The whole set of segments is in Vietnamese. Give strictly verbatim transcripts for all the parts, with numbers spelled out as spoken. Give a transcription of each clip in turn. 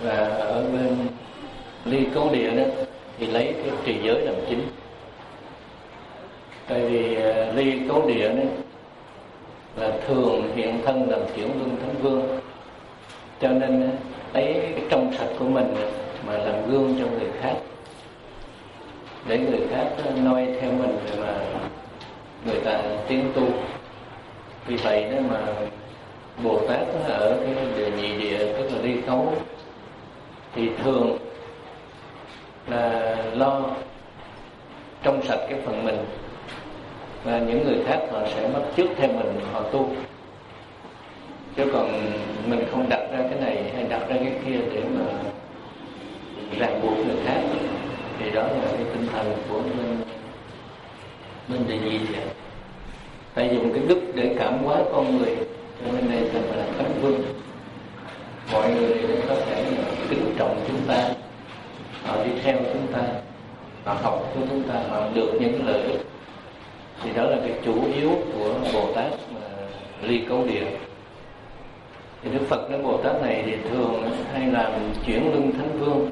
Và ở bên ly cấu địa đó thì lấy cái trì giới làm chính. Tại vì ly cấu địa đó là thường hiện thân làm chuyển luân thánh vương, cho nên lấy cái trong sạch của mình mà làm gương cho người khác, để người khác noi theo mình mà người ta tiến tu. Vì vậy đó mà Bồ Tát ở cái địa nhị địa, tức là ly cấu, thì thường là lo trong sạch cái phần mình, và những người khác họ sẽ bắt chước theo mình, họ tu. Chứ còn mình không đặt ra cái này hay đặt ra cái kia để mà ràng buộc người khác, thì đó là cái tinh thần của mình mình để gì vậy? Phải dùng cái đức để cảm hóa con người, cho nên đây cần là thánh vương. Mọi người có thể kính trọng chúng ta, họ đi theo chúng ta, họ học của chúng ta, họ được những lợi ích. Thì đó là cái chủ yếu của Bồ Tát mà ly cấu địa. Thì Đức Phật nói Bồ Tát này thì thường hay làm chuyển luân thánh vương.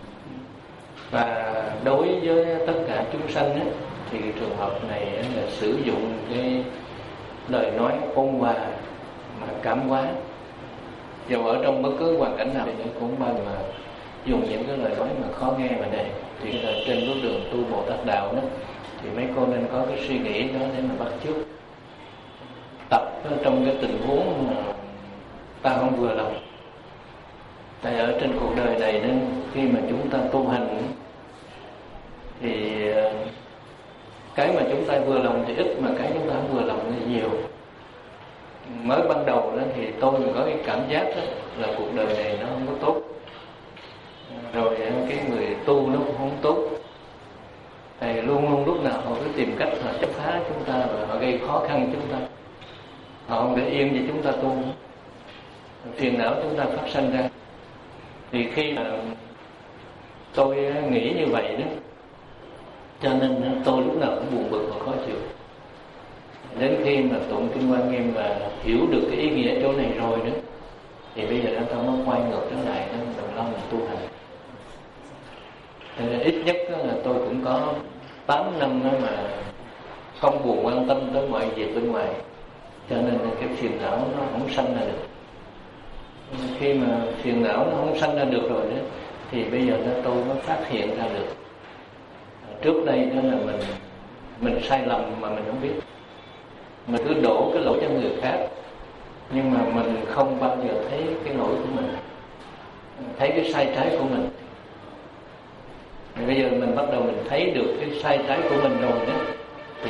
Và đối với tất cả chúng sanh ấy, thì trường hợp này là sử dụng cái lời nói ôn hòa mà cảm hóa. Dù ở trong bất cứ hoàn cảnh nào thì cũng bao mà dùng những cái lời nói mà khó nghe mà này. Thì là trên bước đường tu Bồ Tát đạo đó, thì mấy cô nên có cái suy nghĩ đó để mà bắt chước. Tập trong cái tình huống mà ta không vừa lòng. Tại ở trên cuộc đời này nên khi mà chúng ta tu hành thì cái mà chúng ta vừa lòng thì ít, mà cái chúng ta không vừa lòng thì nhiều. Mới ban đầu đó thì tôi có cái cảm giác đó là cuộc đời này nó không có tốt, rồi cái người tu nó cũng không tốt. Thầy luôn luôn lúc nào họ cứ tìm cách họ chấp phá chúng ta và họ gây khó khăn chúng ta, họ không để yên cho chúng ta tu, phiền não chúng ta phát sinh ra. Thì khi mà tôi nghĩ như vậy đó, cho nên tôi lúc nào cũng buồn bực và khó chịu. Đến khi mà tụng kinh Quan Nghiêm và hiểu được cái ý nghĩa chỗ này rồi đó, thì bây giờ chúng ta mới quay ngược trở lại đó, đồng lòng mình tu hành. Nên ít nhất là tôi cũng có tám năm đó mà không buồn quan tâm tới mọi việc bên ngoài, cho nên cái phiền não nó không sanh ra được. Khi mà phiền não nó không sanh ra được rồi đó, thì bây giờ tôi mới phát hiện ra được. Trước đây đó là mình mình sai lầm mà mình không biết, mình cứ đổ cái lỗi cho người khác, nhưng mà mình không bao giờ thấy cái lỗi của mình, thấy cái sai trái của mình. Thì bây giờ mình bắt đầu mình thấy được cái sai trái của mình rồi đó, thì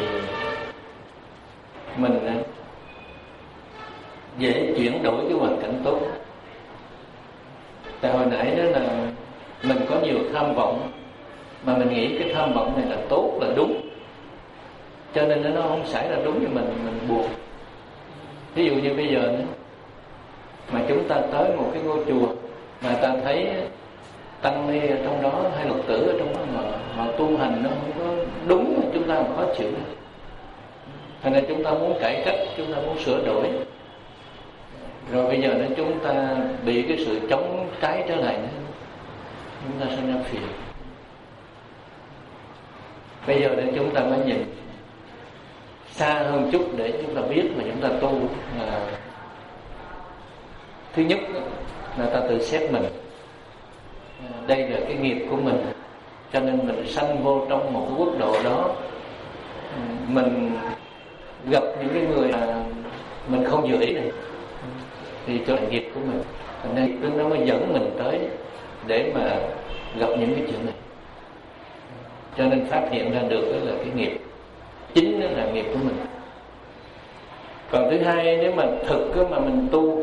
mình dễ chuyển đổi cái hoàn cảnh tốt. Tại hồi nãy đó là mình có nhiều tham vọng, mà mình nghĩ cái tham vọng này là tốt, là đúng, cho nên nó không xảy ra đúng như mình, mình buồn. Ví dụ như bây giờ nữa, mà chúng ta tới một cái ngôi chùa mà ta thấy tăng ni ở trong đó hay Phật tử ở trong đó mà, mà tu hành nó không có đúng, mà chúng ta khó chịu. Thành ra chúng ta muốn cải cách, chúng ta muốn sửa đổi. Rồi bây giờ nên chúng ta bị cái sự chống trái trở lại nữa, chúng ta sinh ra phiền. Bây giờ nên chúng ta mới nhìn xa hơn chút để chúng ta biết mà chúng ta tu là thứ nhất là ta tự xét mình, đây là cái nghiệp của mình, cho nên mình sanh vô trong một cái quốc độ đó, mình gặp những cái người mà mình không vừa ý này thì cho là nghiệp của mình, thành ra nó mới dẫn mình tới để mà gặp những cái chuyện này. Cho nên phát hiện ra được đó là cái nghiệp chính, đó là nghiệp của mình. Còn thứ hai, nếu mà thực mà mình tu,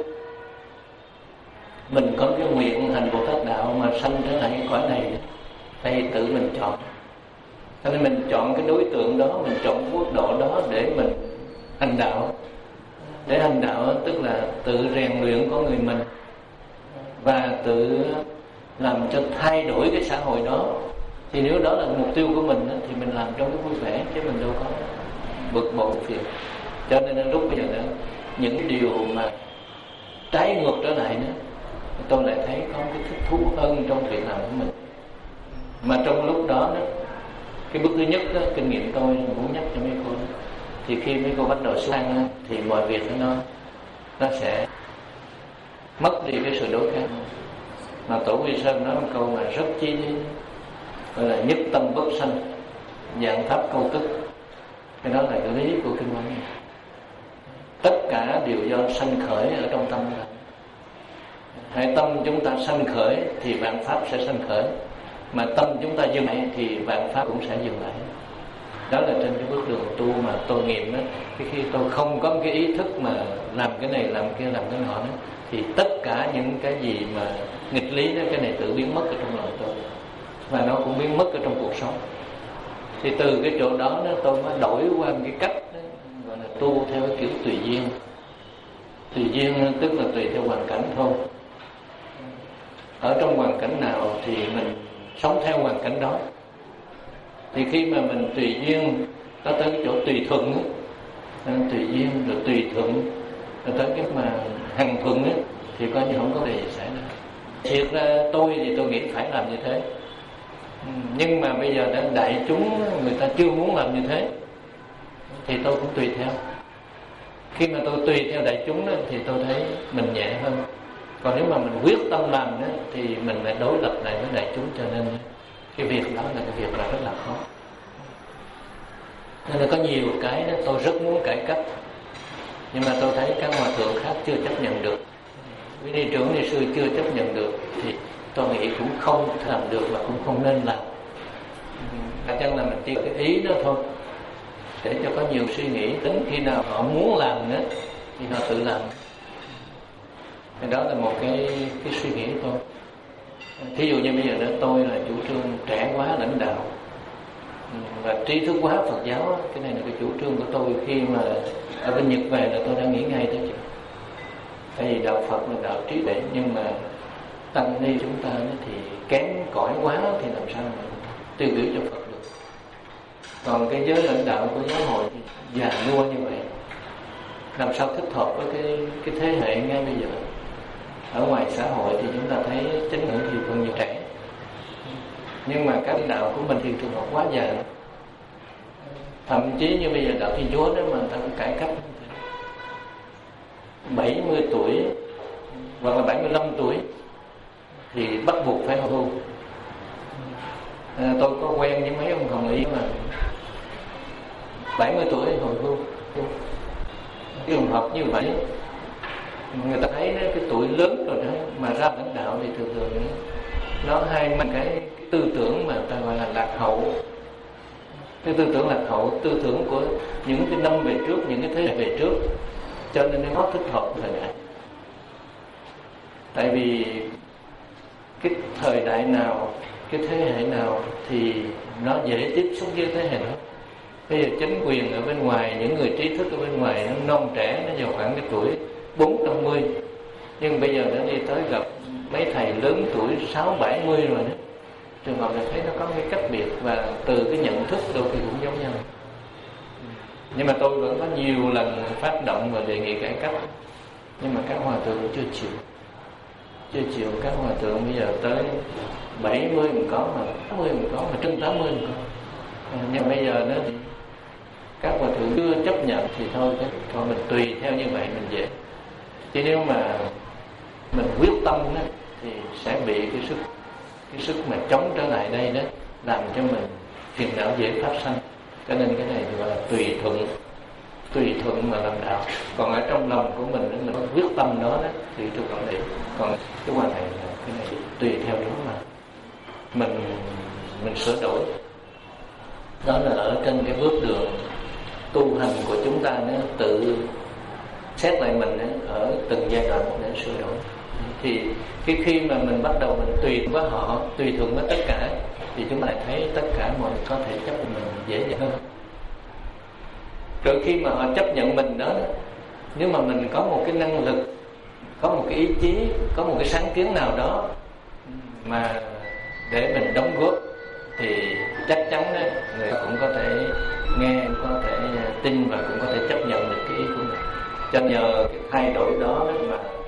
mình có cái nguyện hành Bồ Tát đạo mà sanh trở lại cái cõi này, đây tự mình chọn. Cho nên mình chọn cái đối tượng đó, mình chọn quốc độ đó để mình hành đạo. Để hành đạo tức là tự rèn luyện con người mình và tự làm cho thay đổi cái xã hội đó. Thì nếu đó là mục tiêu của mình thì mình làm trong cái vui vẻ, chứ mình đâu có bực bội phiền. Cho nên lúc bây giờ đó, những điều mà trái ngược trở lại nữa tôi lại thấy có cái thích thú hơn trong việc làm của mình. Mà trong lúc đó, đó cái bước thứ nhất đó, kinh nghiệm tôi muốn nhắc cho mấy cô đó, thì khi mấy cô bắt đầu xuống ăn thì mọi việc nó nó sẽ mất đi cái sự đối kháng. Mà Tổ Quy Sơn nói một câu mà rất chí lý, gọi là nhất tâm bất sanh, dạng pháp câu tức. Cái đó là cái lý của kinh văn này. Tất cả đều do sanh khởi ở trong tâm ta. Hãy tâm chúng ta sanh khởi thì vạn pháp sẽ sanh khởi, mà tâm chúng ta dừng lại thì vạn pháp cũng sẽ dừng lại. Đó là trên cái bước đường tu mà tôi nghiệm đó. Cái khi tôi không có cái ý thức mà làm cái này làm kia làm cái nọ đó, thì tất cả những cái gì mà nghịch lý đó, cái này tự biến mất ở trong lòng tôi, và nó cũng biến mất ở trong cuộc sống. Thì từ cái chỗ đó, đó tôi mới đổi qua một cái cách đó, gọi là tu theo cái kiểu tùy duyên. Tùy duyên tức là tùy theo hoàn cảnh thôi. Ở trong hoàn cảnh nào thì mình sống theo hoàn cảnh đó. Thì khi mà mình tùy duyên, nó tới cái chỗ tùy thuận đó, tùy duyên rồi tùy thuận, rồi tới cái mà hằng thuận ấy, thì coi như không có gì xảy ra. Thiệt ra tôi thì tôi nghĩ phải làm như thế, nhưng mà bây giờ đã đại chúng người ta chưa muốn làm như thế, thì tôi cũng tùy theo. Khi mà tôi tùy theo đại chúng đó, thì tôi thấy mình nhẹ hơn. Còn nếu mà mình quyết tâm làm đó, thì mình lại đối lập lại với đại chúng, cho nên cái việc đó là cái việc là rất là khó. Nên là có nhiều cái đó tôi rất muốn cải cách, nhưng mà tôi thấy các hòa thượng khác chưa chấp nhận được, quý ni trưởng ni sư chưa chấp nhận được, thì tôi nghĩ cũng không làm được và cũng không nên làm. Chắc chắn là mình chỉ cái ý đó thôi, để cho có nhiều suy nghĩ, đến khi nào họ muốn làm nữa thì họ tự làm. Thì đó là một cái cái suy nghĩ thôi. Thí dụ như bây giờ đó tôi là chủ trương trẻ hóa lãnh đạo và trí thức hóa Phật giáo, cái này là cái chủ trương của tôi. Khi mà ở bên Nhật về là tôi đã nghĩ ngay tới chuyện. Tại vì đạo Phật là đạo trí tuệ, nhưng mà tăng ni chúng ta thì kém cỏi quá thì làm sao mà tiêu biểu cho Phật được. Còn cái giới lãnh đạo của giáo hội thì già nua như vậy, làm sao thích hợp với cái cái thế hệ ngay bây giờ. Ở ngoài xã hội thì chúng ta thấy tín ngưỡng thì còn nhiều trẻ, nhưng mà các lãnh đạo của mình thì thường họ quá già. Thậm chí như bây giờ đạo Thiên Chúa đó mà người ta cũng cải cách bảy mươi tuổi hoặc là bảy mươi lăm tuổi thì bắt buộc phải hồi hưu. À, tôi có quen với mấy ông hồng y mà bảy mươi tuổi hồi hưu. Cái trường hợp như vậy người ta thấy cái tuổi lớn rồi đó mà ra lãnh đạo thì thường thường nó hay mang cái, cái tư tưởng mà ta gọi là lạc hậu. Cái tư tưởng lạc hậu, tư tưởng của những cái năm về trước, những cái thế hệ về trước, cho nên nó thích hợp thời đại. Tại vì cái thời đại nào, cái thế hệ nào thì nó dễ tiếp xúc với thế hệ đó. Bây giờ chính quyền ở bên ngoài, những người trí thức ở bên ngoài nó non trẻ, nó vào khoảng cái tuổi bốn năm mươi, nhưng bây giờ nó đi tới gặp mấy thầy lớn tuổi sáu bảy mươi rồi đó, trường hợp này thấy nó có cái cách biệt, và từ cái nhận thức đôi khi cũng giống nhau. Nhưng mà tôi vẫn có nhiều lần phát động và đề nghị cải cách, nhưng mà các hòa thượng chưa chịu, chưa chịu. Các hòa thượng bây giờ tới bảy mươi mình có, mà tám mươi mình có, mà trên tám mươi mình có. Nhưng bây giờ đó thì các hòa thượng chưa chấp nhận thì thôi, cái thôi mình tùy theo như vậy mình dễ. Chứ nếu mà mình quyết tâm đó, thì sẽ bị cái sức cái sức mà chống trở lại đây đó, làm cho mình phiền não dễ phát sanh. Cho nên cái này gọi là tùy thuận, tùy thuận mà làm đạo. Còn ở trong lòng của mình, mình có quyết tâm đó, đó thì tôi còn để. Còn cái quan hệ là cái này tùy theo đó mà mình mình sửa đổi. Đó là ở trên cái bước đường tu hành của chúng ta, nó tự xét lại mình ở từng giai đoạn để sửa đổi. Thì cái khi mà mình bắt đầu mình tùy với họ, tùy thuận với tất cả, thì chúng ta lại thấy tất cả mọi người có thể chấp nhận mình dễ dàng hơn. Rồi khi mà họ chấp nhận mình đó, nếu mà mình có một cái năng lực, có một cái ý chí, có một cái sáng kiến nào đó mà để mình đóng góp, thì chắc chắn đó, người ta cũng có thể nghe, có thể tin và cũng có thể chấp nhận được cái ý của mình. Cho nhờ cái thay đổi đó mà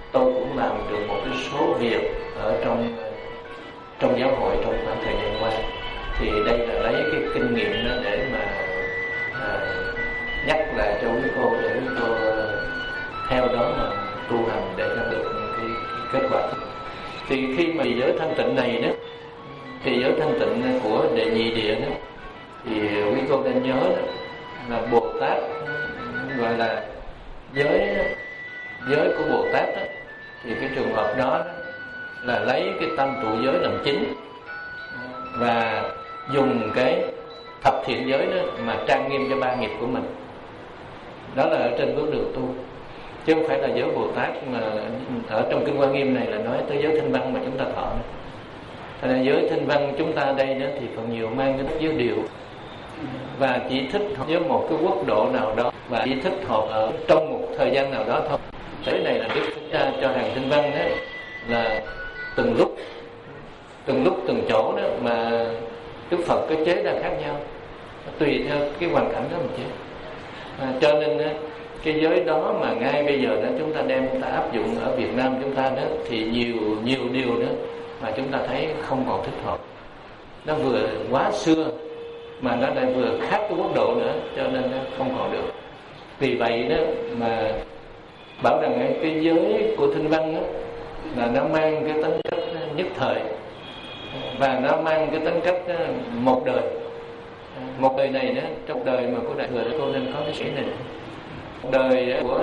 tôi cũng làm được một cái số việc ở trong trong giáo hội trong khoảng thời gian qua. Thì đây là lấy cái kinh nghiệm đó để mà à, nhắc lại cho quý cô, để quý cô theo đó mà tu hành để cho được cái, cái kết quả. Thì khi mà giới thanh tịnh này đó, thì giới thanh tịnh của đệ nhị địa đó, thì quý cô nên nhớ đó, là Bồ Tát gọi là giới giới của Bồ Tát đó, thì cái trường hợp đó, đó là lấy cái tam trụ giới làm chính và dùng cái thập thiện giới đó mà trang nghiêm cho ba nghiệp của mình. Đó là ở trên bước đường tu, chứ không phải là giới Bồ Tát. Mà ở trong Kinh Hoa Nghiêm này là nói tới giới Thanh Văn mà chúng ta thọ. Thành ra giới Thanh Văn chúng ta đây đó thì phần nhiều mang cái giới điều, và chỉ thích học với một cái quốc độ nào đó, và chỉ thích học ở trong một thời gian nào đó thôi. Cái này là Đức Cha cho hàng Thanh Văn đó là từng lúc từng lúc từng chỗ đó mà Đức Phật cái chế ra khác nhau, tùy theo cái hoàn cảnh đó mà chế. À, cho nên cái giới đó mà ngay bây giờ đó chúng ta đem ta áp dụng ở Việt Nam chúng ta đó, thì nhiều nhiều điều đó mà chúng ta thấy không còn thích hợp. Nó vừa quá xưa mà nó lại vừa khác cái quốc độ nữa, cho nên nó không còn được. Vì vậy đó mà bảo rằng cái giới của Thanh Văn đó là nó mang cái tính cách nhất thời, và nó mang cái tính cách một đời. Một đời này đó, trong đời mà của Đại Thừa cô nên có cái sĩ này. Một đời của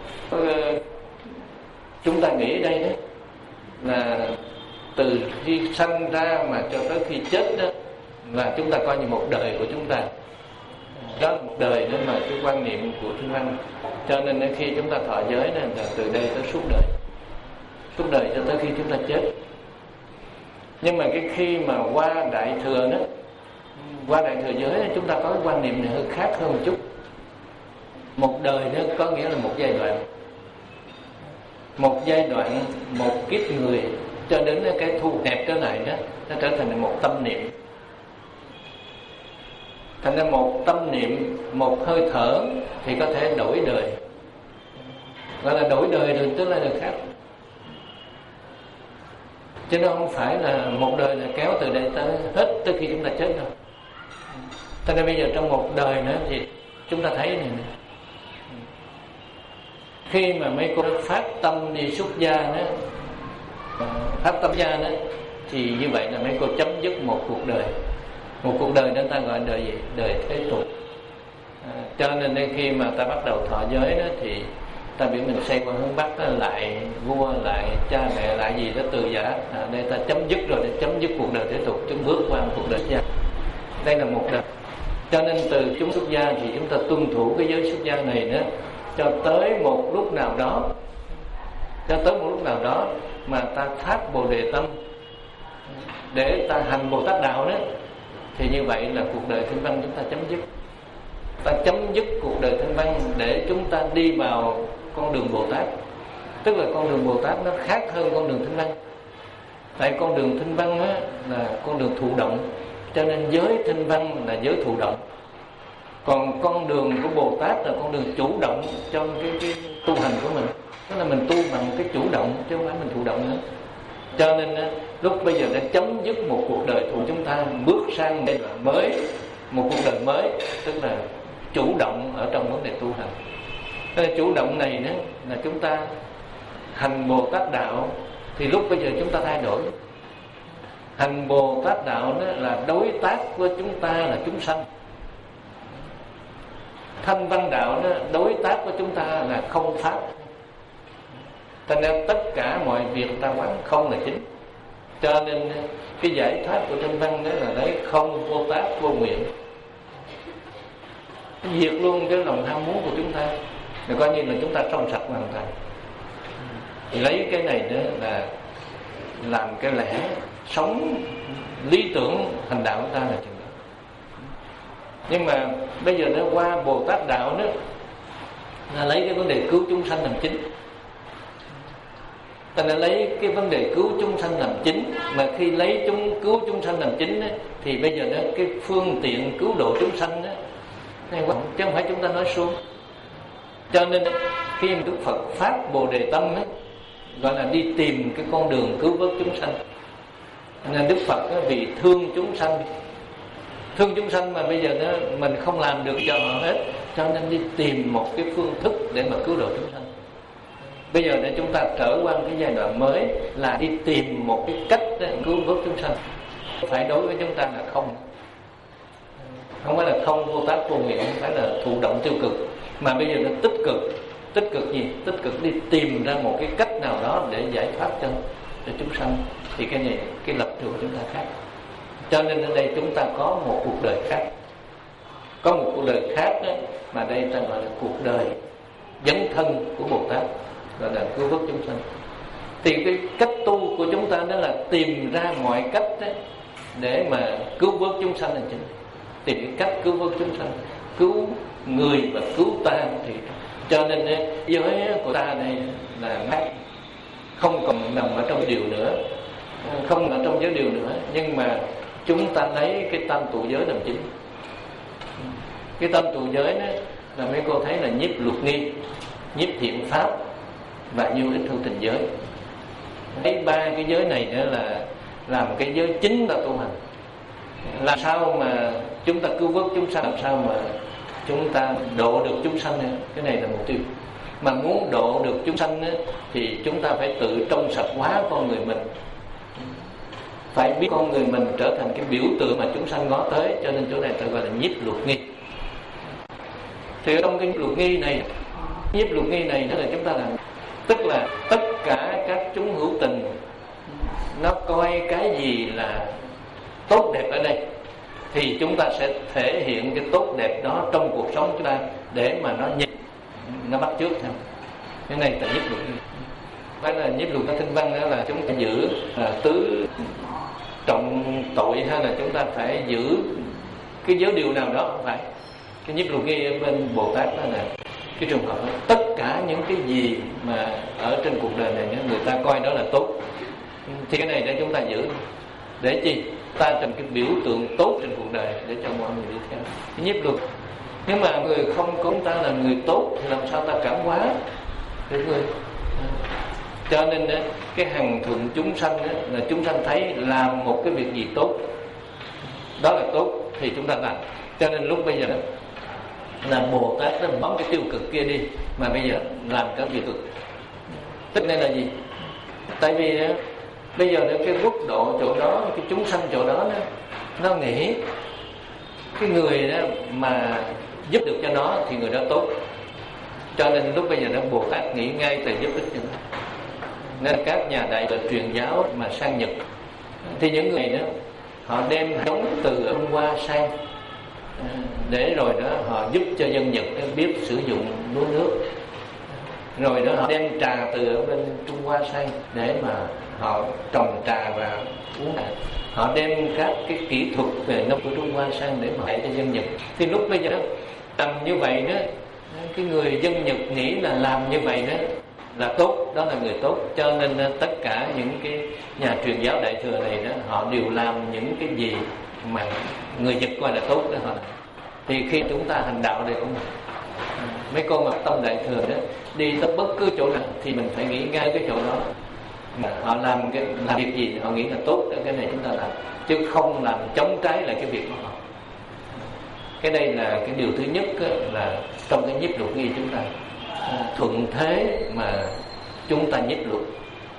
chúng ta nghĩ đây đó là từ khi sanh ra mà cho tới khi chết đó, là chúng ta coi như một đời của chúng ta. Đó là một đời đó mà cái quan niệm của Thanh Văn. Cho nên khi chúng ta thọ giới này là từ đây tới suốt đời, suốt đời cho tới khi chúng ta chết. Nhưng mà cái khi mà qua Đại Thừa đó, qua Đại Thừa giới chúng ta có cái quan niệm này hơi khác hơn một chút. Một đời đó có nghĩa là một giai đoạn, một giai đoạn, một kiếp người, cho đến cái thu hẹp trở lại đó, nó trở thành một tâm niệm. Thành ra một tâm niệm, một hơi thở thì có thể đổi đời. Gọi là đổi đời rồi, tức là đời khác. Chứ nó không phải là một đời là kéo từ đây tới hết tới khi chúng ta chết đâu. Thành ra bây giờ trong một đời nữa thì chúng ta thấy này nè, khi mà mấy cô phát tâm đi xuất gia đó, phát tâm gia đó, thì như vậy là mấy cô chấm dứt một cuộc đời. Một cuộc đời đó ta gọi đời gì? Đời thế tục. À, cho nên khi mà ta bắt đầu thọ giới đó thì ta biểu mình xoay qua hướng Bắc đó, lại vua, lại cha mẹ, lại gì đó từ giả. À, đây ta chấm dứt rồi, để chấm dứt cuộc đời thế tục, chúng bước qua một cuộc đời xuất gia. Đây là một đời. Cho nên từ chúng xuất gia thì chúng ta tuân thủ cái giới xuất gia này nữa, cho tới một lúc nào đó, cho tới một lúc nào đó mà ta phát Bồ Đề tâm để ta hành Bồ Tát đạo đó, thì như vậy là cuộc đời Thanh Văn chúng ta chấm dứt. Ta chấm dứt cuộc đời Thanh Văn để chúng ta đi vào con đường Bồ Tát. Tức là con đường Bồ Tát nó khác hơn con đường Thanh Văn. Tại con đường Thanh Văn á, là con đường thụ động, cho nên giới Thanh Văn là giới thụ động. Còn con đường của Bồ Tát là con đường chủ động trong cái, cái tu hành của mình. Tức là mình tu bằng cái chủ động, chứ không phải mình thụ động nữa. Cho nên lúc bây giờ đã chấm dứt một cuộc đời của chúng ta, bước sang giai đoạn mới, một cuộc đời mới, tức là chủ động ở trong vấn đề tu hành. Cái chủ động này đó là chúng ta hành Bồ Tát đạo, thì lúc bây giờ chúng ta thay đổi. Hành Bồ Tát đạo đó là đối tác với chúng ta là chúng sanh. Thanh Văn đạo đó đối tác với chúng ta là không pháp. Thành ra tất cả mọi việc ta quán không là chính. Cho nên cái giải thoát của Thanh Văn đó là lấy không, vô tác, vô nguyện, diệt luôn cái lòng ham muốn của chúng ta, để coi như là chúng ta trong sạch hoàn toàn. Thì lấy cái này đó là làm cái lẽ sống lý tưởng hành đạo của ta là chừng đó. Nhưng mà bây giờ nó qua Bồ Tát đạo đó là lấy cái vấn đề cứu chúng sanh làm chính. Ta đã lấy cái vấn đề cứu chúng sanh làm chính, mà khi lấy chúng cứu chúng sanh làm chính ấy, thì bây giờ đó cái phương tiện cứu độ chúng sanh đó, này quá, chứ không phải chúng ta nói suông. Cho nên khi Đức Phật phát Bồ Đề tâm ấy, gọi là đi tìm cái con đường cứu vớt chúng sanh. Nên Đức Phật đó, vì thương chúng sanh, thương chúng sanh mà bây giờ đó, mình không làm được cho họ hết, cho nên đi tìm một cái phương thức để mà cứu độ chúng sanh. Bây giờ để chúng ta trở qua cái giai đoạn mới là đi tìm một cái cách để cứu vớt chúng sanh. Phải đối với chúng ta là không, không phải là không vô tác vô nguyện, không phải là thụ động tiêu cực, mà bây giờ nó tích cực. Tích cực gì? Tích cực đi tìm ra một cái cách nào đó để giải thoát cho cho chúng sanh. Thì cái này, cái lập trường của chúng ta khác. Cho nên ở đây chúng ta có một cuộc đời khác, có một cuộc đời khác đó, mà đây ta gọi là cuộc đời dấn thân của Bồ Tát, gọi là cứu vớt chúng sanh. Thì cái cách tu của chúng ta đó là tìm ra mọi cách đó để mà cứu vớt chúng sanh là chính. Tìm cái cách cứu vớt chúng sanh, cứu người và cứu ta. Thì cho nên giới của ta đây là khác, không còn nằm ở trong điều nữa, không ở trong giới điều nữa, nhưng mà chúng ta lấy cái tam tụ giới làm chính. Cái tam tụ giới đó là mấy cô thấy là nhiếp luật nghi, nhiếp thiện pháp và yêu ích hữu tình giới. Cái ba cái giới này nữa là làm cái giới chính là tu hành. Làm sao mà chúng ta cứu vớt chúng sanh, làm sao mà chúng ta độ được chúng sanh nữa. Cái này là mục tiêu. Mà muốn độ được chúng sanh nữa, thì chúng ta phải tự trong sạch hóa con người mình, phải biết con người mình trở thành cái biểu tượng mà chúng sanh ngó tới. Cho nên chỗ này ta gọi là nhiếp luật nghi. Thì trong cái luật nghi này, nhiếp luật nghi này đó là chúng ta làm, tức là tất cả các chúng hữu tình nó coi cái gì là tốt đẹp ở đây, thì chúng ta sẽ thể hiện cái tốt đẹp đó trong cuộc sống chúng ta để mà nó nhìn, nó bắt chước theo. Cái này là nhiếp luật nghi. Phải là nhiếp luật thinh văn đó là chúng ta giữ là tứ trọng tội, hay là chúng ta phải giữ cái giới điều nào đó, không phải. Cái nhiếp luật nghi ở bên Bồ Tát đó là cái trường hợp đó. Tất cả những cái gì mà ở trên cuộc đời này người ta coi đó là tốt, thì cái này để chúng ta giữ. Để chi? Ta thành cái biểu tượng tốt trên cuộc đời để cho mọi người đi theo. Cái nhiếp luật. Nhưng mà người không có chúng ta là người tốt thì làm sao ta cảm hóa được người? Cho nên cái hằng thuận chúng sanh là chúng sanh thấy làm một cái việc gì tốt, đó là tốt thì chúng ta làm. Cho nên lúc bây giờ là Bồ Tát nó bấm cái tiêu cực kia đi, mà bây giờ làm cái việc cực. Tức này là gì? Tại vì bây giờ cái quốc độ chỗ đó, cái chúng sanh chỗ đó nó nghĩ cái người đó mà giúp được cho nó thì người đó tốt. Cho nên lúc bây giờ đó Bồ Tát nghĩ ngay từ giúp ích cho nó. Nên các nhà đại thừa truyền giáo mà sang Nhật, thì những người đó họ đem giống từ ở Trung Hoa sang, để rồi đó họ giúp cho dân Nhật biết sử dụng lúa nước. Rồi đó họ đem trà từ ở bên Trung Hoa sang để mà họ trồng trà và uống trà. Họ đem các cái kỹ thuật về nông của Trung Hoa sang để mà dạy cho dân Nhật. Thì lúc bây giờ đó làm như vậy đó, cái người dân Nhật nghĩ là làm như vậy đó là tốt, đó là người tốt. Cho nên tất cả những cái nhà truyền giáo đại thừa này đó, họ đều làm những cái gì mà người Nhật coi là tốt đó họ làm. Thì khi chúng ta hành đạo đây cũng mấy con mà tâm đại thừa đó đi tới bất cứ chỗ nào thì mình phải nghĩ ngay cái chỗ đó, mà họ làm cái làm việc gì họ nghĩ là tốt, cái này chúng ta làm, chứ không làm chống trái lại cái việc của họ. Cái đây là cái điều thứ nhất là trong cái nhiếp luật nghi chúng ta thuận thế mà chúng ta nhiếp luật.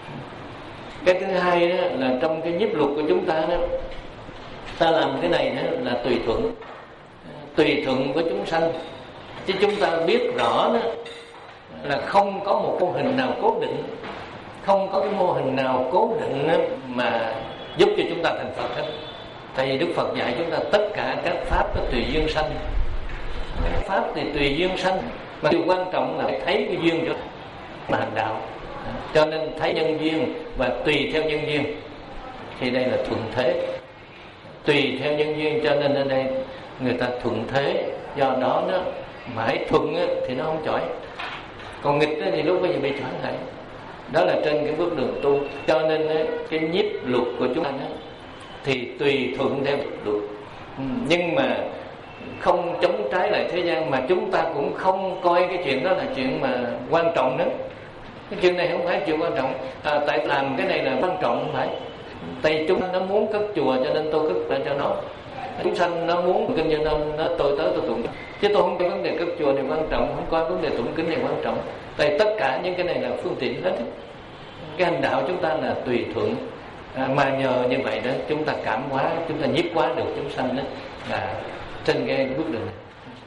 Cái thứ hai đó là trong cái nhiếp luật của chúng ta đó, ta làm cái này đó là tùy thuận, tùy thuận với chúng sanh. Chứ chúng ta biết rõ đó là không có một mô hình nào cố định, không có cái mô hình nào cố định mà giúp cho chúng ta thành Phật hết. Tại vì Đức Phật dạy chúng ta tất cả các pháp nó tùy duyên sanh. Pháp thì tùy duyên sanh, mà điều quan trọng là thấy cái duyên cho mà hành đạo. Cho nên thấy nhân duyên và tùy theo nhân duyên, thì đây là thuận thế. Tùy theo nhân duyên, cho nên ở đây người ta thuận thế. Do đó nó mãi thuận thì nó không chỏi, còn nghịch thì lúc bây giờ bị chỏi lại. Đó là trên cái bước đường tu. Cho nên cái nhiếp luật của chúng ta thì tùy thuận theo luật, nhưng mà không chống trái lại thế gian. Mà chúng ta cũng không coi cái chuyện đó là chuyện mà quan trọng nữa. Cái chuyện này không phải chuyện quan trọng. À, tại làm cái này là quan trọng, không phải. Tại chúng nó muốn cất chùa cho nên tôi cất lại cho nó. Chúng sanh nó muốn kinh cho nên nó tôi tới tôi tụng. Chứ tôi không có vấn đề cất chùa này quan trọng, không có vấn đề tụng kinh này quan trọng. Tại tất cả những cái này là phương tiện hết. Cái hành đạo chúng ta là tùy thuận. À, mà nhờ như vậy đó chúng ta cảm hóa, chúng ta nhiếp hóa được chúng sanh đó là trên cái bước đường này.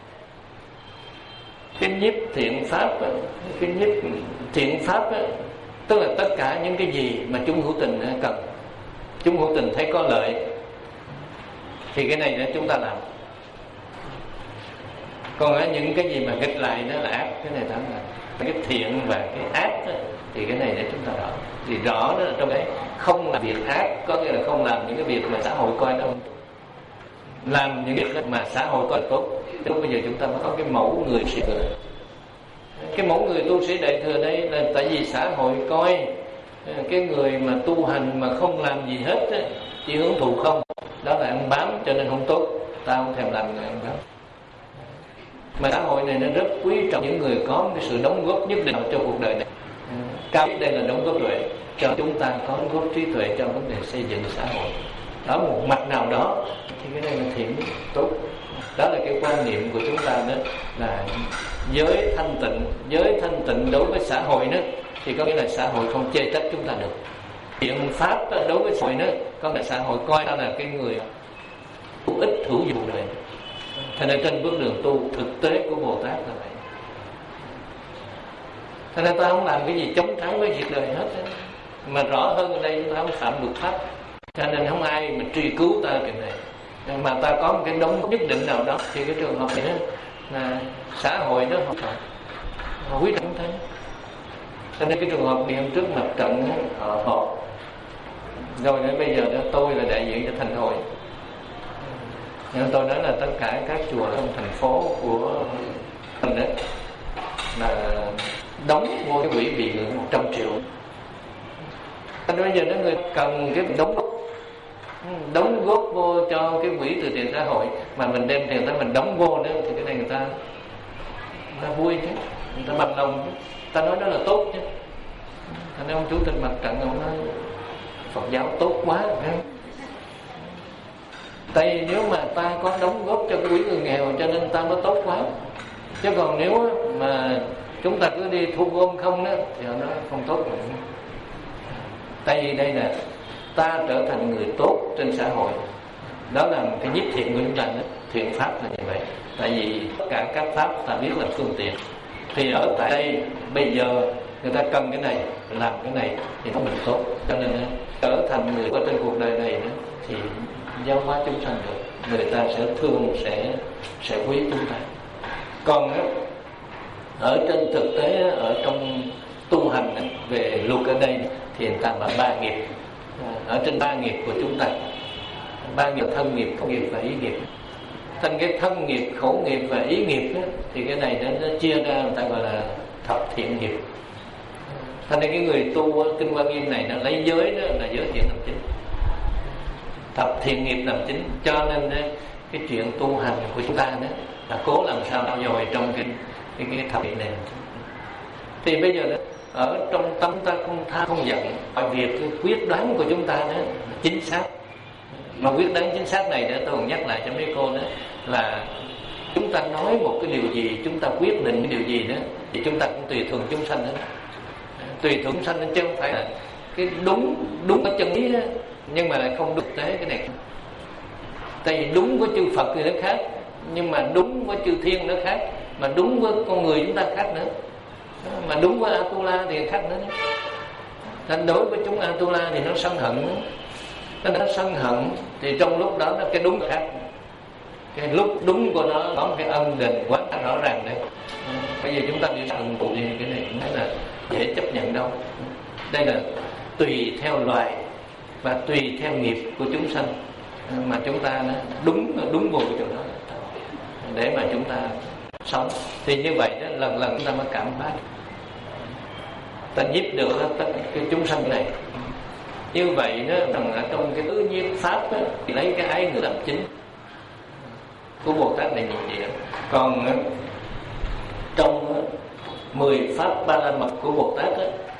Cái nhiếp thiện pháp, cái nhiếp thiện pháp đó, tức là tất cả những cái gì mà chúng hữu tình cần, chúng hữu tình thấy có lợi thì cái này đó chúng ta làm. Còn ở những cái gì mà nghịch lại đó là ác, cái này ta là cái thiện và cái ác đó, thì cái này để chúng ta rõ. Thì rõ đó là trong đấy không làm việc ác, có nghĩa là không làm những cái việc mà xã hội coi nó không tốt, làm những việc mà xã hội coi tốt. Lúc bây giờ chúng ta mới có cái mẫu người sĩ thừa. Cái mẫu người tu sĩ đại thừa đây là tại vì xã hội coi cái người mà tu hành mà không làm gì hết á, chỉ hưởng thụ không, đó là ăn bám cho nên không tốt, ta không thèm làm người ăn bám. Mà xã hội này nó rất quý trọng những người có cái sự đóng góp nhất định cho cuộc đời này. Cao nhất đây là đóng góp tuệ, cho chúng ta có đóng góp trí tuệ trong vấn đề xây dựng xã hội. Ở một mặt nào đó thì cái này là thiện tốt. Đó là cái quan niệm của chúng ta đó, là giới thanh tịnh. Giới thanh tịnh đối với xã hội đó thì có nghĩa là xã hội không chê trách chúng ta được. Thiện pháp đó, đối với xã hội đó có nghĩa là xã hội coi ta là cái người hữu ích hữu dụng đời. Thành ra trên bước đường tu thực tế của Bồ Tát là vậy. Thành ra ta không làm cái gì chống trái với việc đời hết đó. Mà rõ hơn ở đây chúng ta không phạm luật pháp, cho nên không ai mà truy cứu ta cái này. Mà ta có một cái đóng nhất định nào đó thì cái trường hợp này đó, là xã hội đó họ, họ quý trọng thế. Cho nên cái trường hợp này hôm trước mặt trận họ họp rồi đến bây giờ đó, tôi là đại diện cho thành hội. Nhưng tôi nói là tất cả các chùa trong thành phố của mình đó là đóng vô cái quỹ bị ngưỡng một trăm triệu. Cho nên bây giờ đó người cần cái đóng góp đóng góp vô cho cái quỹ từ thiện xã hội, mà mình đem tiền tới mình đóng vô nữa thì cái này người ta người ta vui chứ, người ta bằng lòng chứ, ta nói đó là tốt chứ. Thành ra ông chủ tịch mặt trận ông nói Phật giáo tốt quá phải không? Tại vì nếu mà ta có đóng góp cho cái quỹ người nghèo cho nên ta mới tốt quá. Chứ còn nếu mà chúng ta cứ đi thu gom không đó thì nó không tốt nữa. Tại vì đây là ta trở thành người tốt trên xã hội. Đó là một cái nhiếp thiện của chúng ta đó. Thiện pháp là như vậy. Tại vì tất cả các pháp ta biết là phương tiện. Thì ở tại đây bây giờ người ta cần cái này, làm cái này thì nó mình tốt. Cho nên trở thành người ở trên cuộc đời này đó, thì giáo hóa chúng sanh được, người ta sẽ thương, sẽ sẽ quý chúng ta. Còn đó, ở trên thực tế, ở trong tu hành về luật ở đây thì người ta bảo ba nghiệp. Ở trên ba nghiệp của chúng ta, ba nghiệp thân nghiệp, khẩu nghiệp và ý nghiệp. Thành cái thân nghiệp, khẩu nghiệp và ý nghiệp đó, thì cái này nó chia ra người ta gọi là thập thiện nghiệp. Thành ra cái người tu Kinh Hoa Nghiêm này nó lấy giới đó là giới thiện làm chính, thập thiện nghiệp làm chính. Cho nên cái chuyện tu hành của chúng ta đó là cố làm sao bao dồi trong cái cái, cái thập thiện này. Thì bây giờ đó, ở trong tâm ta không tha không giận, mọi việc cái quyết đoán của chúng ta đó chính xác. Mà quyết đoán chính xác này đó tôi còn nhắc lại cho mấy cô đó là chúng ta nói một cái điều gì, chúng ta quyết định cái điều gì đó thì chúng ta cũng tùy thuận chúng sanh hết. Tùy thuận chúng sanh chứ không phải là cái đúng đúng ở chân lý đó, nhưng mà lại không thực tế cái này. Tại vì đúng với chư Phật thì nó khác, nhưng mà đúng với chư Thiên nó khác, mà đúng với con người chúng ta khác nữa, mà đúng với Atula thì khác nữa. Nên đối với chúng Atula thì nó sân hận nữa. Nó sân hận thì trong lúc đó nó cái đúng khác, cái lúc đúng của nó có một cái ân định quá rõ ràng đấy. Bây giờ chúng ta đi sân phụ thì cái này cũng thấy là dễ chấp nhận đâu. Đây là tùy theo loài và tùy theo nghiệp của chúng sanh mà chúng ta đúng đúng vô cái chỗ đó để mà chúng ta sống. Thì như vậy đó, lần lần chúng ta mới cảm hóa, ta nhiếp được tất cái chúng sanh này. Như vậy đó, rằng ở trong cái tứ nhiếp pháp đó, thì lấy cái ái ngữ làm chính của Bồ Tát này như vậy. Còn trong mười pháp ba la mật của Bồ Tát đó,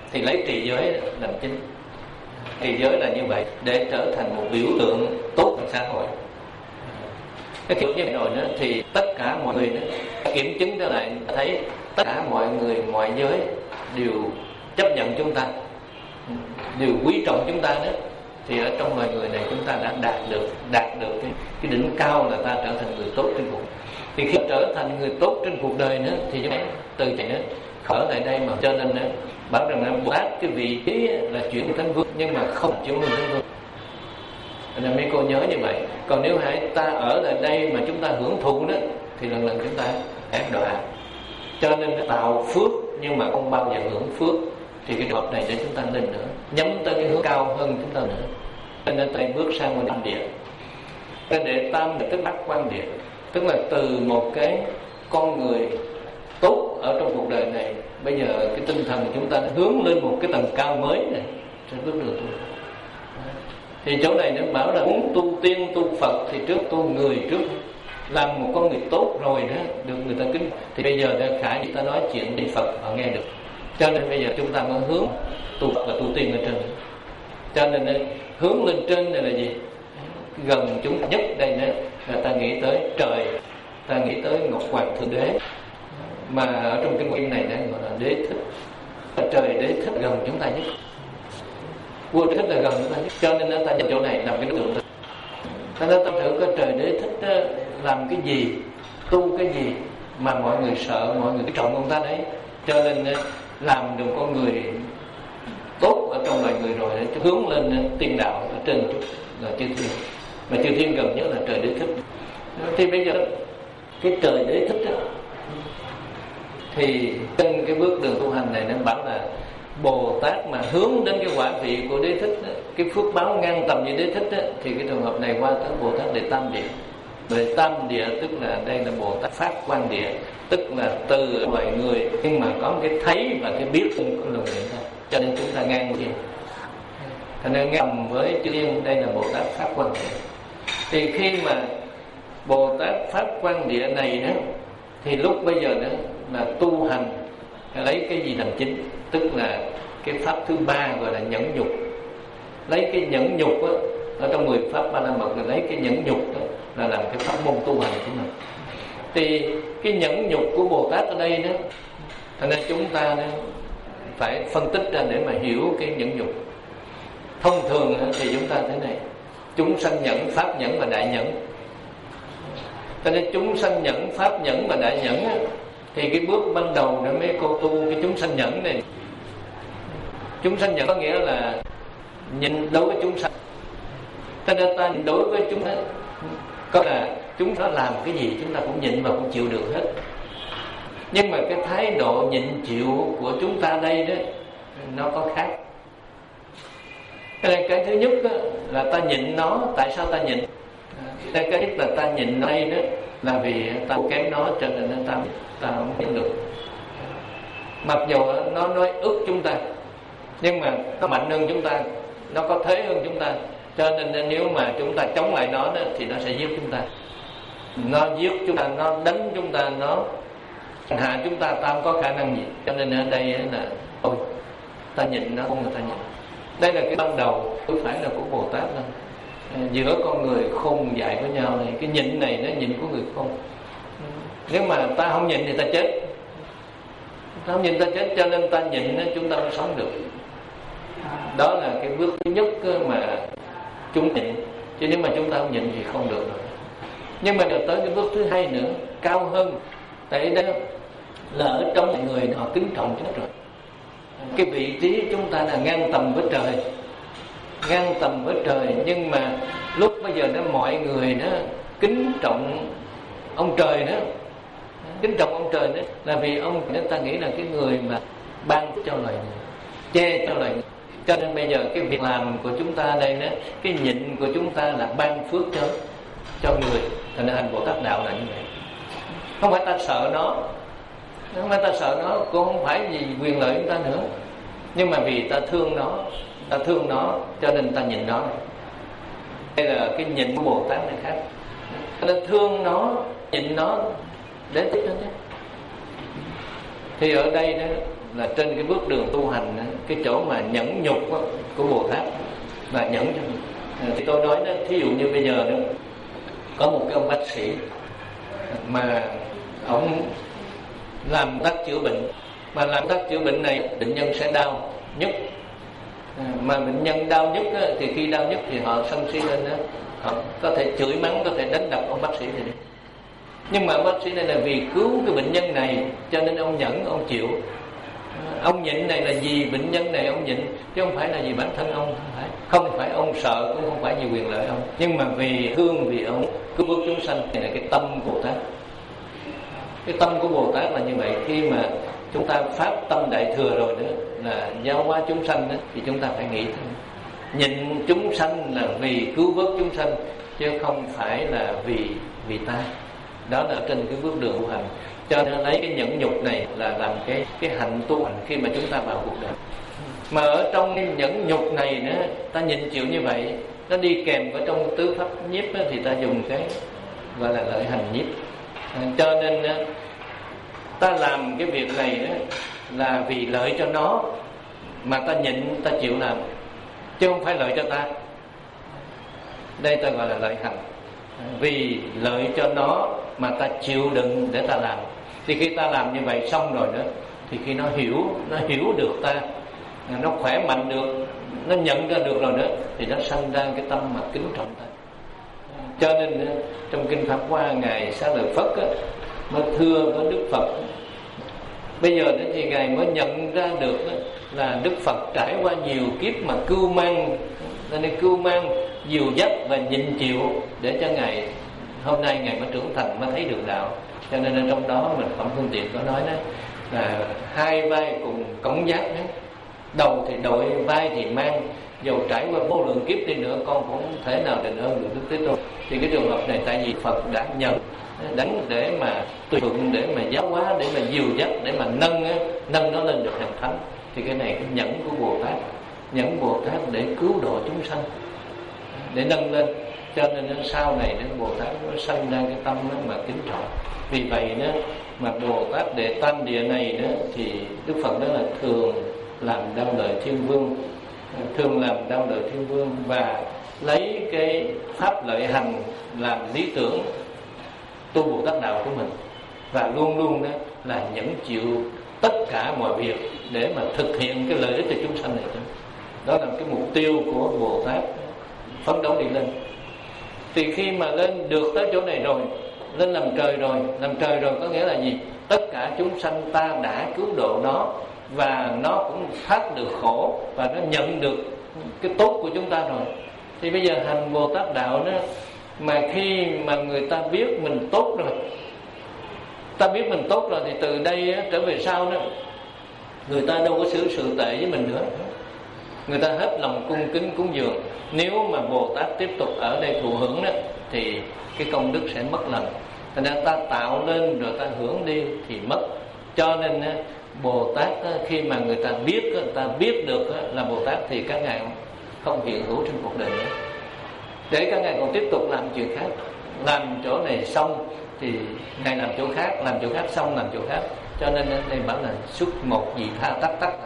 thì lấy trì giới làm chính. Trì giới là như vậy để trở thành một biểu tượng tốt trong xã hội. Cái kiểu như vậy rồi đó thì tất cả mọi người đó, kiểm chứng trở lại thấy tất cả mọi người mọi giới đều chấp nhận chúng ta, đều quý trọng chúng ta đó, thì ở trong loài người này chúng ta đã đạt được đạt được cái, cái đỉnh cao là ta trở thành người tốt trên cuộc. Thì khi trở thành người tốt trên cuộc đời nữa thì chúng ta từ chạy nữa khởi lại đây mà cho nên nữa bảo rằng là Bồ Tát cái vị trí là chuyển thánh vương nhưng mà không chuyển luân thánh vương. Nên mấy cô nhớ như vậy. Còn nếu hãy ta ở lại đây mà chúng ta hưởng thụ đó thì lần lần chúng ta ác đọa. Cho nên nó tạo phước nhưng mà không bao giờ hưởng phước. Thì cái hợp này để chúng ta lên nữa, nhắm tới cái hướng cao hơn chúng ta nữa. Cho nên ta bước sang một tam địa. Cái đệ tam là tức bát quan địa, tức là từ một cái con người tốt ở trong cuộc đời này, bây giờ cái tinh thần của chúng ta hướng lên một cái tầng cao mới này trên bước đường tu. Thì chỗ này nó bảo là muốn tu tiên tu Phật thì trước tu người trước, làm một con người tốt rồi đó được người ta kính. Thì bây giờ đã khả người ta nói chuyện đi Phật họ nghe được. Cho nên bây giờ chúng ta mới hướng tu Phật và tu tiên ở trên. Cho nên hướng lên trên này là gì? Gần chúng nhất đây nữa là ta nghĩ tới trời, ta nghĩ tới Ngọc Hoàng Thượng Đế, mà ở trong cái nguyên này đang gọi là đế thích. Trời đế thích gần chúng ta nhất, vua thích là gần chúng ta nhất. Cho nên ta nhìn chỗ này làm cái đối tượng. Ta nói tâm thử coi trời đế thích đó, làm cái gì, tu cái gì mà mọi người sợ, mọi người trọng ông ta đấy. Cho nên làm được con người tốt ở trong loài người rồi để hướng lên tiên đạo ở trên chút là chư thiên. Mà chư thiên gần nhất là trời đế thích. Thì bây giờ cái trời đế thích đó, thì trên cái bước đường tu hành này nó bảo là Bồ Tát mà hướng đến cái quả vị của đế thích đó, cái phước báo ngang tầm như đế thích đó, thì cái trường hợp này qua tới Bồ Tát đệ tam địa. Đệ tam địa tức là đây là Bồ Tát pháp quan địa, tức là từ loài người nhưng mà có cái thấy và cái biết của loài người thôi. Cho nên chúng ta ngang gì? Thành nên ngang với chư thiên đây là Bồ Tát pháp quan địa. Thì khi mà Bồ Tát pháp quan địa này đó, thì lúc bây giờ đó là tu hành lấy cái gì làm chính, tức là cái pháp thứ ba gọi là nhẫn nhục. Lấy cái nhẫn nhục đó, ở trong mười pháp ba la mật là lấy cái nhẫn nhục đó là làm cái pháp môn tu hành của mình. Thì cái nhẫn nhục của Bồ Tát ở đây đó, thành nên chúng ta đó, phải phân tích ra để mà hiểu cái nhẫn nhục. Thông thường thì chúng ta thế này: chúng sanh nhẫn, pháp nhẫn và đại nhẫn. Cho nên chúng sanh nhẫn, pháp nhẫn và đại nhẫn á, thì cái bước ban đầu để mấy cô tu cái chúng sanh nhẫn này. Chúng sanh nhẫn có nghĩa là nhìn đối với chúng sanh. Cho nên ta nhìn đối với chúng đó, có là chúng nó làm cái gì chúng ta cũng nhịn và cũng chịu được hết. Nhưng mà cái thái độ nhịn chịu của chúng ta đây đó nó có khác. Cho nên cái thứ nhất đó, là ta nhịn nó. Tại sao ta nhịn? Cái nhất là ta nhịn đây đó là vì ta kém nó, cho nên ta ta không nhịn được. Mặc dù nó nói ức chúng ta, nhưng mà nó mạnh hơn chúng ta, nó có thế hơn chúng ta, cho nên nếu mà chúng ta chống lại nó đó, thì nó sẽ giết chúng ta. Nó giết chúng ta, nó đánh chúng ta, nó hạ chúng ta, ta không có khả năng gì. Cho nên ở đây là thôi ta nhịn nó, không là ta nhịn. Đây là cái ban đầu, không phải là của Bồ Tát đâu. Giữa con người khôn dại với nhau này, cái nhịn này nó nhịn của người khôn. Nếu mà ta không nhịn thì ta chết, ta không nhịn ta chết, cho nên ta nhịn chúng ta mới sống được. Đó là cái bước thứ nhất mà chúng nhịn. Chứ nếu mà chúng ta không nhịn thì không được rồi. Nhưng mà được tới cái bước thứ hai nữa, cao hơn. Tại đó là ở trong mọi người họ kính trọng chúng rồi. Cái vị trí chúng ta là ngang tầm với trời, ngang tầm với trời. Nhưng mà lúc bây giờ đó mọi người đó kính trọng ông trời đó, kính trọng ông trời đó là vì ông đó ta nghĩ là cái người mà ban cho loài người, che cho loài người. Cho nên bây giờ cái việc làm của chúng ta đây đó, cái nhịn của chúng ta là ban phước cho cho người. Thành nên hành Bồ Tát đạo là như vậy. Không phải ta sợ nó, không phải ta sợ nó, cũng không phải vì quyền lợi chúng ta nữa, nhưng mà vì ta thương nó, ta thương nó cho nên ta nhịn nó. Đây là cái nhịn của Bồ Tát này khác. Ta thương nó, nhịn nó để tiếp đó chứ. Thì ở đây đó là trên cái bước đường tu hành đó, cái chỗ mà nhẫn nhục của Bồ Tát và nhẫn cho mình. Thì tôi nói đó, thí dụ như bây giờ đó có một cái ông bác sĩ mà ông làm tác chữa bệnh, mà làm tác chữa bệnh này bệnh nhân sẽ đau nhức, mà bệnh nhân đau nhức á, thì khi đau nhức thì họ sân si lên đó, họ có thể chửi mắng, có thể đánh đập ông bác sĩ này đi. Nhưng mà bác sĩ này là vì cứu cái bệnh nhân này cho nên ông nhẫn, ông chịu. Ông nhịn này là vì bệnh nhân này ông nhịn, chứ không phải là vì bản thân ông. Không phải, không phải ông sợ, cũng không phải vì quyền lợi ông, nhưng mà vì thương, vì ông cứu vớt chúng sanh. Này là cái tâm của Bồ Tát. Cái tâm của Bồ Tát là như vậy. Khi mà chúng ta phát tâm đại thừa rồi đó, là giáo hóa chúng sanh đó, thì chúng ta phải nghĩ thôi. Nhịn chúng sanh là vì cứu vớt chúng sanh, chứ không phải là vì vì ta. Đó là trên cái bước đường tu hành. Cho nên lấy cái nhẫn nhục này là làm cái cái hạnh tu hành khi mà chúng ta vào cuộc đời. Mà ở trong cái nhẫn nhục này nữa, ta nhịn chịu như vậy, nó đi kèm ở trong tứ pháp nhiếp đó, thì ta dùng cái gọi là lợi hành nhiếp. À, cho nên ta làm cái việc này đó là vì lợi cho nó mà ta nhịn, ta chịu làm, chứ không phải lợi cho ta. Đây ta gọi là lợi hành. Vì lợi cho nó mà ta chịu đựng để ta làm. Thì khi ta làm như vậy xong rồi đó, thì khi nó hiểu, nó hiểu được ta, nó khỏe mạnh được, nó nhận ra được rồi đó, thì nó sanh ra cái tâm mà kính trọng ta. Cho nên trong kinh Pháp Hoa, Ngài Xá Lợi Phất á, mới thưa với Đức Phật. Bây giờ đó thì Ngài mới nhận ra được đó, là Đức Phật trải qua nhiều kiếp mà cưu mang, nên cưu mang dìu dắt và nhịn chịu để cho Ngài hôm nay Ngài mới trưởng thành, mới thấy được đạo. Cho nên ở trong đó mình Phẩm Phương Tiện có nói đó là hai vai cùng cõng giác đó. Đầu thì đội, vai thì mang. Dầu trải qua vô lượng kiếp đi nữa, con cũng không thể nào đền ơn được Đức Thế Tôn. Thì cái trường hợp này tại vì Phật đã nhận đánh để mà tùy thuận, để mà giáo hóa, để mà dìu dắt, để mà nâng nâng nó lên được thành thánh. Thì cái này cái nhẫn của Bồ Tát, nhẫn Bồ Tát để cứu độ chúng sanh, để nâng lên. Cho nên sau này đến Bồ Tát nó sanh ra cái tâm đó mà kính trọng. Vì vậy đó mà Bồ Tát Đệ Tam Địa này đó, thì Đức Phật đó là thường làm đau lợi thiên vương, thường làm đau lợi thiên vương và lấy cái pháp lợi hành làm lý tưởng tu Bồ Tát đạo của mình, và luôn luôn đó là nhẫn chịu tất cả mọi việc để mà thực hiện cái lợi ích cho chúng sanh này. Đó là cái mục tiêu của Bồ Tát phấn đấu đi lên. Thì khi mà lên được tới chỗ này rồi, lên làm trời rồi, làm trời rồi có nghĩa là gì? Tất cả chúng sanh ta đã cứu độ nó, và nó cũng thoát được khổ, và nó nhận được cái tốt của chúng ta rồi. Thì bây giờ hành Bồ Tát đạo đó, mà khi mà người ta biết mình tốt rồi, ta biết mình tốt rồi, thì từ đây trở về sau đó, người ta đâu có xử sự tệ với mình nữa. Người ta hết lòng cung kính cúng dường. Nếu mà Bồ Tát tiếp tục ở đây thụ hưởng đó, thì cái công đức sẽ mất lần. Thành ra ta tạo lên rồi ta hưởng đi thì mất. Cho nên Bồ Tát khi mà người ta biết, người ta biết được là Bồ Tát, thì các ngài không hiện hữu trên cuộc đời nữa, để các ngài còn tiếp tục làm chuyện khác. Làm chỗ này xong thì ngài làm chỗ khác, làm chỗ khác xong làm chỗ khác. Cho nên đây bảo là xuất một vị tha tắc tắc,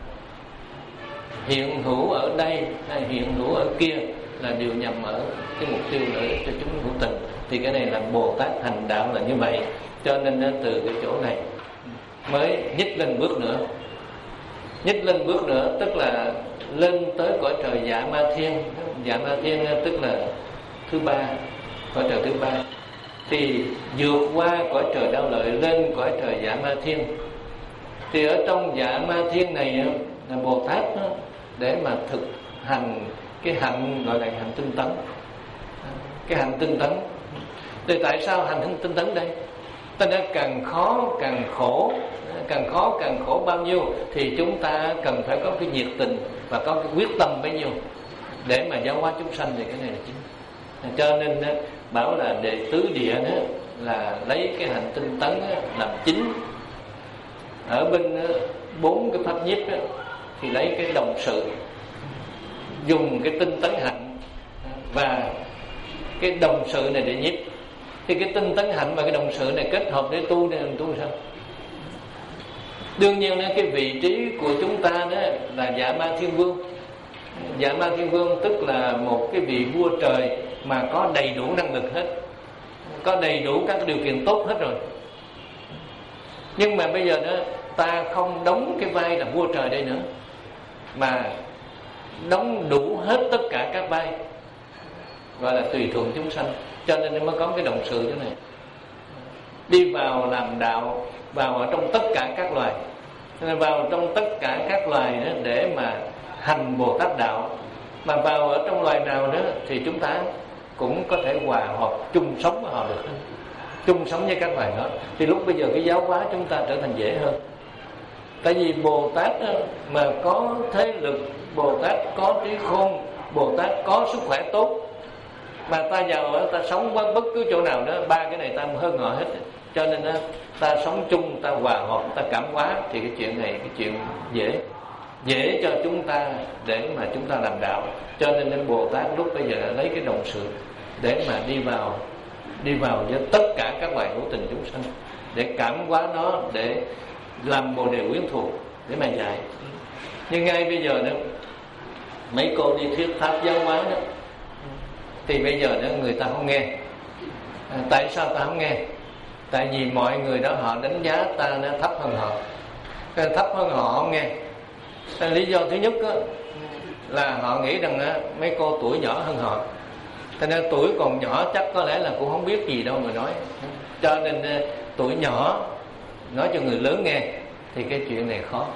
hiện hữu ở đây hay hiện hữu ở kia là đều nhằm ở cái mục tiêu lợi ích cho chúng hữu tình. Thì cái này là Bồ Tát hành đạo là như vậy. Cho nên từ cái chỗ này mới nhích lên bước nữa. Nhích lên bước nữa tức là lên tới cõi trời Dạ Ma Thiên. Dạ Ma Thiên tức là thứ ba, cõi trời thứ ba. Thì vượt qua cõi trời đau lợi lên cõi trời Dạ Ma Thiên. Thì ở trong Dạ Ma Thiên này là Bồ Tát để mà thực hành cái hạnh gọi là hạnh tinh tấn. Cái hạnh tinh tấn. Thì tại sao hành tinh tấn đây? Ta đã càng khó càng khổ, càng khó càng khổ bao nhiêu thì chúng ta cần phải có cái nhiệt tình và có cái quyết tâm bấy nhiêu để mà giáo hóa chúng sanh. Thì cái này là chính. Cho nên bảo là đệ tứ địa đó là lấy cái hạnh tinh tấn làm chính. Ở bên bốn cái pháp nhiếp đó, thì lấy cái đồng sự, dùng cái tinh tấn hạnh và cái đồng sự này để nhiếp. Thì cái tinh tấn hạnh và cái đồng sự này kết hợp để tu, để làm tu sao? Đương nhiên cái vị trí của chúng ta đó là Dạ Ma Thiên Vương. Dạ Ma Thiên Vương tức là một cái vị vua trời mà có đầy đủ năng lực hết, có đầy đủ các điều kiện tốt hết rồi. Nhưng mà bây giờ đó ta không đóng cái vai là vua trời đây nữa, mà đóng đủ hết tất cả các vai, gọi là tùy thuận chúng sanh. Cho nên mới có cái động sự thế này, đi vào làm đạo, vào ở trong tất cả các loài, vào trong tất cả các loài đó để mà hành Bồ Tát đạo. Mà vào ở trong loài nào đó thì chúng ta cũng có thể hòa hợp chung sống với họ được, chung sống với các loài đó. Thì lúc bây giờ cái giáo hóa chúng ta trở thành dễ hơn. Tại vì Bồ Tát đó, mà có thế lực, Bồ Tát có trí khôn, Bồ Tát có sức khỏe tốt, mà ta vào ở ta sống với bất cứ chỗ nào đó, ba cái này ta hơn họ hết. Cho nên đó, ta sống chung, ta hòa hợp, ta cảm hóa, thì cái chuyện này cái chuyện dễ dễ cho chúng ta để mà chúng ta làm đạo. Cho nên nên Bồ Tát lúc bây giờ lấy cái đồng sự để mà đi vào đi vào với tất cả các loài hữu tình chúng sanh, để cảm hóa nó, để làm bồ đề quyến thuộc, để mà dạy. Nhưng ngay bây giờ đó, mấy cô đi thuyết pháp giáo hóa đó, thì bây giờ đó người ta không nghe. À, tại sao ta không nghe? Tại vì mọi người đó họ đánh giá ta nó thấp hơn họ, thấp hơn họ không nghe. À, lý do thứ nhất đó, là họ nghĩ rằng á, mấy cô tuổi nhỏ hơn họ, cho nên tuổi còn nhỏ chắc có lẽ là cũng không biết gì đâu mà nói. Cho nên tuổi nhỏ nói cho người lớn nghe thì cái chuyện này khó.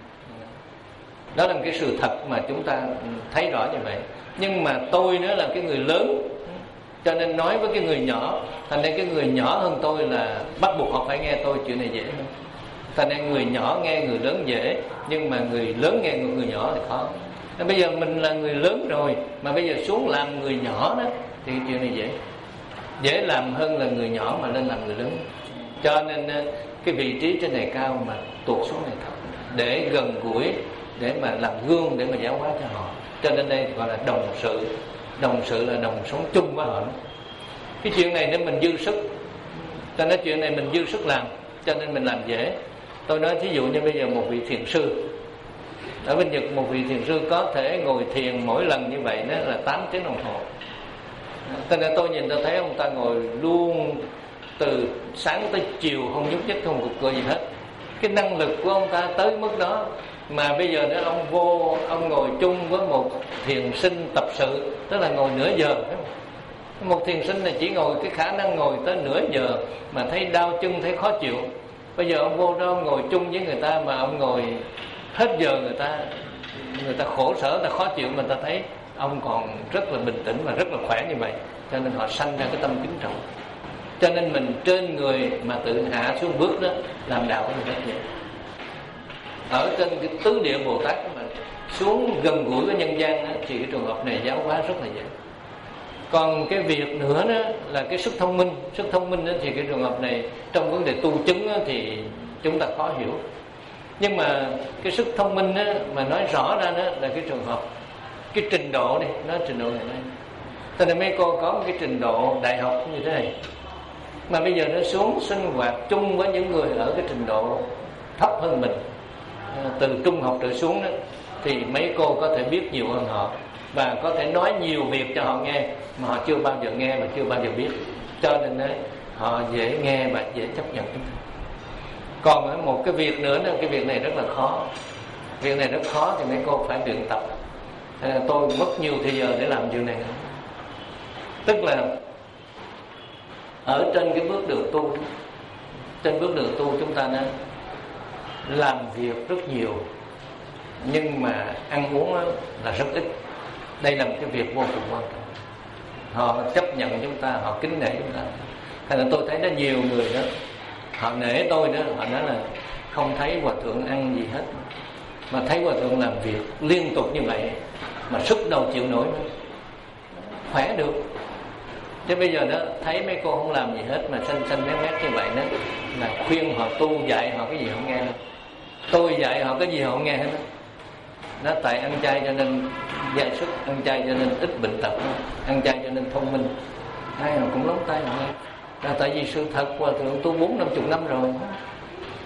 Đó là một cái sự thật mà chúng ta thấy rõ như vậy. Nhưng mà tôi nữa là cái người lớn, cho nên nói với cái người nhỏ, thành nên cái người nhỏ hơn tôi là bắt buộc họ phải nghe tôi, chuyện này dễ hơn. Thành nên người nhỏ nghe người lớn dễ, nhưng mà người lớn nghe người nhỏ thì khó. Nên bây giờ mình là người lớn rồi, mà bây giờ xuống làm người nhỏ đó, thì chuyện này dễ dễ làm hơn là người nhỏ mà lên làm người lớn. Cho nên cái vị trí trên này cao mà tuột xuống này thấp, để gần gũi, để mà làm gương, để mà giáo hóa cho họ. Cho nên đây gọi là đồng sự. Đồng sự là đồng sống chung với họ. Cái chuyện này nếu mình dư sức, cho nên chuyện này mình dư sức làm, cho nên mình làm dễ. Tôi nói thí dụ như bây giờ một vị thiền sư ở bên Nhật, một vị thiền sư có thể ngồi thiền mỗi lần như vậy đó là tám tiếng đồng hồ. Cho nên tôi nhìn tôi thấy ông ta ngồi luôn từ sáng tới chiều, không nhúc nhích, không cục cựa gì hết. Cái năng lực của ông ta tới mức đó. Mà bây giờ đó ông vô, ông ngồi chung với một thiền sinh tập sự, tức là ngồi nửa giờ. Một thiền sinh này chỉ ngồi cái khả năng ngồi tới nửa giờ mà thấy đau chân, thấy khó chịu. Bây giờ ông vô đó ông ngồi chung với người ta mà ông ngồi hết giờ, người ta người ta khổ sở, người ta khó chịu, mà người ta thấy ông còn rất là bình tĩnh và rất là khỏe như vậy. Cho nên họ sanh ra cái tâm kính trọng. Cho nên mình trên người mà tự hạ xuống bước đó, làm đạo rất dễ. Ở trên cái tứ địa Bồ Tát mà xuống gần gũi với nhân gian đó, thì cái trường hợp này giáo hóa rất là dễ. Còn cái việc nữa đó là cái sức thông minh. Sức thông minh đó thì cái trường hợp này trong vấn đề tu chứng đó, thì chúng ta khó hiểu. Nhưng mà cái sức thông minh đó, mà nói rõ ra đó là cái trường hợp, cái trình độ đi, nói trình độ này đây. Cho nên mấy cô có một cái trình độ đại học như thế này, mà bây giờ nó xuống sinh hoạt chung với những người ở cái trình độ thấp hơn mình, từ trung học trở xuống đó, thì mấy cô có thể biết nhiều hơn họ, và có thể nói nhiều việc cho họ nghe mà họ chưa bao giờ nghe và chưa bao giờ biết. Cho nên đó, họ dễ nghe và dễ chấp nhận chúng ta. Còn một cái việc nữa, cái việc này rất là khó. Việc này rất khó thì mấy cô phải luyện tập. Tôi mất nhiều thời giờ để làm điều này nữa. Tức là ở trên cái bước đường tu, trên bước đường tu chúng ta nên làm việc rất nhiều, nhưng mà ăn uống là rất ít. Đây là một cái việc vô cùng quan trọng. Họ chấp nhận chúng ta, họ kính nể chúng ta. Thành ra tôi thấy rất nhiều người đó, họ nể tôi đó, họ nói là không thấy hòa thượng ăn gì hết, mà thấy hòa thượng làm việc liên tục như vậy mà sức đâu chịu nổi nữa, khỏe được. Chứ bây giờ đó thấy mấy cô không làm gì hết mà xanh xanh mét mét như vậy đó, là khuyên họ tu, dạy họ cái gì không nghe hết. Tôi dạy họ cái gì họ không nghe hết đó. Nó tại ăn chay cho nên dạy sức, ăn chay cho nên ít bệnh tật, ăn chay cho nên thông minh. Ai họ cũng lóng tay họ nghe. Là tại vì sự thật hòa thượng tu bốn năm chục năm rồi,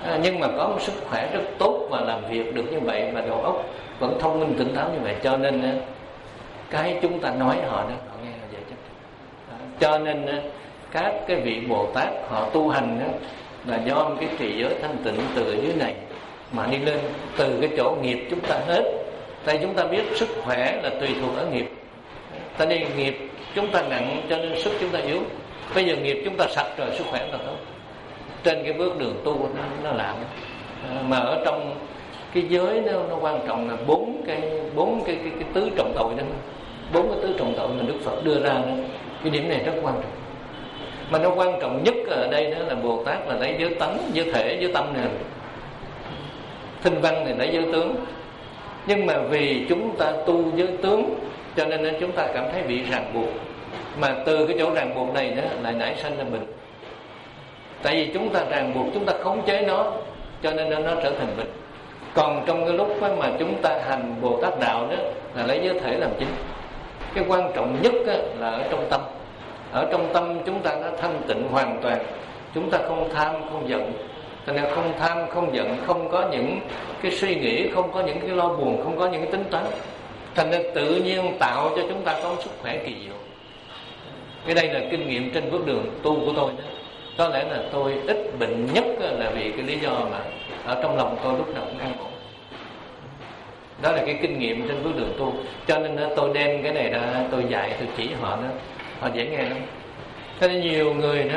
à, nhưng mà có một sức khỏe rất tốt và làm việc được như vậy, và đầu óc vẫn thông minh tỉnh táo như vậy. Cho nên á, cái chúng ta nói họ đó, họ nghe họ dễ chấp. Cho nên á, các cái vị Bồ Tát họ tu hành á, là do một cái trì giới thanh tịnh từ ở dưới này mà đi lên, từ cái chỗ nghiệp chúng ta hết. Tại chúng ta biết sức khỏe là tùy thuộc ở nghiệp. Ta đi nghiệp chúng ta nặng cho nên sức chúng ta yếu. Bây giờ nghiệp chúng ta sạch rồi, sức khỏe là tốt. Trên cái bước đường tu nó, nó làm à, mà ở trong cái giới nó, nó quan trọng là bốn cái bốn cái, cái cái tứ trọng tội đó, bốn cái tứ trọng tội mà Đức Phật đưa ra đó. Cái điểm này rất quan trọng. Mà nó quan trọng nhất ở đây đó là Bồ Tát là lấy giới tánh, giới thể, giới tâm này. Thinh văn này lấy giới tướng. Nhưng mà vì chúng ta tu giới tướng cho nên chúng ta cảm thấy bị ràng buộc. Mà từ cái chỗ ràng buộc này đó lại nảy sinh ra bệnh. Tại vì chúng ta ràng buộc, chúng ta khống chế nó, cho nên nó trở thành bệnh. Còn trong cái lúc mà chúng ta hành Bồ Tát đạo đó là lấy giới thể làm chính. Cái quan trọng nhất là ở trong tâm. Ở trong tâm chúng ta nó thanh tịnh hoàn toàn. Chúng ta không tham, không giận. Cho nên không tham, không giận, không có những cái suy nghĩ, không có những cái lo buồn, không có những cái tính toán. Thành nên tự nhiên tạo cho chúng ta có một sức khỏe kỳ diệu. Cái đây là kinh nghiệm trên bước đường tu của tôi đó. Có lẽ là tôi ít bệnh nhất là vì cái lý do mà ở trong lòng tôi lúc nào cũng an ổn. Đó là cái kinh nghiệm trên bước đường tu. Cho nên tôi đem cái này ra, tôi dạy, tôi chỉ họ đó, họ dễ nghe lắm. Cho nên nhiều người đó,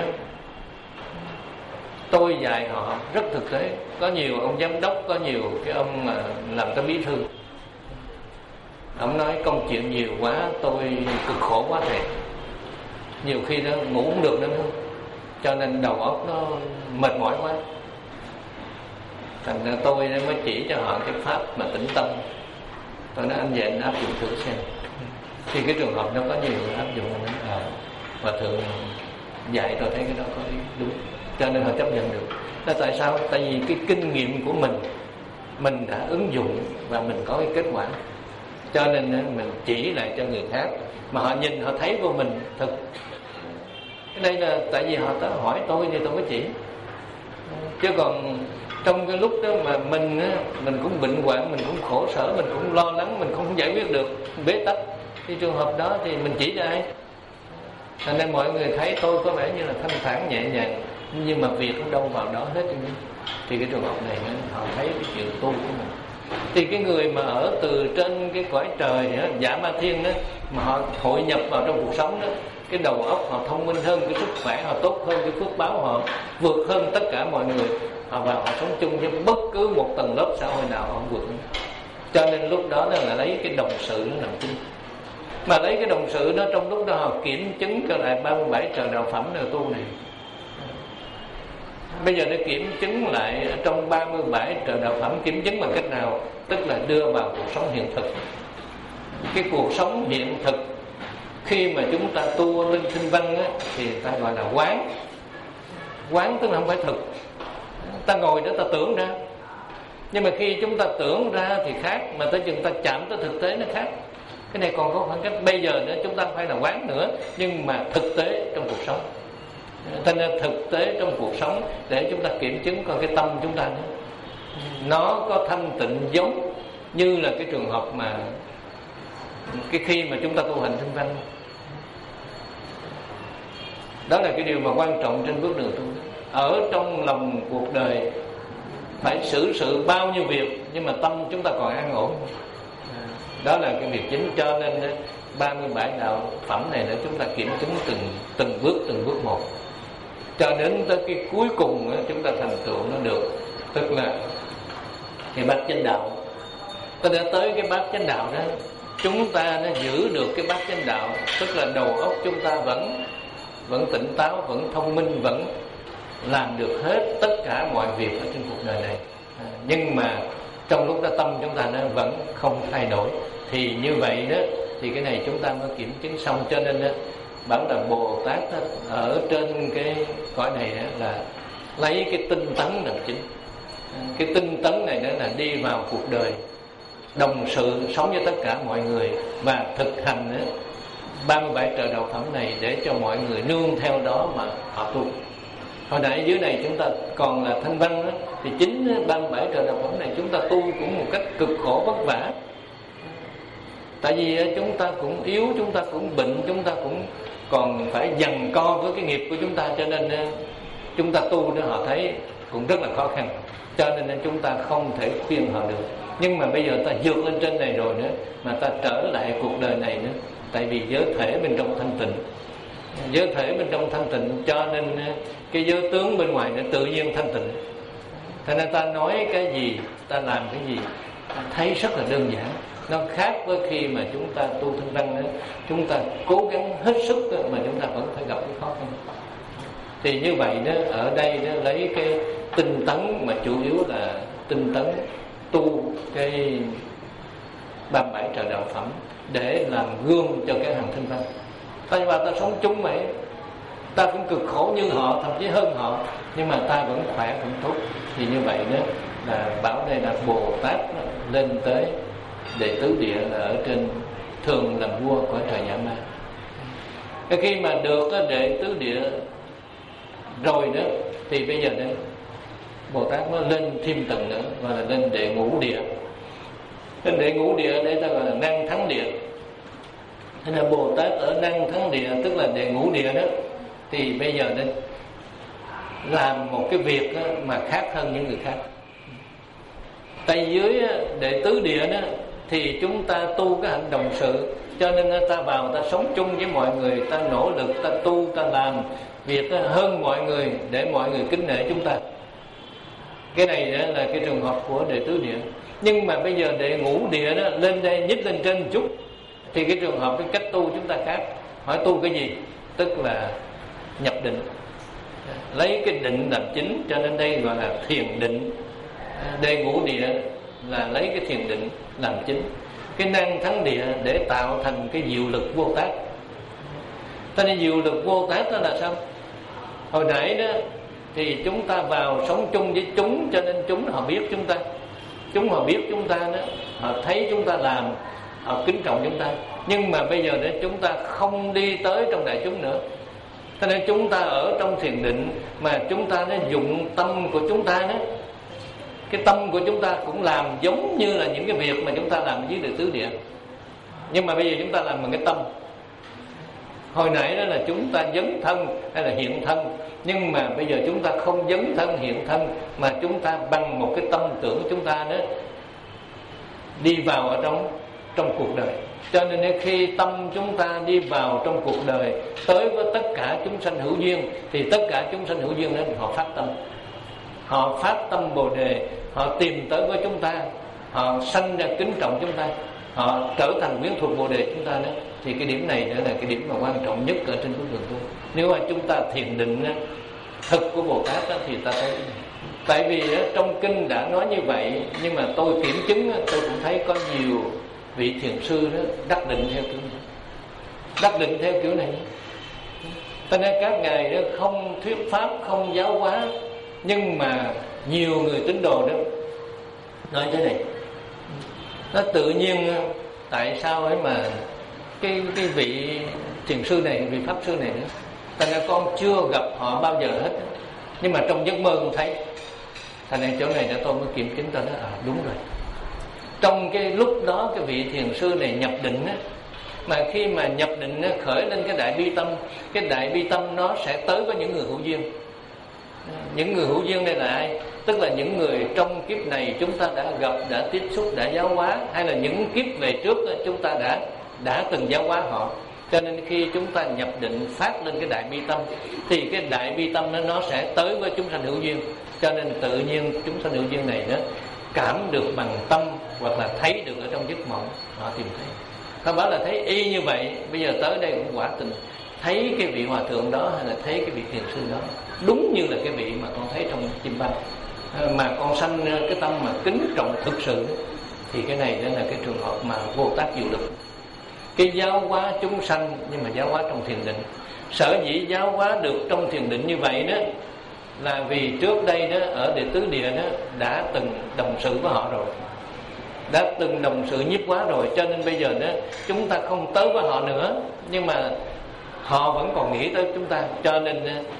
tôi dạy họ rất thực tế. Có nhiều ông giám đốc, có nhiều cái ông mà làm cái bí thư, ông nói công chuyện nhiều quá, tôi cực khổ quá thầy. Nhiều khi đó ngủ không được nữa, cho nên đầu óc nó mệt mỏi quá. Thành ra tôi mới chỉ cho họ cái pháp mà tĩnh tâm. Tôi nói anh về anh áp dụng thử xem. Thì cái trường hợp nó có nhiều người áp dụng à, và thường dạy tôi thấy cái đó có đúng, cho nên họ chấp nhận được. Là tại sao? Tại vì cái kinh nghiệm của mình mình đã ứng dụng và mình có cái kết quả, cho nên mình chỉ lại cho người khác mà họ nhìn, họ thấy của mình thực. Cái đây là tại vì họ tới hỏi tôi thì tôi mới chỉ. Chứ còn trong cái lúc đó mà mình mình cũng bệnh hoạn, mình cũng khổ sở, mình cũng lo lắng, mình không giải quyết được, bế tắc, thì trường hợp đó thì mình chỉ cho ai? Cho nên mọi người thấy tôi có vẻ như là thanh thản nhẹ nhàng, nhưng mà việc nó đâu vào đó hết. Thì cái trường hợp này họ thấy cái chuyện tu của mình. Thì cái người mà ở từ trên cái cõi trời đó, Giả Ma Thiên đó, mà họ hội nhập vào trong cuộc sống đó, cái đầu óc họ thông minh hơn, cái sức khỏe họ tốt hơn, cái phước báo họ vượt hơn tất cả mọi người. Họ vào họ sống chung với bất cứ một tầng lớp xã hội nào họ không vượt. Cho nên lúc đó là lấy cái đồng sự nó làm chính. Mà lấy cái đồng sự đó, trong lúc đó họ kiểm chứng cho lại ba mươi bảy trời đạo phẩm nơi tu này. Bây giờ để kiểm chứng lại trong ba mươi bảy trời đạo phẩm, kiểm chứng bằng cách nào? Tức là đưa vào cuộc sống hiện thực. Cái cuộc sống hiện thực khi mà chúng ta tu linh tinh văn á, thì ta gọi là quán. Quán tức là không phải thực. Ta ngồi đó ta tưởng ra. Nhưng mà khi chúng ta tưởng ra thì khác, mà tới chừng ta chạm tới thực tế nó khác. Cái này còn có khoảng cách. Bây giờ nữa chúng ta không phải là quán nữa, nhưng mà thực tế trong cuộc sống. Cho nên thực tế trong cuộc sống để chúng ta kiểm chứng coi cái tâm chúng ta nữa, nó có thanh tịnh giống như là cái trường hợp mà cái khi mà chúng ta tu hành tinh văn. Đó là cái điều mà quan trọng trên bước đường tu. Ở trong lòng cuộc đời phải xử sự bao nhiêu việc, nhưng mà tâm chúng ta còn an ổn. Đó là cái việc chính. Cho nên ba mươi bảy đạo phẩm này để chúng ta kiểm chứng từng từng bước từng bước một, cho đến tới cái cuối cùng chúng ta thành tựu nó được, tức là cái bát chánh đạo. Ta đã tới cái bát chánh đạo đó, chúng ta nó giữ được cái bát chánh đạo, tức là đầu óc chúng ta vẫn vẫn tỉnh táo, vẫn thông minh, vẫn làm được hết tất cả mọi việc ở trên cuộc đời này. À, nhưng mà trong lúc đó tâm chúng ta nó vẫn không thay đổi. Thì như vậy đó, thì cái này chúng ta mới kiểm chứng xong. Cho nên đó, bảo là Bồ Tát đó, ở trên cái cõi này đó, là lấy cái tinh tấn làm chính. Cái tinh tấn này đó là đi vào cuộc đời, đồng sự sống với tất cả mọi người và thực hành đó, ba mươi bảy trời đạo phẩm này để cho mọi người nương theo đó mà họ tu. Hồi nãy dưới này chúng ta còn là thanh văn đó, thì chính ba mươi bảy trời đạo phẩm này chúng ta tu cũng một cách cực khổ vất vả. Tại vì chúng ta cũng yếu, chúng ta cũng bệnh, chúng ta cũng còn phải giằng co với cái nghiệp của chúng ta, cho nên chúng ta tu để họ thấy cũng rất là khó khăn. Cho nên chúng ta không thể khuyên họ được. Nhưng mà bây giờ ta vượt lên trên này rồi nữa, mà ta trở lại cuộc đời này nữa, tại vì giới thể bên trong thanh tịnh, giới thể bên trong thanh tịnh, cho nên cái giới tướng bên ngoài nó tự nhiên thanh tịnh. Cho nên ta nói cái gì, ta làm cái gì, ta thấy rất là đơn giản. Nó khác với khi mà chúng ta tu thanh văn nữa, chúng ta cố gắng hết sức đó, mà chúng ta vẫn phải gặp cái khó khăn. Thì như vậy đó, ở đây đó, lấy cái tinh tấn, mà chủ yếu là tinh tấn tu cái ba mươi bảy trời đạo phẩm để làm gương cho cái hàng thanh văn. Ta vào ta sống chung vậy, ta cũng cực khổ như họ, thậm chí hơn họ, nhưng mà ta vẫn khỏe, vẫn tốt. Thì như vậy đó là bảo đây là Bồ Tát lên tới đệ tứ địa, là ở trên thường làm vua của trời Dạ Ma. Cái khi mà được đệ tứ địa rồi đó, thì bây giờ đây Bồ Tát nó lên thêm tầng nữa, gọi là lên đệ ngũ địa. Lên đệ ngũ địa đây ta gọi là năng thắng địa. Thế nên Bồ Tát ở năng thắng địa, tức là đệ ngũ địa đó, thì bây giờ nên làm một cái việc đó mà khác hơn những người khác. Tại dưới đệ tứ địa đó thì chúng ta tu cái hạnh đồng sự, cho nên ta vào ta sống chung với mọi người, ta nỗ lực, ta tu, ta làm việc hơn mọi người để mọi người kính nể chúng ta. Cái này đó là cái trường hợp của đệ tứ địa. Nhưng mà bây giờ đệ ngũ địa đó lên đây, nhích lên trên một chút, thì cái trường hợp, cái cách tu chúng ta khác. Hỏi tu cái gì? Tức là nhập định, lấy cái định làm chính, cho nên đây gọi là thiền định. Đệ ngũ địa là lấy cái thiền định làm chính. Cái năng thắng địa để tạo thành cái diệu lực vô tác. Cho nên diệu lực vô tác đó là sao? Hồi nãy đó thì chúng ta vào sống chung với chúng, cho nên chúng họ biết chúng ta. Chúng họ biết chúng ta đó, họ thấy chúng ta làm, họ kính trọng chúng ta. Nhưng mà bây giờ để chúng ta không đi tới trong đại chúng nữa, cho nên chúng ta ở trong thiền định, mà chúng ta nó dụng tâm của chúng ta đó, cái tâm của chúng ta cũng làm giống như là những cái việc mà chúng ta làm dưới đệ tứ địa. Nhưng mà bây giờ chúng ta làm bằng cái tâm. Hồi nãy đó là chúng ta dấn thân hay là hiện thân, nhưng mà bây giờ chúng ta không dấn thân hiện thân, mà chúng ta bằng một cái tâm tưởng của chúng ta đó đi vào ở trong trong cuộc đời. Cho nên khi tâm chúng ta đi vào trong cuộc đời, tới với tất cả chúng sanh hữu duyên, thì tất cả chúng sanh hữu duyên đó họ phát tâm, họ phát tâm Bồ Đề, họ tìm tới với chúng ta, họ sanh ra kính trọng chúng ta, họ trở thành quyến thuộc Bồ Đề chúng ta đó. Thì cái điểm này nữa là cái điểm mà quan trọng nhất ở trên con đường tu. Nếu mà chúng ta thiền định đó, thực của Bồ Tát đó, thì ta thấy. Tại vì đó, trong kinh đã nói như vậy, nhưng mà tôi kiểm chứng, tôi cũng thấy có nhiều vị thiền sư đó đắc định theo kiểu này, đắc định theo kiểu này. Cho nên các ngài đó không thuyết pháp, không giáo hóa, nhưng mà nhiều người tín đồ đó nói thế này, nó tự nhiên tại sao ấy mà cái cái vị thiền sư này, vị pháp sư này nữa, thành ra con chưa gặp họ bao giờ hết, nhưng mà trong giấc mơ con thấy. Thành ra chỗ này để tôi mới kiểm chứng tôi nói à đúng rồi. Trong cái lúc đó cái vị thiền sư này nhập định á, mà khi mà nhập định á, khởi lên cái đại bi tâm, cái đại bi tâm nó sẽ tới với những người hữu duyên. Những người hữu duyên đây là ai? Tức là những người trong kiếp này chúng ta đã gặp, đã tiếp xúc, đã giáo hóa, hay là những kiếp về trước đó, chúng ta đã đã từng giáo hóa họ. Cho nên khi chúng ta nhập định phát lên cái đại bi tâm, thì cái đại bi tâm đó, nó sẽ tới với chúng sanh hữu duyên. Cho nên tự nhiên chúng sanh hữu duyên này đó cảm được bằng tâm, hoặc là thấy được ở trong giấc mộng, họ tìm thấy. Họ bảo là thấy y như vậy, bây giờ tới đây cũng quả tình thấy cái vị hòa thượng đó, hay là thấy cái vị thiền sư đó đúng như là cái vị mà con thấy trong chim bay, mà con sanh cái tâm mà kính trọng thực sự. Thì cái này đó là cái trường hợp mà vô tác diệu lực. Cái giáo hóa chúng sanh, nhưng mà giáo hóa trong thiền định. Sở dĩ giáo hóa được trong thiền định như vậy đó là vì trước đây đó ở đệ tứ địa đó đã từng đồng sự với họ rồi, đã từng đồng sự nhiếp hóa rồi. Cho nên bây giờ đó chúng ta không tới với họ nữa, nhưng mà họ vẫn còn nghĩ tới chúng ta. Cho nên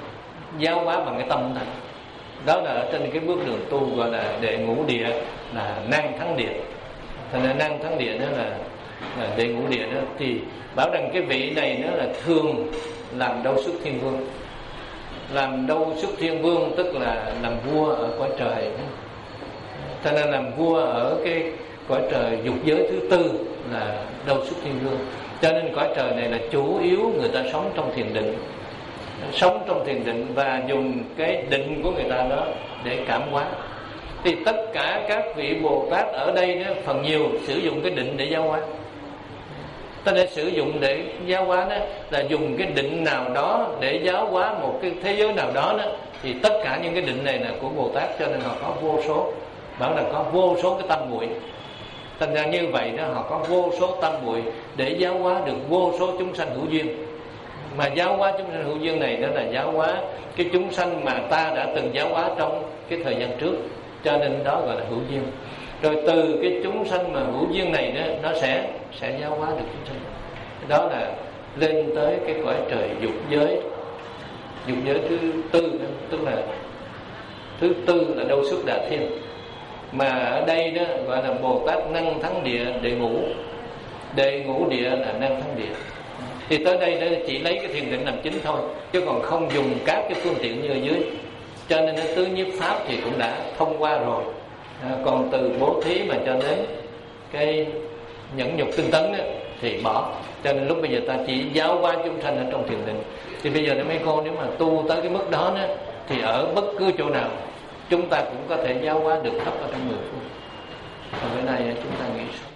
giáo hóa bằng cái tâm này. Đó là ở trên cái bước đường tu gọi là đệ ngũ địa, là năng thắng địa. Thành ra năng thắng địa đó là, là đệ ngũ địa đó, thì bảo rằng cái vị này nó là thường làm đâu xuất thiên vương. Làm đâu xuất thiên vương tức là làm vua ở cõi trời. Thành ra làm vua ở cái cõi trời dục giới thứ tư là đâu xuất thiên vương. Cho nên cõi trời này là chủ yếu người ta sống trong thiền định, sống trong thiền định và dùng cái định của người ta đó để cảm hóa. Thì tất cả các vị Bồ Tát ở đây đó, phần nhiều sử dụng cái định để giáo hóa. Ta để sử dụng để giáo hóa đó là dùng cái định nào đó để giáo hóa một cái thế giới nào đó đó. Thì tất cả những cái định này là của Bồ Tát, cho nên họ có vô số, bảo là có vô số cái tâm muội. Thành ra như vậy đó, họ có vô số tâm muội để giáo hóa được vô số chúng sanh hữu duyên. Mà giáo hóa chúng sanh hữu duyên này đó là giáo hóa cái chúng sanh mà ta đã từng giáo hóa trong cái thời gian trước, cho nên đó gọi là hữu duyên. Rồi từ cái chúng sanh mà hữu duyên này đó, nó sẽ sẽ giáo hóa được chúng sanh. Đó là lên tới cái cõi trời dục giới, dục giới thứ tư đó, tức là thứ tư là đâu xuất đà thiên. Mà ở đây đó gọi là Bồ Tát năng thắng địa đệ ngũ. Đệ ngũ địa là năng thắng địa. Thì tới đây đó chỉ lấy cái thiền định làm chính thôi, chứ còn không dùng các cái phương tiện như ở dưới. Cho nên tứ nhiếp pháp thì cũng đã thông qua rồi. À, còn từ bố thí mà cho đến cái nhẫn nhục tinh tấn đó, thì bỏ. Cho nên lúc bây giờ ta chỉ giáo hóa chúng sanh ở trong thiền định. Thì bây giờ nếu mấy cô nếu mà tu tới cái mức đó, đó thì ở bất cứ chỗ nào chúng ta cũng có thể giáo hóa được khắp ở trong mười phương. Còn cái này chúng ta nghĩ sao?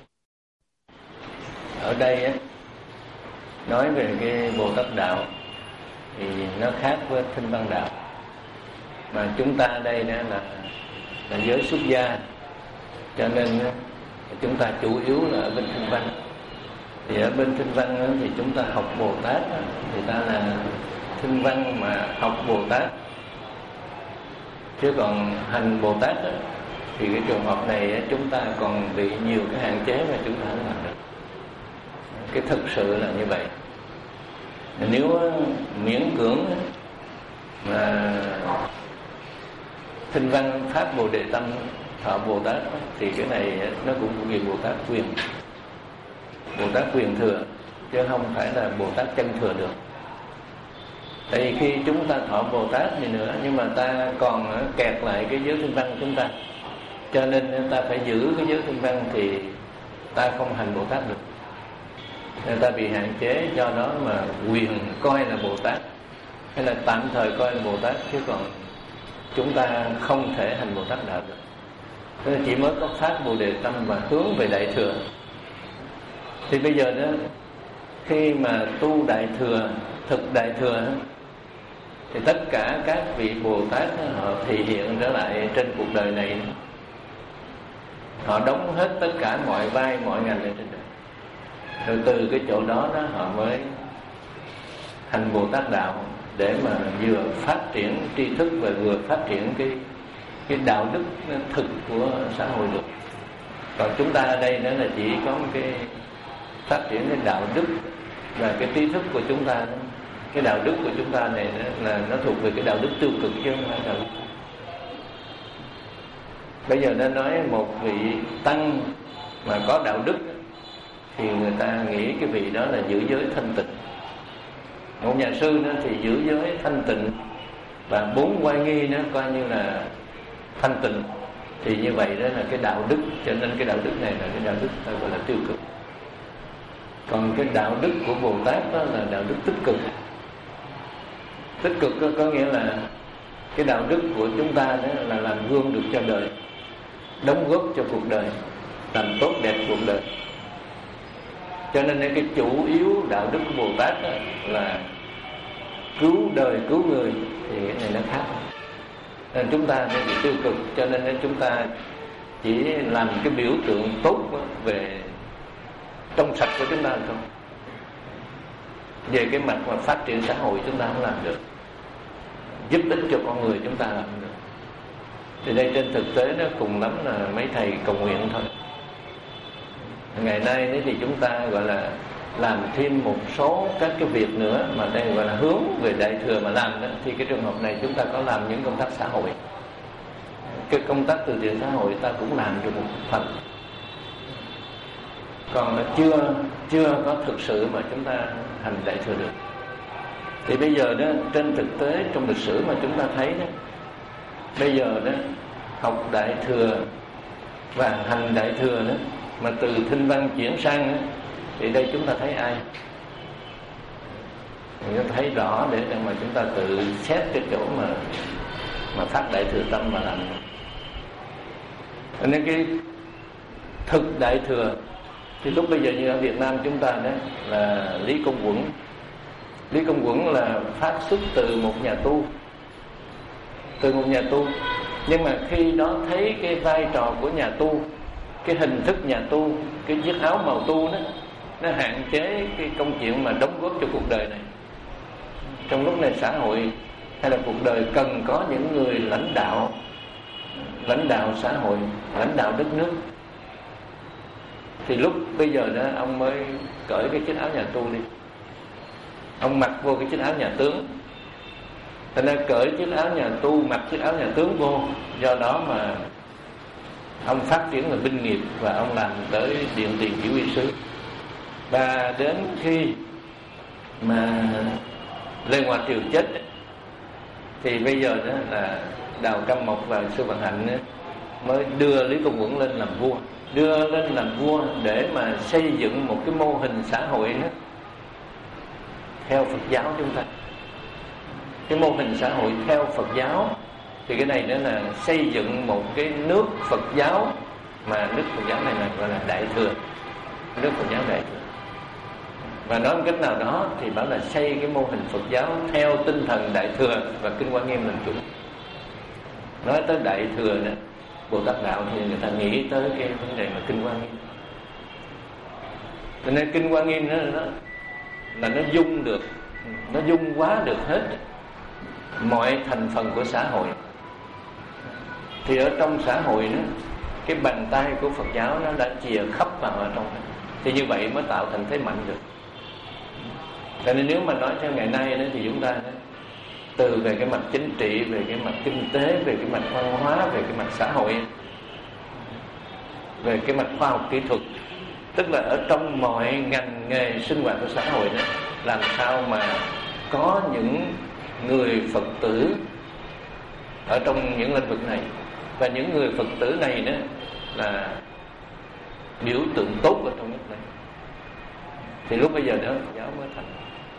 Ở đây á, nói về cái Bồ Tát đạo thì nó khác với Thanh Văn đạo. Mà chúng ta đây đó là là giới xuất gia, cho nên chúng ta chủ yếu là ở bên Thanh Văn. Thì ở bên Thanh Văn thì chúng ta học Bồ Tát, người ta là Thanh Văn mà học Bồ Tát. Chứ còn hành Bồ Tát thì cái trường hợp này chúng ta còn bị nhiều cái hạn chế mà chúng ta không làm được. Cái thực sự là như vậy. Nếu miễn cưỡng mà Thanh Văn phát Bồ Đề Tâm thọ Bồ Tát thì cái này nó cũng thuộc về Bồ Tát quyền, Bồ Tát quyền thừa, chứ không phải là Bồ Tát chân thừa được. Tại vì khi chúng ta thọ Bồ Tát gì nữa, nhưng mà ta còn kẹt lại cái giới Thanh Văn của chúng ta, cho nên ta phải giữ cái giới Thanh Văn thì ta không hành Bồ Tát được. Nên ta bị hạn chế, do đó mà quyền coi là Bồ Tát, hay là tạm thời coi là Bồ Tát, chứ còn chúng ta không thể hành Bồ Tát đạo được. Nên chỉ mới có phát Bồ Đề Tâm và hướng về Đại Thừa. Thì bây giờ đó, khi mà tu Đại Thừa, thực Đại Thừa, thì tất cả các vị Bồ Tát họ thể hiện trở lại trên cuộc đời này. Họ đóng hết tất cả mọi vai, mọi ngành ở trên đời. Rồi từ cái chỗ đó, đó họ mới hành Bồ Tát đạo, để mà vừa phát triển tri thức và vừa phát triển cái cái đạo đức thực của xã hội được. Còn chúng ta ở đây nữa là chỉ có một cái phát triển cái đạo đức và cái tri thức của chúng ta. Cái đạo đức của chúng ta này là nó thuộc về cái đạo đức tiêu cực, chứ không phải đạo đức. Bây giờ nó nói một vị tăng mà có đạo đức thì người ta nghĩ cái vị đó là giữ giới thanh tịnh. Một nhà sư nữa thì giữ giới thanh tịnh và bốn oai nghi nó coi như là thanh tịnh. Thì như vậy đó là cái đạo đức, cho nên cái đạo đức này là cái đạo đức ta gọi là tiêu cực. Còn cái đạo đức của Bồ Tát đó là đạo đức tích cực. Tích cực có, có nghĩa là cái đạo đức của chúng ta đó là làm gương được cho đời, đóng góp cho cuộc đời, làm tốt đẹp cuộc đời. Cho nên cái chủ yếu đạo đức của Bồ Tát là cứu đời, cứu người, thì cái này nó khác. Nên chúng ta nên bị tiêu cực, cho nên chúng ta chỉ làm cái biểu tượng tốt về trong sạch của chúng ta thôi. Về cái mặt mà phát triển xã hội chúng ta không làm được, giúp ích cho con người chúng ta làm được. Thì đây trên thực tế nó cùng lắm là mấy thầy cầu nguyện thôi. Ngày nay thì chúng ta gọi là làm thêm một số các cái việc nữa mà đây gọi là hướng về đại thừa mà làm đó, thì cái trường hợp này chúng ta có làm những công tác xã hội. Cái công tác từ thiện xã hội ta cũng làm được một phần, còn nó chưa chưa có thực sự mà chúng ta hành đại thừa được. Thì bây giờ đó, trên thực tế trong lịch sử mà chúng ta thấy đó, bây giờ đó học đại thừa và hành đại thừa đó, mà từ Thinh Văn chuyển sang đó, thì đây chúng ta thấy ai? Chúng ta thấy rõ để mà chúng ta tự xét cái chỗ mà mà phát đại thừa tâm mà làm. Nên cái thực đại thừa thì lúc bây giờ như ở Việt Nam chúng ta đó là Lý Công Uẩn. Lý Công Uẩn là phát xuất từ một nhà tu, từ một nhà tu. Nhưng mà khi đó thấy cái vai trò của nhà tu, cái hình thức nhà tu, cái chiếc áo màu tu đó, nó hạn chế cái công chuyện mà đóng góp cho cuộc đời này. Trong lúc này xã hội hay là cuộc đời cần có những người lãnh đạo, lãnh đạo xã hội, lãnh đạo đất nước. Thì lúc bây giờ đó ông mới cởi cái chiếc áo nhà tu đi, ông mặc vô cái chiếc áo nhà tướng. Thành ra cởi chiếc áo nhà tu, mặc chiếc áo nhà tướng vô, do đó mà ông phát triển là binh nghiệp và ông làm tới điện tiền chỉ huy sứ. Và đến khi mà Lê Ngoại Triều chết thì bây giờ đó là Đào Cam Mộc và Sư Vạn Hạnh mới đưa Lý Công Uẩn lên làm vua, đưa lên làm vua để mà xây dựng một cái mô hình xã hội đó theo Phật giáo chúng ta. Cái mô hình xã hội theo Phật giáo thì cái này đó là xây dựng một cái nước Phật giáo, mà nước Phật giáo này là gọi là đại thừa, nước Phật giáo đại thừa. Và nói một cách nào đó thì bảo là xây cái mô hình Phật giáo theo tinh thần đại thừa và Kinh Hoa Nghiêm làm chủ. Nói tới đại thừa nữa, Bồ Tát đạo thì người ta nghĩ tới cái vấn đề mà Kinh Hoa Nghiêm. Cho nên Kinh Hoa Nghiêm đó, đó là nó dung được, nó dung hóa được hết mọi thành phần của xã hội. Thì ở trong xã hội đó, cái bàn tay của Phật giáo nó đã chìa khắp vào ở trong đó. Thì như vậy mới tạo thành thế mạnh được. Cho nên nếu mà nói theo ngày nay đó, thì chúng ta đó, từ về cái mặt chính trị, về cái mặt kinh tế, về cái mặt văn hóa, về cái mặt xã hội, về cái mặt khoa học kỹ thuật, tức là ở trong mọi ngành nghề sinh hoạt của xã hội đó, làm sao mà có những người Phật tử ở trong những lĩnh vực này. Và những người Phật tử này đó là biểu tượng tốt ở trong nước này, thì lúc bây giờ đó Phật giáo mới thành.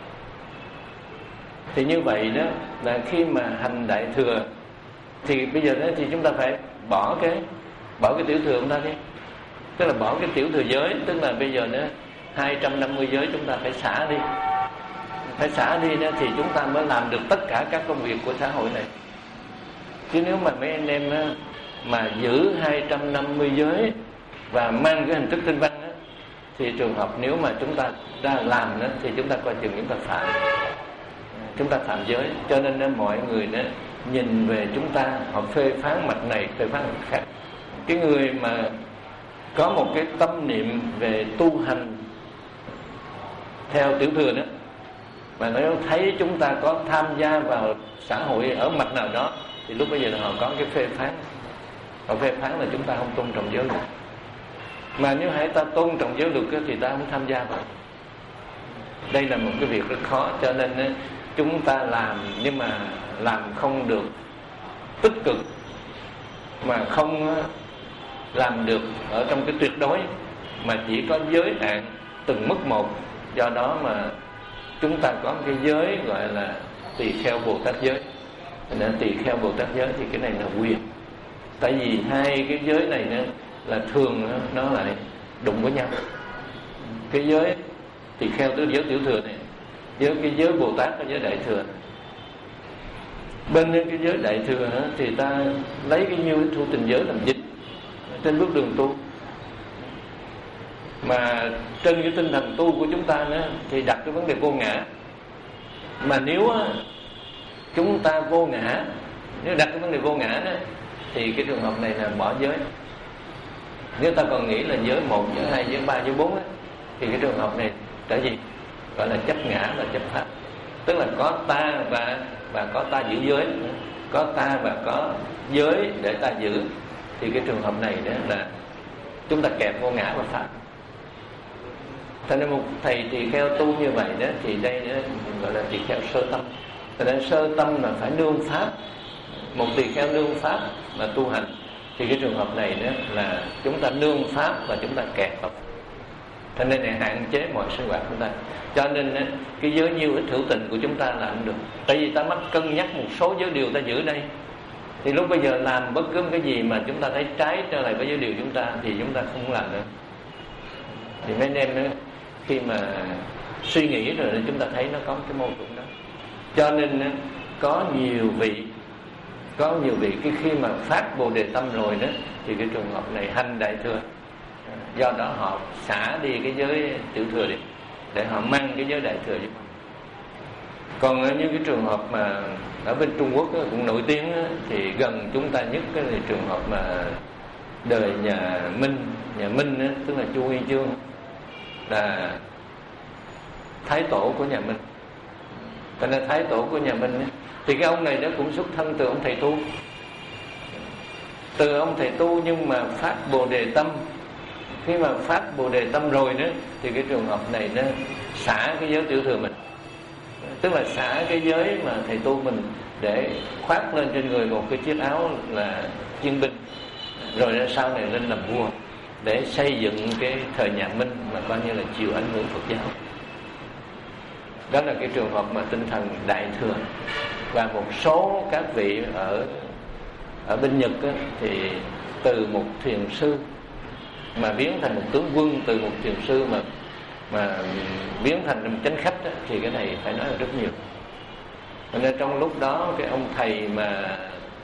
Thì như vậy đó là khi mà hành đại thừa thì bây giờ đó thì chúng ta phải bỏ cái bỏ cái tiểu thừa chúng ta đi, tức là bỏ cái tiểu thừa giới, tức là bây giờ đó hai trăm năm mươi giới chúng ta phải xả đi, phải xả đi đó thì chúng ta mới làm được tất cả các công việc của xã hội này. Chứ nếu mà mấy anh em đó, mà giữ hai trăm năm mươi giới và mang cái hình thức tinh văn đó, thì trường hợp nếu mà chúng ta ra làm đó thì chúng ta coi chừng chúng ta phạm, chúng ta phạm giới. Cho nên đó, mọi người đó nhìn về chúng ta, họ phê phán mặt này, phê phán mặt khác. Cái người mà có một cái tâm niệm về tu hành theo tiểu thừa đó, mà nếu thấy chúng ta có tham gia vào xã hội ở mặt nào đó, thì lúc bây giờ họ có cái phê phán. Họ phê phán là chúng ta không tôn trọng giới luật. Mà nếu hãy ta tôn trọng giới luật thì ta không tham gia vào. Đây là một cái việc rất khó. Cho nên chúng ta làm, nhưng mà làm không được tích cực, mà không làm được ở trong cái tuyệt đối, mà chỉ có giới hạn từng mức một. Do đó mà chúng ta có cái giới gọi là tỳ kheo Bồ Tát giới. Nên tỳ kheo Bồ Tát giới thì cái này là quyền. Tại vì hai cái giới này đó, là thường nó lại đụng với nhau. Cái giới tỳ kheo tức giới tiểu thừa này với cái giới Bồ Tát cái giới đại thừa. Bên cái giới đại thừa đó, thì ta lấy cái nhiêu thủ tình giới làm chính trên bước đường tu. Mà trên cái tinh thần tu của chúng ta đó, thì đặt cái vấn đề vô ngã. Mà nếu chúng ta vô ngã, nếu đặt cái vấn đề vô ngã đó, thì cái trường hợp này là bỏ giới. Nếu ta còn nghĩ là giới một, giới hai, giới ba, giới bốn đó, thì cái trường hợp này cái gì gọi là chấp ngã và chấp pháp, tức là có ta và và có ta giữ giới, có ta và có giới để ta giữ. Thì cái trường hợp này đó là chúng ta kẹp vô ngã và pháp. Cho nên một thầy tỳ kheo tu như vậy đó thì đây đó gọi là tỳ kheo sơ tâm. Cho nên sơ tâm là phải nương pháp, một tỳ kheo nương pháp mà tu hành. Thì cái trường hợp này đó là chúng ta nương pháp và chúng ta kẹp vào. Cho nên này hạn chế mọi sinh hoạt của ta. Cho nên cái giới nhiêu ít hữu tình của chúng ta làm không được. Tại vì ta mắc cân nhắc một số giới điều ta giữ đây. Thì lúc bây giờ làm bất cứ một cái gì mà chúng ta thấy trái trở lại với giới điều chúng ta thì chúng ta không làm nữa. Thì mấy anh em khi mà suy nghĩ rồi chúng ta thấy nó có cái mâu thuẫn đó. Cho nên có nhiều vị có nhiều vị cái khi mà phát Bồ Đề tâm rồi đó thì cái trường hợp này hành đại thừa. Do đó họ xả đi cái giới tiểu thừa đi để họ mang cái giới đại thừa. Còn như cái trường hợp mà ở bên Trung Quốc cũng nổi tiếng thì gần chúng ta nhất cái trường hợp mà đời nhà Minh, nhà Minh tức là Chu Huy Chương là thái tổ của nhà Minh. Cho nên thái tổ của nhà Minh thì cái ông này nó cũng xuất thân từ ông thầy tu, từ ông thầy tu nhưng mà phát Bồ Đề tâm. Khi mà phát Bồ Đề tâm rồi nữa thì cái trường hợp này nó xả cái giới tiểu thừa mình, tức là xả cái giới mà thầy tu mình để khoác lên trên người một cái chiếc áo là chiến binh, rồi sau này lên làm vua để xây dựng cái thời nhà Minh mà coi như là chịu ảnh hưởng Phật giáo. Đó là cái trường hợp mà tinh thần đại thừa. Và một số các vị ở ở bên Nhật á, thì từ một thiền sư mà biến thành một tướng quân, từ một thiền sư mà mà biến thành một chánh khách á, thì cái này phải nói là rất nhiều. Nên trong lúc đó cái ông thầy mà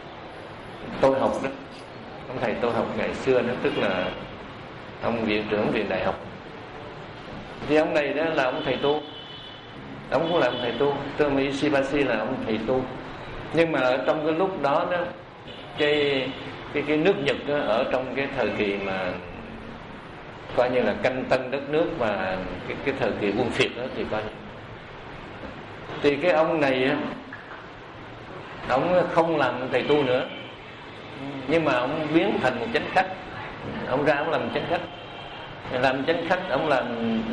tôi học đó, ông thầy tôi học ngày xưa đó, tức là ông viện trưởng viện đại học, thì ông này đó là ông thầy tu, ông cũng là ông thầy tu, Tomi Ishibashi là ông thầy tu. Nhưng mà ở trong cái lúc đó đó cái cái cái nước Nhật đó, ở trong cái thời kỳ mà coi như là canh tân đất nước và cái cái thời kỳ quân phiệt đó thì coi như thì cái ông này á, ông không làm thầy tu nữa, nhưng mà ông biến thành một chánh khách. Ông ra ông làm chánh khách, làm chánh khách, ông làm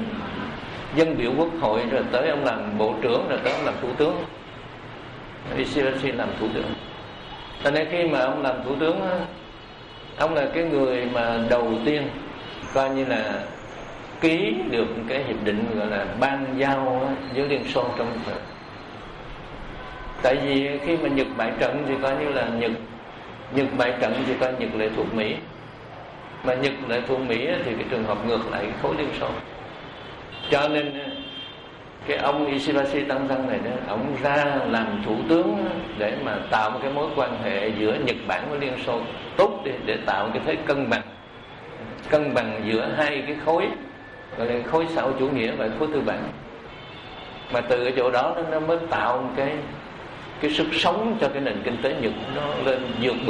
dân biểu quốc hội, rồi tới ông làm bộ trưởng, rồi tới ông làm thủ tướng. Ishibashi làm thủ tướng. Cho nên khi mà ông làm thủ tướng, ông là cái người mà đầu tiên coi như là ký được cái hiệp định gọi là ban giao với Liên Xô trong thời. Tại vì khi mà Nhật bại trận thì coi như là Nhật Nhật bại trận thì coi Nhật lệ thuộc Mỹ, mà Nhật lệ thuộc Mỹ thì cái trường hợp ngược lại khối Liên Xô. Cho nên cái ông Ishibashi Tăng Thân này đó, ông ra làm thủ tướng để mà tạo một cái mối quan hệ giữa Nhật Bản với Liên Xô tốt để, để tạo cái thế cân bằng cân bằng giữa hai cái khối, gọi là khối xã hội chủ nghĩa và khối tư bản. Mà từ cái chỗ đó nó mới tạo một cái cái sức sống cho cái nền kinh tế Nhật nó lên vượt bậc.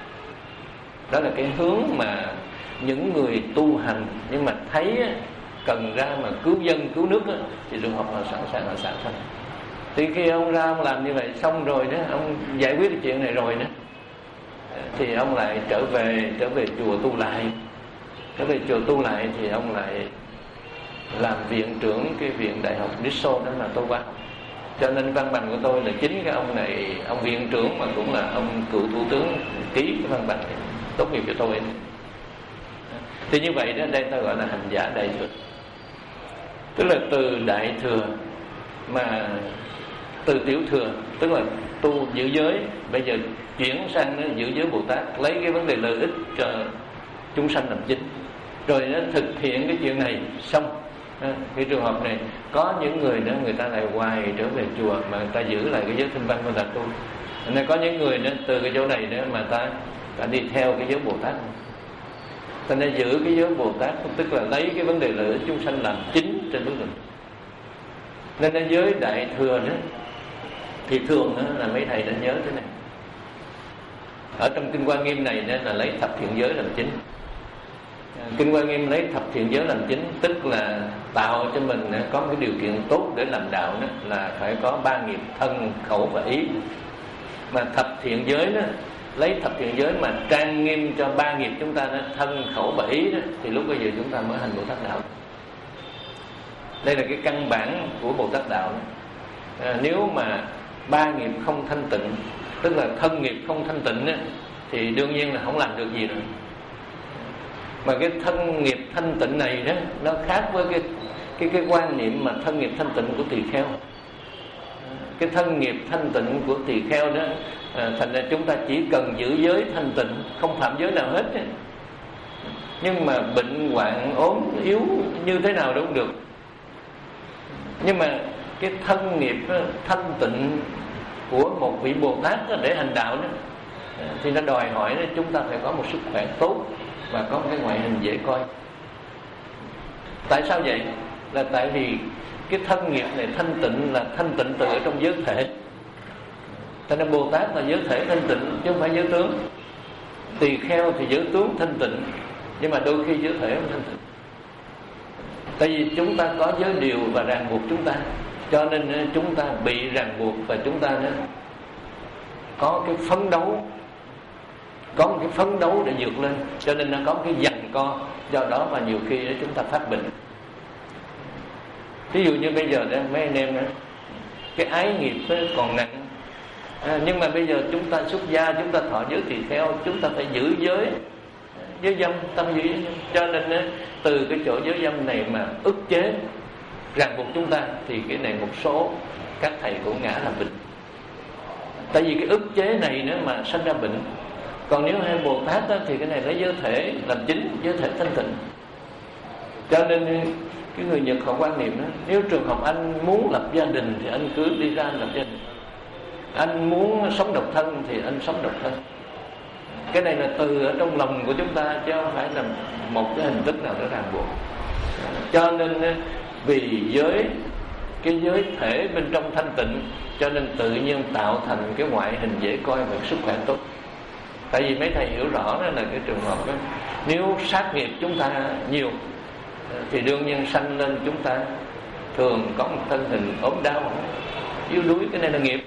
Đó là cái hướng mà những người tu hành nhưng mà thấy cần ra mà cứu dân cứu nước thì trường hợp họ sẵn sàng họ sẵn sàng. Thì khi ông ra ông làm như vậy xong rồi đó, ông giải quyết cái chuyện này rồi đó, thì ông lại trở về trở về chùa tu lại. Trở về chùa tu lại thì ông lại làm viện trưởng cái viện đại học Nisso, đó là tôi qua. Cho nên văn bằng của tôi là chính cái ông này, ông viện trưởng mà cũng là ông cựu thủ tướng ký cái văn bằng này, tốt nghiệp cho tôi. Thì như vậy đó, đây ta gọi là hành giả đại thừa. Tức là từ đại thừa mà từ tiểu thừa, tức là tu giữ giới, bây giờ chuyển sang nó giữ giới Bồ Tát, lấy cái vấn đề lợi ích cho chúng sanh làm chính, rồi nó thực hiện cái chuyện này xong. Cái trường hợp này có những người đó người ta lại hoài trở về chùa mà người ta giữ lại cái giới Thanh Văn của ta tu. Nên có những người đó từ cái chỗ này đó mà ta ta đi theo cái giới Bồ Tát, ta nên giữ cái giới Bồ Tát, tức là lấy cái vấn đề lợi ích chúng sanh làm chính trên bước đường. Nên cái giới đại thừa đó thì thường đó là mấy thầy đã nhớ thế này, ở trong Kinh Hoa Nghiêm này đó là lấy thập thiện giới làm chính. Kinh Hoa Nghiêm lấy thập thiện giới làm chính, tức là tạo cho mình có một cái điều kiện tốt để làm đạo đó, là phải có ba nghiệp thân, khẩu và ý. Mà thập thiện giới đó, lấy thập thiện giới mà trang nghiêm cho ba nghiệp chúng ta đó, thân, khẩu và ý đó, thì lúc bây giờ chúng ta mới hành Bồ Tát đạo. Đây là cái căn bản của Bồ Tát đạo. À, nếu mà ba nghiệp không thanh tịnh, tức là thân nghiệp không thanh tịnh đó, thì đương nhiên là không làm được gì rồi. Mà cái thân nghiệp thanh tịnh này đó, nó khác với cái cái cái quan niệm mà thân nghiệp thanh tịnh của tỳ kheo. Cái thân nghiệp thanh tịnh của tỳ kheo đó, à, thành ra chúng ta chỉ cần giữ giới thanh tịnh, không phạm giới nào hết ấy. Nhưng mà bệnh hoạn ốm yếu như thế nào đâu cũng được. Nhưng mà cái thân nghiệp thanh tịnh của một vị Bồ Tát để hành đạo đó, thì nó đòi hỏi đó, chúng ta phải có một sức khỏe tốt và có một cái ngoại hình dễ coi. Tại sao vậy? Là tại vì cái thân nghiệp này thanh tịnh là thanh tịnh từ ở trong giới thể. Cho nên Bồ Tát là giới thể thanh tịnh chứ không phải giới tướng. Tỳ kheo thì giới tướng thanh tịnh, nhưng mà đôi khi giới thể không thanh tịnh. Tại vì chúng ta có giới điều và ràng buộc chúng ta, cho nên chúng ta bị ràng buộc và chúng ta đó có cái phấn đấu, có một cái phấn đấu để vượt lên, cho nên nó có cái giằng co. Do đó mà nhiều khi chúng ta phát bệnh. Ví dụ như bây giờ đó, mấy anh em đó, cái ái nghiệp đó còn nặng, à, nhưng mà bây giờ chúng ta xuất gia, chúng ta thọ giới tỳ kheo, chúng ta phải giữ giới giới dâm, tâm giữ giới dâm. Cho nên đó, từ cái chỗ giới dâm này mà ức chế ràng buộc chúng ta, thì cái này một số các thầy cũng ngã là bệnh. Tại vì cái ức chế này nữa mà sinh ra bệnh. Còn nếu hai Bồ Tát đó, thì cái này lấy giới thể làm chính, giới thể thanh tịnh. Cho nên cái người Nhật họ quan niệm đó, nếu trường hợp anh muốn lập gia đình thì anh cứ đi ra lập gia đình, anh muốn sống độc thân thì anh sống độc thân. Cái này là từ ở trong lòng của chúng ta, chứ không phải là một cái hình thức nào để ràng buộc. Cho nên vì giới cái giới thể bên trong thanh tịnh, cho nên tự nhiên tạo thành cái ngoại hình dễ coi và sức khỏe tốt. Tại vì mấy thầy hiểu rõ đó là cái trường hợp đó, nếu sát nghiệp chúng ta nhiều thì đương nhiên sanh lên chúng ta thường có một thân hình ốm đau, yếu đuối. Cái này là nghiệp.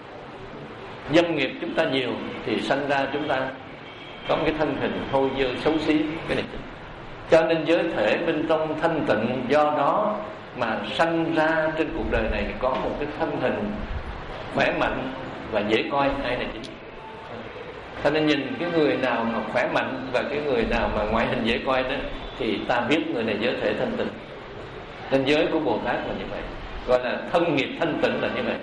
Dâm nghiệp chúng ta nhiều thì sanh ra chúng ta có một cái thân hình hôi dơ xấu xí. Cái này cho nên giới thể bên trong thanh tịnh, do đó mà sanh ra trên cuộc đời này có một cái thân hình khỏe mạnh và dễ coi. Hai này chính. Cho nên nhìn cái người nào mà khỏe mạnh và cái người nào mà ngoại hình dễ coi đó, thì ta biết người này giới thể thanh tịnh. Nên giới của Bồ Tát là như vậy, gọi là thân nghiệp thanh tịnh là như vậy.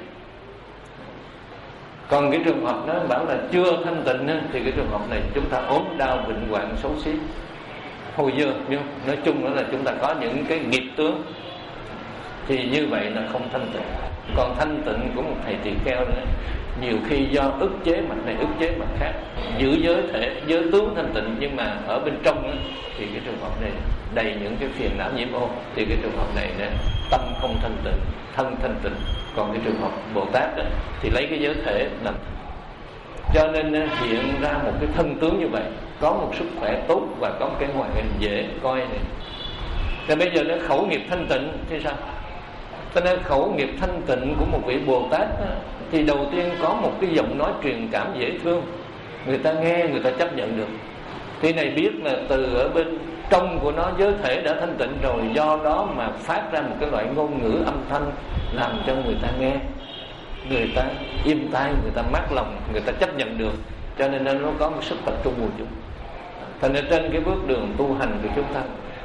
Còn cái trường hợp đó bảo là chưa thanh tịnh thì cái trường hợp này chúng ta ốm đau bệnh hoạn xấu xí, hôi dơ. Nói chung đó là chúng ta có những cái nghiệp tướng, thì như vậy là không thanh tịnh. Còn thanh tịnh của một thầy tỳ kheo nữa, nhiều khi do ức chế mặt này ức chế mặt khác, giữ giới thể giới tướng thanh tịnh, nhưng mà ở bên trong đó, thì cái trường hợp này đầy những cái phiền não nhiễm ô, thì cái trường hợp này đó, tâm không thanh tịnh, thân thanh tịnh. Còn cái trường hợp Bồ Tát đó, thì lấy cái giới thể làm, cho nên hiện ra một cái thân tướng như vậy, có một sức khỏe tốt và có một cái ngoại hình dễ coi này. Rồi bây giờ nó khẩu nghiệp thanh tịnh thì sao? Cho nên khẩu nghiệp thanh tịnh của một vị Bồ Tát đó, thì đầu tiên có một cái giọng nói truyền cảm dễ thương, người ta nghe, người ta chấp nhận được. Thì này biết là từ ở bên trong của nó giới thể đã thanh tịnh rồi, do đó mà phát ra một cái loại ngôn ngữ âm thanh làm cho người ta nghe, người ta im tai, người ta mát lòng, người ta chấp nhận được. Cho nên nó có một sức tập trung của chúng. Thành ra trên cái bước đường tu hành của chúng ta,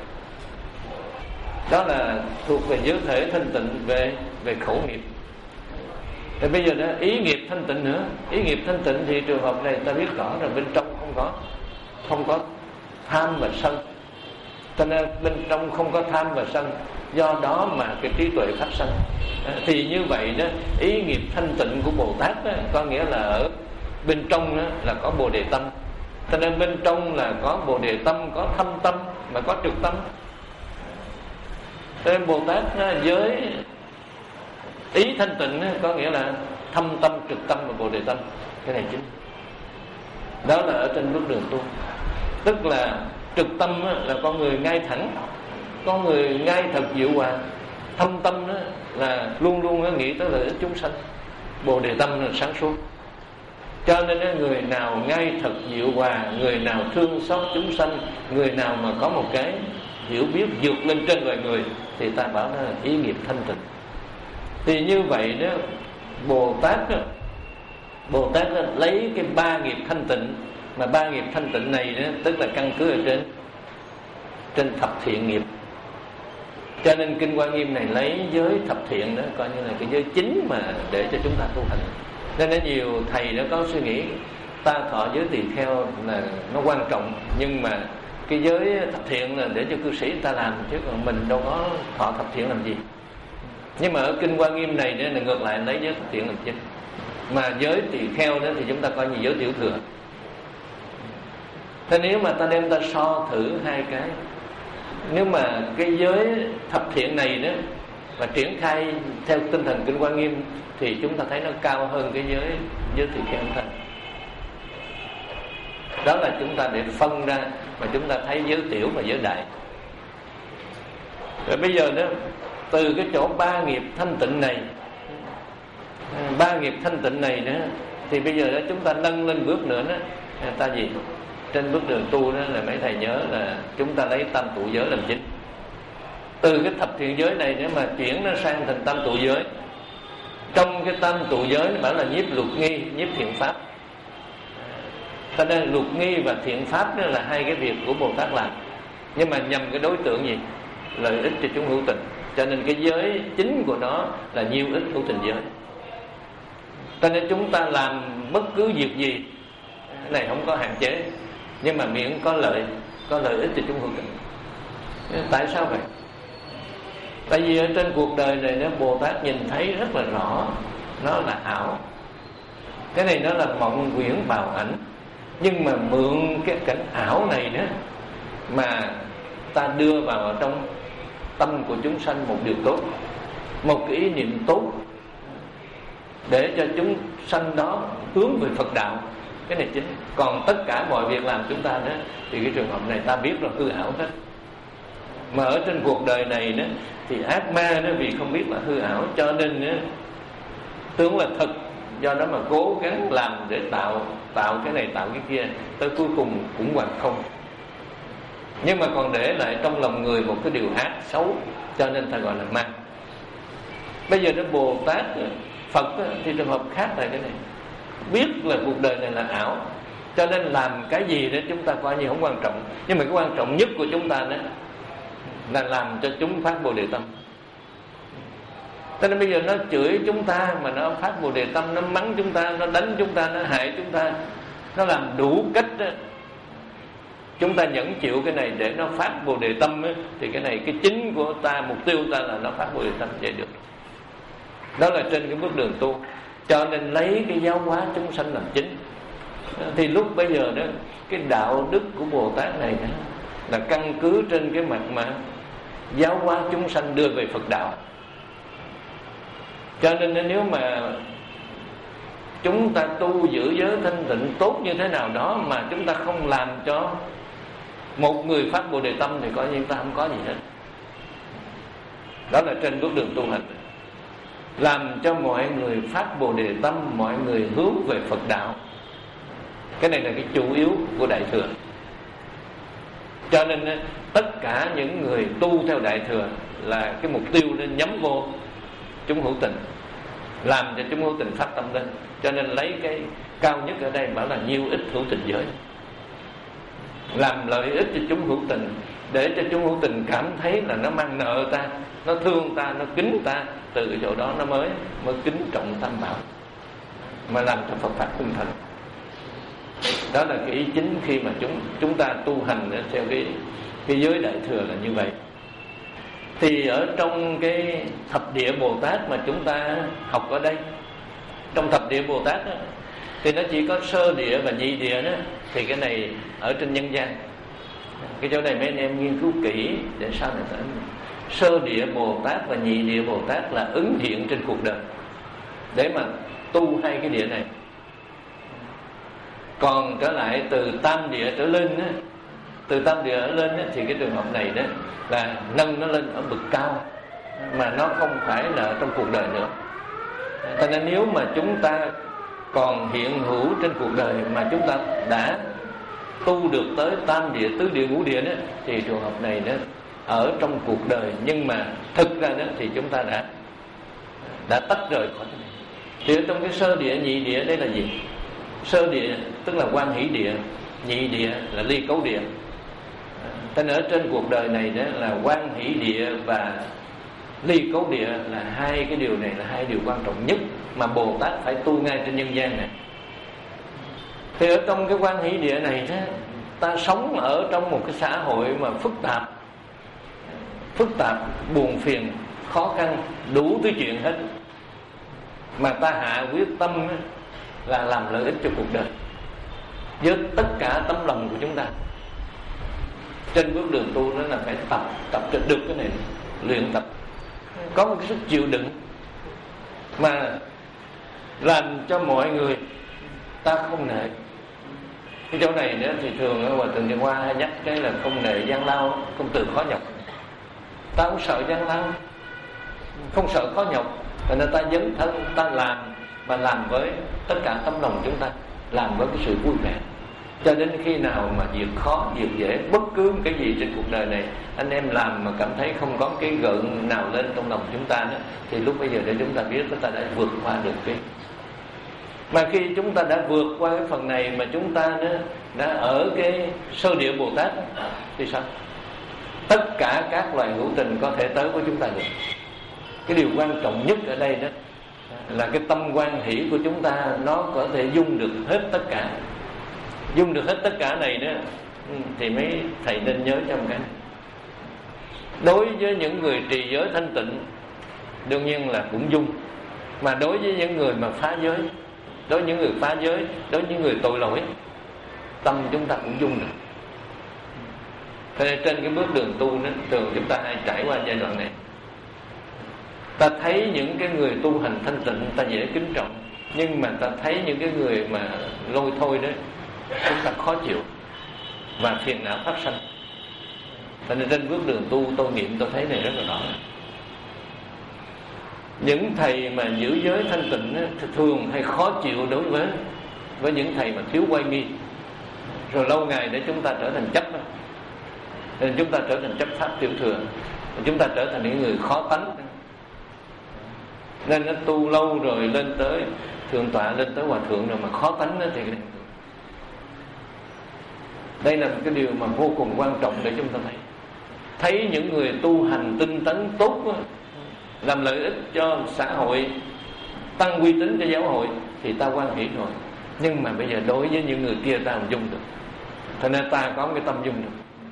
đó là thuộc về giới thể thanh tịnh, về về khẩu nghiệp. Thì bây giờ đó, ý nghiệp thanh tịnh nữa. Ý nghiệp thanh tịnh thì trường hợp này ta biết rõ là bên trong không có không có tham và sân. Cho nên bên trong không có tham và sân, do đó mà cái trí tuệ phát sanh. Thì như vậy đó, ý nghiệp thanh tịnh của Bồ Tát đó, có nghĩa là ở bên trong đó là có Bồ Đề tâm. Cho nên bên trong là có Bồ Đề tâm, có thâm tâm mà có trực tâm. Cho nên Bồ Tát với ý thanh tịnh có nghĩa là thâm tâm, trực tâm và Bồ Đề tâm. Cái này chính. Đó là ở trên bước đường tu. Tức là trực tâm á, là con người ngay thẳng, con người ngay thật diệu hòa. Thâm tâm đó là luôn luôn nghĩ tới lợi ích chúng sanh. Bồ đề tâm là sáng suốt. Cho nên người nào ngay thật diệu hòa, người nào thương xót chúng sanh, người nào mà có một cái hiểu biết vượt lên trên loài người, thì ta bảo đó là ý nghiệp thanh tịnh. Thì như vậy đó, Bồ Tát đó, Bồ Tát đó lấy cái ba nghiệp thanh tịnh, mà ba nghiệp thanh tịnh này đó, tức là căn cứ ở trên trên thập thiện nghiệp. Cho nên Kinh Hoa Nghiêm này lấy giới thập thiện đó coi như là cái giới chính mà để cho chúng ta tu hành. Nên có nhiều thầy đã có suy nghĩ ta thọ giới tỳ kheo là nó quan trọng, nhưng mà cái giới thập thiện là để cho cư sĩ ta làm, chứ còn mình đâu có thọ thập thiện làm gì. Nhưng mà ở Kinh Hoa Nghiêm này là ngược lại lấy giới thập thiện làm chính, mà giới tỳ kheo đó thì chúng ta coi như giới tiểu thừa. Thế nếu mà ta đem ta so thử hai cái, nếu mà cái giới thập thiện này đó và triển khai theo tinh thần Kinh Hoa Nghiêm thì chúng ta thấy nó cao hơn cái giới giới tỳ kheo thanh. Đó là chúng ta để phân ra mà chúng ta thấy giới tiểu và giới đại. Rồi bây giờ đó, từ cái chỗ ba nghiệp thanh tịnh này, ba nghiệp thanh tịnh này đó, thì bây giờ đó chúng ta nâng lên bước nữa đó, ta gì? Trên bước đường tu đó là mấy thầy nhớ là chúng ta lấy tam tụ giới làm chính. Từ cái thập thiện giới này nếu mà chuyển nó sang thành tam tụ giới. Trong cái tam tụ giới nó bảo là nhiếp luật nghi, nhiếp thiện pháp. Cho nên luật nghi và thiện pháp đó là hai cái việc của Bồ Tát làm, nhưng mà nhằm cái đối tượng gì? Lợi ích cho chúng hữu tình. Cho nên cái giới chính của nó là nhiêu ích hữu tình giới. Cho nên chúng ta làm bất cứ việc gì, cái này không có hạn chế, nhưng mà miễn có lợi, có lợi ích cho chúng hữu tình. Tại sao vậy? Tại vì ở trên cuộc đời này đó, Bồ Tát nhìn thấy rất là rõ, nó là ảo. Cái này nó là mộng quyển bào ảnh. Nhưng mà mượn cái cảnh ảo này đó mà ta đưa vào trong tâm của chúng sanh một điều tốt, một cái ý niệm tốt, để cho chúng sanh đó hướng về Phật đạo. Cái này chính. Còn tất cả mọi việc làm chúng ta đó thì cái trường hợp này ta biết là hư ảo hết. Mà ở trên cuộc đời này đó thì ác ma đó vì không biết là hư ảo, cho nên đó, tưởng là thật, do đó mà cố gắng làm để tạo tạo cái này tạo cái kia, tới cuối cùng cũng hoàn không. Nhưng mà còn để lại trong lòng người một cái điều ác xấu, cho nên ta gọi là ma. Bây giờ đó Bồ Tát, Phật đó, thì trường hợp khác là cái này, biết là cuộc đời này là ảo, cho nên làm cái gì đó chúng ta coi như không quan trọng. Nhưng mà cái quan trọng nhất của chúng ta đó là làm cho chúng phát Bồ Đề Tâm. Cho nên bây giờ nó chửi chúng ta mà nó phát Bồ Đề Tâm, nó mắng chúng ta, nó đánh chúng ta, nó hại chúng ta, nó làm đủ cách đó. Chúng ta nhẫn chịu cái này để nó phát Bồ Đề Tâm ấy, thì cái này cái chính của ta, mục tiêu ta là nó phát Bồ Đề Tâm vậy được. Đó là trên cái bước đường tu. Cho nên lấy cái giáo hóa chúng sanh làm chính. Thì lúc bây giờ đó, cái đạo đức của Bồ Tát này đó, là căn cứ trên cái mặt mà giáo hóa chúng sanh đưa về Phật đạo. Cho nên nếu mà chúng ta tu giữ giới thanh tịnh tốt như thế nào đó mà chúng ta không làm cho một người phát Bồ Đề Tâm thì coi như chúng ta không có gì hết. Đó là trên bước đường tu hành, làm cho mọi người phát Bồ Đề Tâm, mọi người hướng về Phật đạo. Cái này là cái chủ yếu của Đại Thừa. Cho nên tất cả những người tu theo Đại Thừa là cái mục tiêu nên nhắm vô chúng hữu tình, làm cho chúng hữu tình phát tâm lên. Cho nên lấy cái cao nhất ở đây bảo là nhiêu ích hữu tình giới, làm lợi ích cho chúng hữu tình, để cho chúng hữu tình cảm thấy là nó mang nợ ta, nó thương ta, nó kính ta. Từ cái chỗ đó nó mới mới kính trọng Tam Bảo, mà làm cho Phật pháp tinh thành. Đó là cái ý chính khi mà chúng chúng ta tu hành theo cái cái giới Đại Thừa là như vậy. Thì ở trong cái thập địa Bồ Tát mà chúng ta học ở đây, trong thập địa Bồ Tát đó, thì nó chỉ có sơ địa và nhị địa đó. Thì cái này ở trên nhân gian, cái chỗ này mấy anh em nghiên cứu kỹ để sau này tới. Sơ địa Bồ Tát và nhị địa Bồ Tát là ứng hiện trên cuộc đời để mà tu hai cái địa này. Còn trở lại từ tam địa trở lên á, Từ tam địa ở lên đó, thì cái trường hợp này đó là nâng nó lên ở bậc cao, mà nó không phải là trong cuộc đời nữa. Cho nên nếu mà chúng ta còn hiện hữu trên cuộc đời mà chúng ta đã tu được tới tam địa, tứ địa, ngũ địa đó, thì trường hợp này đó ở trong cuộc đời, nhưng mà thực ra đó thì chúng ta đã đã tách rời khỏi cái này. Thì ở trong cái sơ địa, nhị địa đây là gì? Sơ địa tức là quan hỷ địa, nhị địa là ly cấu địa. Nên ở trên cuộc đời này đó là quan hỷ địa và ly cấu địa là hai cái điều này là hai điều quan trọng nhất mà Bồ Tát phải tu ngay trên nhân gian này. Thì ở trong cái quan hỷ địa này đó, ta sống ở trong một cái xã hội mà phức tạp, phức tạp, buồn phiền, khó khăn, đủ thứ chuyện hết, mà ta hạ quyết tâm là làm lợi ích cho cuộc đời với tất cả tấm lòng của chúng ta. Trên bước đường tu đó là phải tập tập cho được cái này, luyện tập có một cái sức chịu đựng mà làm cho mọi người ta không nể. Cái chỗ này nữa thì thường Hòa Thượng Điền Hoa hay nhắc cái là không nể gian lao, không từ khó nhọc. Ta không sợ gian lao, không sợ khó nhọc, cho nên ta dấn thân, ta làm và làm với tất cả tấm lòng chúng ta, làm với cái sự vui vẻ. Cho đến khi nào mà việc khó, việc dễ, bất cứ cái gì trên cuộc đời này anh em làm mà cảm thấy không có cái gợn nào lên trong lòng chúng ta nữa, thì lúc bây giờ để chúng ta biết chúng ta đã vượt qua được cái. Mà khi chúng ta đã vượt qua cái phần này mà chúng ta đó đã ở cái sơ địa Bồ Tát thì sao? Tất cả các loài hữu tình có thể tới với chúng ta được. Cái điều quan trọng nhất ở đây đó là cái tâm quan hỷ của chúng ta nó có thể dung được hết tất cả. Dung được hết tất cả này đó thì mấy thầy nên nhớ trong cái này. Đối với những người trì giới thanh tịnh đương nhiên là cũng dung, mà đối với những người mà phá giới, đối với những người phá giới, đối với những người tội lỗi, tâm chúng ta cũng dung được. Thế nên trên cái bước đường tu đó, thường chúng ta hay trải qua giai đoạn này. Ta thấy những cái người tu hành thanh tịnh ta dễ kính trọng, nhưng mà ta thấy những cái người mà lôi thôi đó chúng ta khó chịu và phiền não phát sanh. Cho nên trên bước đường tu tôi nghiệm tôi thấy này rất là rõ. Những thầy mà giữ giới thanh tịnh á, thì thường hay khó chịu đối với với những thầy mà thiếu quay nghi, rồi lâu ngày để chúng ta trở thành chấp, nên chúng ta trở thành chấp pháp tiểu thừa, chúng ta trở thành những người khó tánh. Nên nó tu lâu rồi lên tới thượng tọa, lên tới hòa thượng rồi mà khó tánh thì đây là một cái điều mà vô cùng quan trọng để chúng ta thấy. Thấy những người tu hành tinh tấn tốt đó, làm lợi ích cho xã hội, tăng uy tín cho giáo hội thì ta quan hỷ rồi. Nhưng mà bây giờ đối với những người kia ta không dung được, cho nên ta có cái tâm dung được.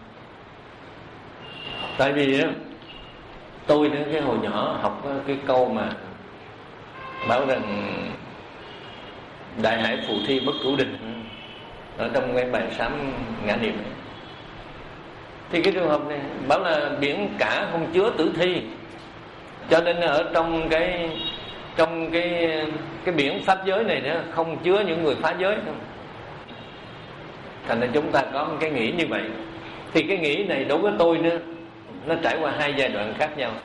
Tại vì tôi đến cái hồi nhỏ học cái câu mà bảo rằng đại hải phù thi bất cửu đình ở trong cái bài sám ngã niệm ấy. Thì cái trường hợp này bảo là biển cả không chứa tử thi, cho nên ở trong cái trong cái cái biển pháp giới này nữa không chứa những người phá giới đâu. Thành ra chúng ta có một cái nghĩ như vậy. Thì cái nghĩ này đối với tôi nữa, nó trải qua hai giai đoạn khác nhau.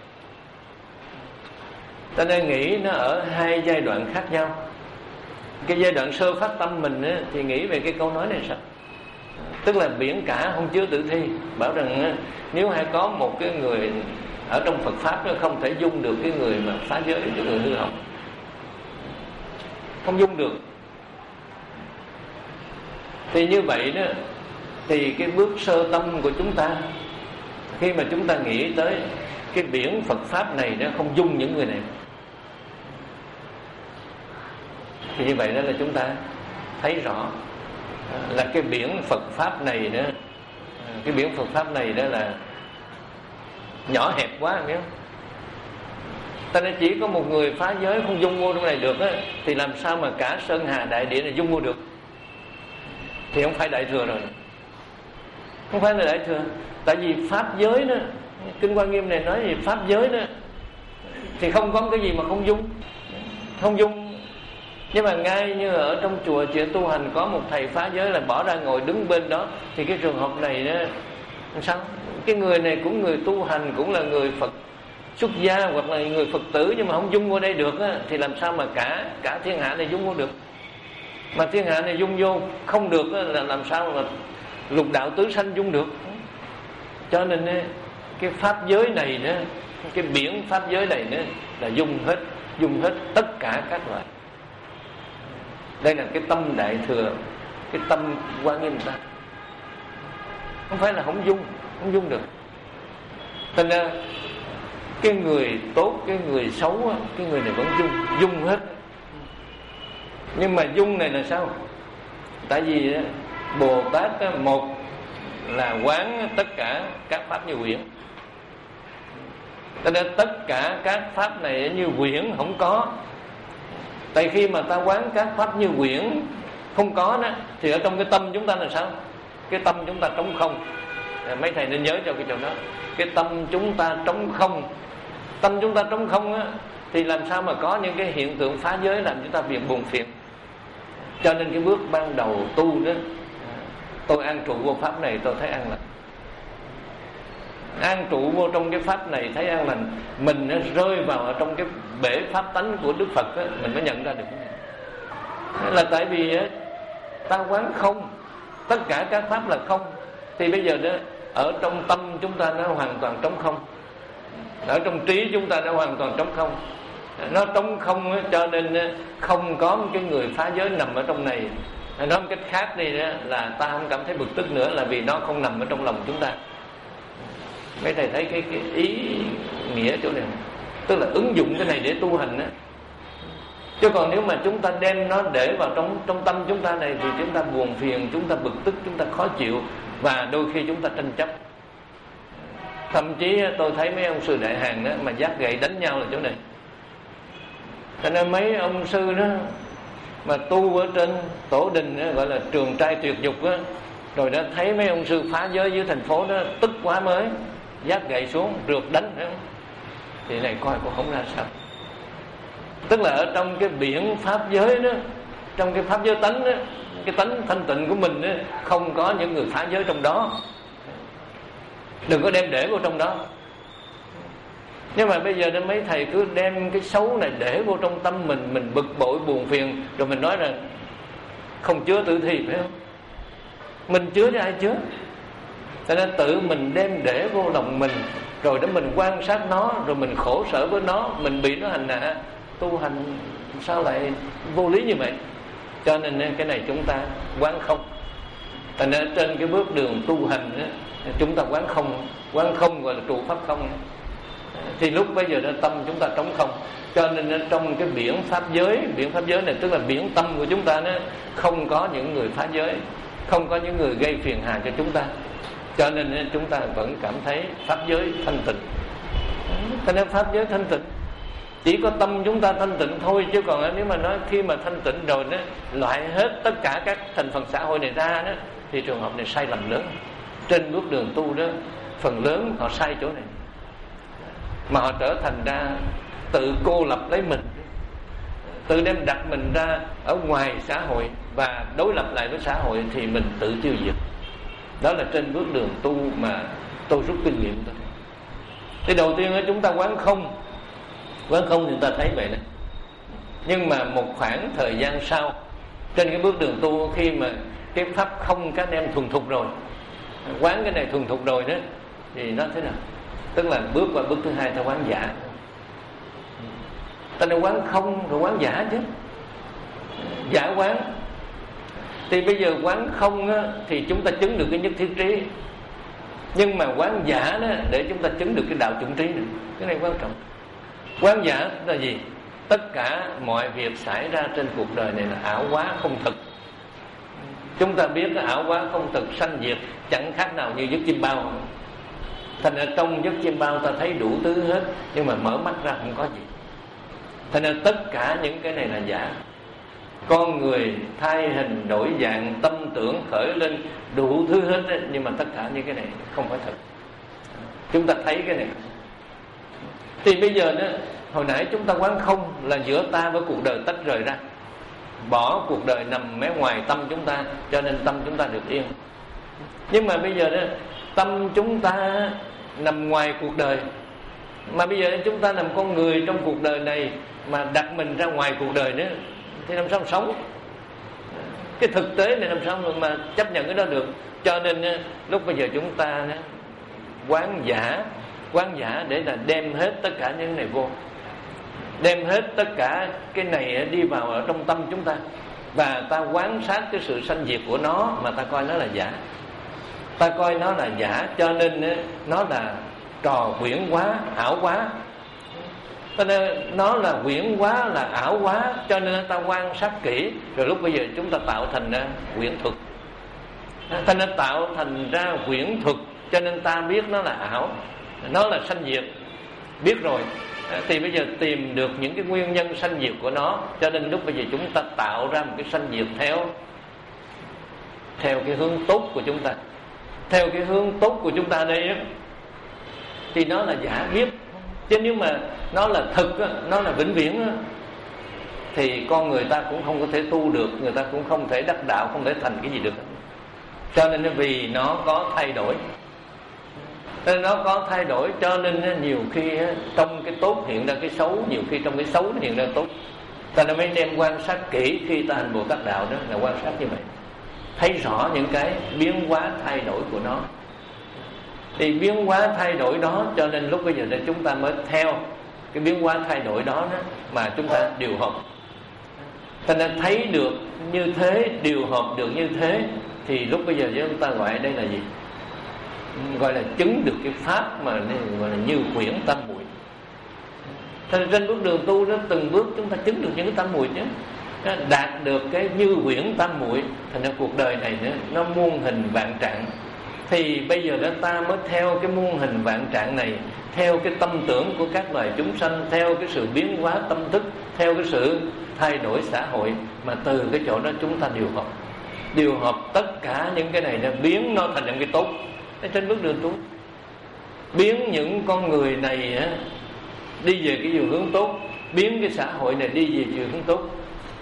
Ta nên nghĩ nó ở hai giai đoạn khác nhau. Cái giai đoạn sơ phát tâm mình á, thì nghĩ về cái câu nói này sao? Tức là biển cả không chứa tử thi, bảo rằng á, nếu hay có một cái người ở trong Phật pháp nó không thể dung được cái người mà phá giới, cái người hư hỏng, không dung được. Thì như vậy đó, thì cái bước sơ tâm của chúng ta, khi mà chúng ta nghĩ tới cái biển Phật pháp này nó không dung những người này, thì như vậy đó là chúng ta thấy rõ là cái biển Phật pháp này đó, cái biển Phật pháp này đó là nhỏ hẹp quá, hiểu không? Ta nên chỉ có một người phá giới không dung vô trong này được á, thì làm sao mà cả sơn hà đại địa này dung vô được? Thì không phải đại thừa rồi, không phải là đại thừa. Tại vì pháp giới đó, Kinh Hoa Nghiêm này nói gì pháp giới đó, thì không có cái gì mà không dung. Không dung Nhưng mà ngay như ở trong chùa chuyện tu hành có một thầy phá giới là bỏ ra ngồi đứng bên đó, thì cái trường hợp này đó sao? Cái người này cũng người tu hành, cũng là người Phật xuất gia hoặc là người Phật tử, nhưng mà không dung vô đây được á, thì làm sao mà cả cả thiên hạ này dung vô được? Mà thiên hạ này dung vô không được á, là làm sao mà lục đạo tứ sanh dung được? Cho nên á, cái pháp giới này nữa, cái biển pháp giới này nữa là dung hết, dung hết tất cả các loại. Đây là cái tâm đại thừa, cái tâm Quan Nghiêm ta, không phải là không dung, không dung được. Thành ra cái người tốt, cái người xấu, cái người này vẫn dung, dung hết. Nhưng mà dung này là sao? Tại vì Bồ Tát một là quán tất cả các pháp như quyển, cho nên tất cả các pháp này như quyển không có. Tại khi mà ta quán các pháp như quyển không có đó, thì ở trong cái tâm chúng ta là sao? Cái tâm chúng ta trống không. Mấy thầy nên nhớ cho cái chỗ đó. Cái tâm chúng ta trống không. Tâm chúng ta trống không á, thì làm sao mà có những cái hiện tượng phá giới làm chúng ta phiền buồn phiền. Cho nên cái bước ban đầu tu đó, tôi an trụ vô pháp này tôi thấy an lành. An trụ vô trong cái pháp này thấy an lành, mình nó rơi vào ở trong cái bể pháp tánh của Đức Phật đó, mình mới nhận ra được cái này. Là tại vì á, ta quán không, tất cả các pháp là không, thì bây giờ đó ở trong tâm chúng ta nó hoàn toàn trống không, ở trong trí chúng ta nó hoàn toàn trống không. Nó trống không á, cho nên không có một cái người phá giới nằm ở trong này. Nói một cách khác đi đó, là ta không cảm thấy bực tức nữa, là vì nó không nằm ở trong lòng chúng ta. Mấy thầy thấy cái, cái ý nghĩa chỗ này, tức là ứng dụng cái này để tu hành á. Chứ còn nếu mà chúng ta đem nó để vào trong trong tâm chúng ta này, thì chúng ta buồn phiền, chúng ta bực tức, chúng ta khó chịu, và đôi khi chúng ta tranh chấp. Thậm chí tôi thấy mấy ông sư Đại Hàn đó mà vác gậy đánh nhau là chỗ này. Cho nên mấy ông sư đó mà tu ở trên tổ đình đó, gọi là trường trai tuyệt dục đó, rồi đó thấy mấy ông sư phá giới dưới thành phố đó, tức quá mới vác gậy xuống rượt đánh đó. Thì này coi cũng không ra sao. Tức là ở trong cái biển pháp giới đó, trong cái pháp giới tánh đó, cái tánh thanh tịnh của mình đó, không có những người phá giới trong đó. Đừng có đem để vào trong đó. Nhưng mà bây giờ mấy thầy cứ đem cái xấu này để vô trong tâm mình, mình bực bội buồn phiền, rồi mình nói rằng không chứa tử thi, phải không? Mình chứa chứ ai chứa? Cho nên tự mình đem để vô lòng mình, rồi đó mình quan sát nó, rồi mình khổ sở với nó, mình bị nó hành hạ. Tu hành sao lại vô lý như vậy? Cho nên cái này chúng ta quán không. Thành ra trên cái bước đường tu hành đó, chúng ta quán không. Quán không gọi là trụ pháp không. Thì lúc bây giờ đó tâm chúng ta trống không. Cho nên trong cái biển pháp giới, biển pháp giới này tức là biển tâm của chúng ta, nó không có những người phá giới, không có những người gây phiền hà cho chúng ta. Cho nên chúng ta vẫn cảm thấy pháp giới thanh tịnh. Cho nên pháp giới thanh tịnh, chỉ có tâm chúng ta thanh tịnh thôi. Chứ còn nếu mà nói khi mà thanh tịnh rồi đó, loại hết tất cả các thành phần xã hội này ra đó, thì trường hợp này sai lầm lớn. Trên bước đường tu đó, phần lớn họ sai chỗ này, mà họ trở thành ra tự cô lập lấy mình, tự đem đặt mình ra ở ngoài xã hội và đối lập lại với xã hội, thì mình tự tiêu diệt. Đó là trên bước đường tu mà tôi rút kinh nghiệm thôi. Thì đầu tiên là chúng ta quán không. Quán không thì ta thấy vậy đó. Nhưng mà một khoảng thời gian sau, trên cái bước đường tu, khi mà cái pháp không các em thuần thục rồi, quán cái này thuần thục rồi đó, thì nó thế nào? Tức là bước qua bước thứ hai ta quán giả. Ta đã quán không rồi quán giả chứ. Giả quán. Thì bây giờ quán không á, thì chúng ta chứng được cái nhất thiết trí. Nhưng mà quán giả đó, để chúng ta chứng được cái đạo chuẩn trí này. Cái này quan trọng. Quán giả là gì? Tất cả mọi việc xảy ra trên cuộc đời này là ảo quá không thực. Chúng ta biết cái ảo quá không thực sanh diệt chẳng khác nào như giấc chim bao. Thành ra trong giấc chim bao ta thấy đủ thứ hết, nhưng mà mở mắt ra không có gì. Thành ra tất cả những cái này là giả. Con người thay hình đổi dạng, tâm tưởng khởi lên đủ thứ hết ấy, nhưng mà tất cả những cái này không phải thật. Chúng ta thấy cái này. Thì bây giờ đó, hồi nãy chúng ta quán không là giữa ta với cuộc đời tách rời ra. bỏ cuộc đời nằm mé ngoài tâm chúng ta, cho nên tâm chúng ta được yên. Nhưng mà bây giờ đó, tâm chúng ta nằm ngoài cuộc đời, mà bây giờ chúng ta làm con người trong cuộc đời này mà đặt mình ra ngoài cuộc đời nữa thì làm sao sống? Cái thực tế này làm sao mà chấp nhận cái đó được? Cho nên lúc bây giờ chúng ta quán giả, quán giả để là đem hết tất cả những này vô, đem hết tất cả cái này đi vào ở trong tâm chúng ta, và ta quan sát cái sự sanh diệt của nó mà ta coi nó là giả. Ta coi nó là giả, cho nên nó là trò quyển quá, ảo quá. Cho nên nó là quyển quá, là ảo quá, cho nên ta quan sát kỹ, rồi lúc bây giờ chúng ta tạo thành ra quyển thuật. Cho nên tạo thành ra quyển thuật, cho nên ta biết nó là ảo, nó là sanh diệt. Biết rồi thì bây giờ tìm được những cái nguyên nhân sanh diệt của nó, cho nên lúc bây giờ chúng ta tạo ra một cái sanh diệt theo theo cái hướng tốt của chúng ta. Theo cái hướng tốt của chúng ta đây á, thì nó là giả biết. Chứ nếu mà nó là thực, nó là vĩnh viễn, thì con người ta cũng không có thể tu được, người ta cũng không thể đắc đạo, không thể thành cái gì được. Cho nên vì nó có thay đổi, nên nó có thay đổi, cho nên nhiều khi trong cái tốt hiện ra cái xấu, nhiều khi trong cái xấu nó hiện ra tốt. Ta nên mới đem quan sát kỹ khi ta hành Bồ Tát đạo, đó là quan sát như vậy, thấy rõ những cái biến hóa thay đổi của nó. Thì biến hóa thay đổi đó, cho nên lúc bây giờ nên chúng ta mới theo cái biến hóa thay đổi đó, đó mà chúng ta điều hợp. Cho nên thấy được như thế, điều hợp được như thế, thì lúc bây giờ chúng ta gọi đây là gì? Gọi là chứng được cái pháp mà gọi là như quyển tam muội. Thế trên bước đường tu đó, từng bước chúng ta chứng được những cái tam muội chứ, đạt được cái như quyển tam muội, thành ra cuộc đời này nữa nó muôn hình vạn trạng. Thì bây giờ đó ta mới theo cái muôn hình vạn trạng này, theo cái tâm tưởng của các loài chúng sanh, theo cái sự biến hóa tâm thức, theo cái sự thay đổi xã hội, mà từ cái chỗ đó chúng ta điều hợp, điều hợp tất cả những cái này để biến nó thành những cái tốt. Trên bước đường tu, biến những con người này á, đi về cái chiều hướng tốt, biến cái xã hội này đi về chiều hướng tốt,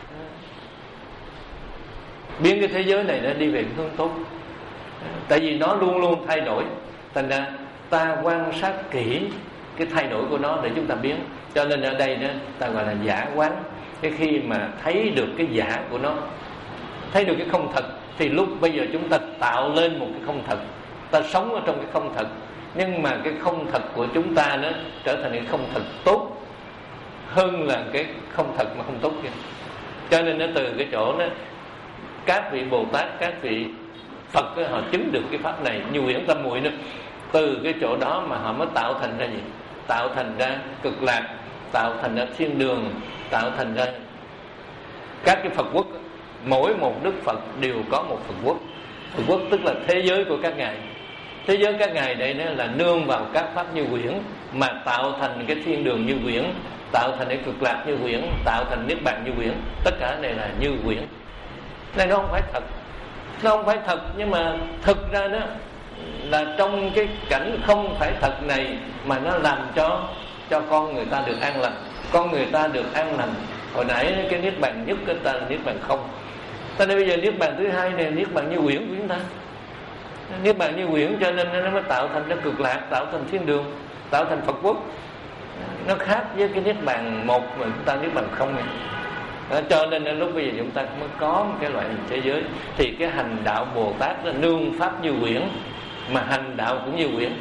biến cái thế giới này nó đi về cái hướng tốt. Tại vì nó luôn luôn thay đổi, thành ra ta quan sát kỹ cái thay đổi của nó để chúng ta biến. Cho nên ở đây đó ta gọi là giả quán. Cái khi mà thấy được cái giả của nó, thấy được cái không thật, thì lúc bây giờ chúng ta tạo lên một cái không thật, ta sống ở trong cái không thật. Nhưng mà cái không thật của chúng ta nó trở thành cái không thật tốt hơn là cái không thật mà không tốt kia. Cho nên nó từ cái chỗ đó, các vị Bồ Tát, các vị Phật đó, họ chứng được cái pháp này như quyển tam muội nữa. Từ cái chỗ đó mà họ mới tạo thành ra gì? Tạo thành ra cực lạc, tạo thành ra thiên đường, tạo thành ra các cái Phật quốc. Mỗi một Đức Phật đều có một Phật quốc. Phật quốc tức là thế giới của các ngài. Thế giới các ngài đây đó là nương vào các pháp như quyển mà tạo thành cái thiên đường như quyển, tạo thành cái cực lạc như quyển, tạo thành niết bàn như quyển. Tất cả này là như quyển. Này nó không phải thật, nó không phải thật, nhưng mà thực ra đó là trong cái cảnh không phải thật này mà nó làm cho cho con người ta được an lành, con người ta được an lành. Hồi nãy cái niết bàn nhất cái ta là niết bàn không. Cho nên bây giờ niết bàn thứ hai này niết bàn như quyển của chúng ta. Niết bàn như quyển cho nên nó mới tạo thành cái cực lạc, tạo thành thiên đường, tạo thành Phật quốc. Nó khác với cái niết bàn một mà chúng ta niết bàn không này. Đó, cho nên lúc bây giờ chúng ta mới có một cái loại hình thế giới. Thì cái hành đạo Bồ Tát là nương pháp như quyển, mà hành đạo cũng như quyển.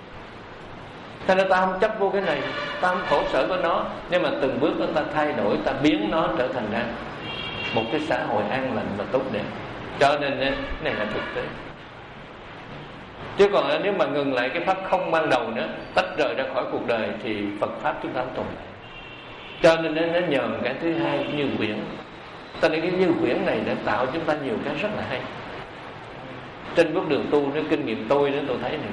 Thế nên ta không chấp vô cái này, ta không khổ sở với nó, nhưng mà từng bước đó ta thay đổi, ta biến nó trở thành ra một cái xã hội an lành và tốt đẹp. Cho nên cái này là thực tế. Chứ còn nếu mà ngừng lại cái pháp không ban đầu nữa, tách rời ra khỏi cuộc đời, thì Phật pháp chúng ta không tồn tại. Cho nên nó nhờ cái thứ hai như quyển. Cho nên cái như quyển này đã tạo chúng ta nhiều cái rất là hay. Trên bước đường tu, nó kinh nghiệm tôi đó tôi thấy này.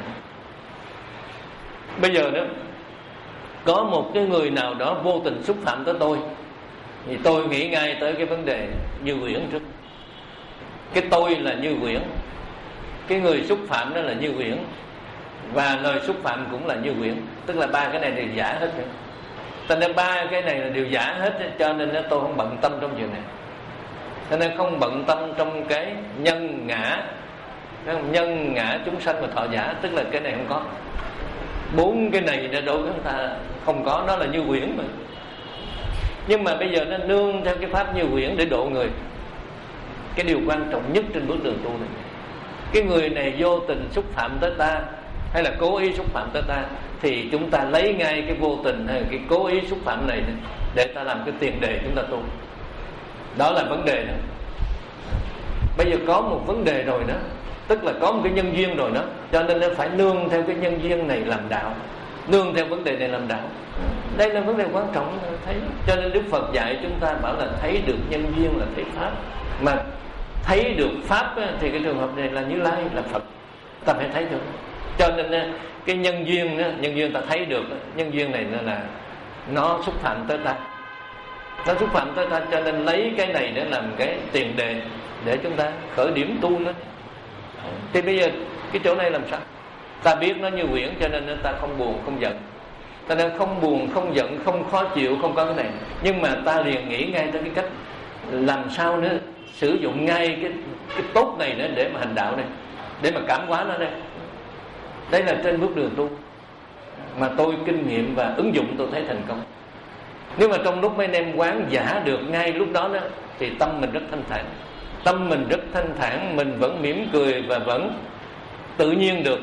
Bây giờ đó có một cái người nào đó vô tình xúc phạm tới tôi, thì tôi nghĩ ngay tới cái vấn đề như quyển trước. Cái tôi là như quyển, cái người xúc phạm đó là như quyển, và lời xúc phạm cũng là như quyển. Tức là ba cái này đều giả hết rồi. Cho nên ba cái này là đều giả hết, cho nên tôi không bận tâm trong chuyện này. Cho nên không bận tâm trong cái nhân ngã. Nhân ngã chúng sanh và thọ giả, tức là cái này không có. Bốn cái này đối với chúng ta không có, nó là như quyển mà. Nhưng mà bây giờ nó nương theo cái pháp như quyển để độ người. Cái điều quan trọng nhất trên bước đường tu này, cái người này vô tình xúc phạm tới ta hay là cố ý xúc phạm tới ta, thì chúng ta lấy ngay cái vô tình hay là cái cố ý xúc phạm này để ta làm cái tiền đề chúng ta tu. Đó là vấn đề đó. Bây giờ có một vấn đề rồi đó, tức là có một cái nhân duyên rồi đó, cho nên nó phải nương theo cái nhân duyên này làm đạo, nương theo vấn đề này làm đạo. Đây là vấn đề quan trọng. Thấy, cho nên Đức Phật dạy chúng ta bảo là thấy được nhân duyên là thấy pháp. Mà thấy được pháp thì cái trường hợp này là Như Lai, là Phật, ta phải thấy được. Cho nên cái nhân duyên, nhân duyên ta thấy được, nhân duyên này là nó xúc phạm tới ta, nó xúc phạm tới ta, cho nên lấy cái này để làm cái tiền đề để chúng ta khởi điểm tu nữa. Thì bây giờ cái chỗ này làm sao? Ta biết nó như quyển, cho nên ta không buồn, không giận. Ta nên không buồn, không giận, không khó chịu, không có cái này. Nhưng mà ta liền nghĩ ngay tới cái cách làm sao nữa sử dụng ngay cái, cái tốt này nữa để mà hành đạo này, để mà cảm hóa nó đây. Đây là trên bước đường tu mà tôi kinh nghiệm và ứng dụng tôi thấy thành công. Nếu mà trong lúc mấy anh em quán giả được ngay lúc đó đó, thì tâm mình rất thanh thản. Tâm mình rất thanh thản, mình vẫn mỉm cười và vẫn tự nhiên được.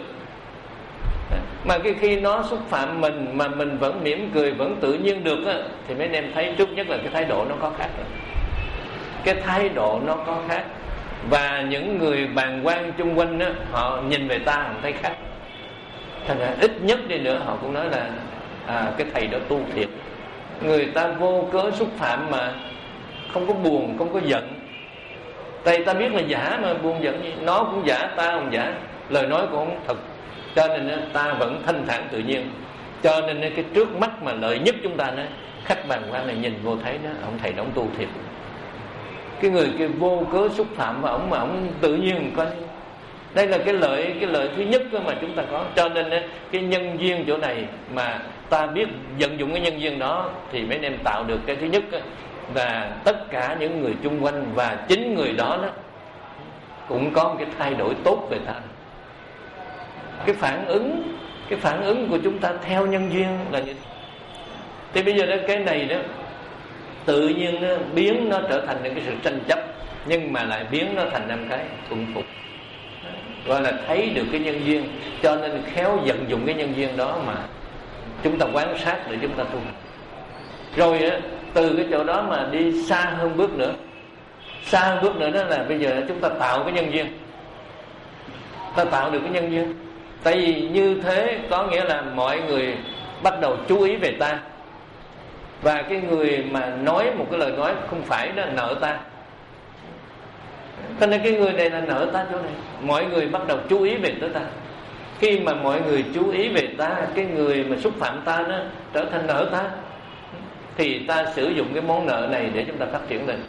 Mà cái khi nó xúc phạm mình mà mình vẫn mỉm cười, vẫn tự nhiên được á, thì mấy anh em thấy trước nhất là cái thái độ nó có khác rồi. Cái thái độ nó có khác. Và những người bàng quan chung quanh á, họ nhìn về ta họ thấy khác. Thành ra ít nhất đi nữa họ cũng nói là à, cái thầy đó tu thiệt. Người ta vô cớ xúc phạm mà không có buồn, không có giận. Tại ta biết là giả mà buồn giận gì. Nó cũng giả, ta cũng giả, lời nói cũng không thật. Cho nên ta vẫn thanh thản tự nhiên. Cho nên cái trước mắt mà lợi nhất chúng ta nói, khách bàng quan này nhìn vô thấy đó, ông thầy đó ông tu thiệt. Cái người kia vô cớ xúc phạm và ông mà ông tự nhiên coi. Đây là cái lợi cái lợi thứ nhất mà chúng ta có. Cho nên cái nhân duyên chỗ này mà ta biết vận dụng cái nhân duyên đó, thì mấy anh em tạo được cái thứ nhất là tất cả những người chung quanh và chính người đó đó cũng có một cái thay đổi tốt về ta. Cái phản ứng cái phản ứng của chúng ta theo nhân duyên là như thế. Thì bây giờ đó cái này đó tự nhiên nó biến nó trở thành những cái sự tranh chấp, nhưng mà lại biến nó thành năm cái thuận phục, gọi là thấy được cái nhân duyên. Cho nên khéo vận dụng cái nhân duyên đó mà chúng ta quan sát để chúng ta tu. Rồi á, từ cái chỗ đó mà đi xa hơn bước nữa. Xa hơn bước nữa đó là bây giờ chúng ta tạo cái nhân duyên. Ta tạo được cái nhân duyên. Tại vì như thế có nghĩa là mọi người bắt đầu chú ý về ta. Và cái người mà nói một cái lời nói không phải đó nợ ta. Cho nên cái người này là nợ ta chỗ này. Mọi người bắt đầu chú ý về tới ta. Khi mà mọi người chú ý về ta, cái người mà xúc phạm ta nó trở thành nợ ta, thì ta sử dụng cái món nợ này để chúng ta phát triển lên.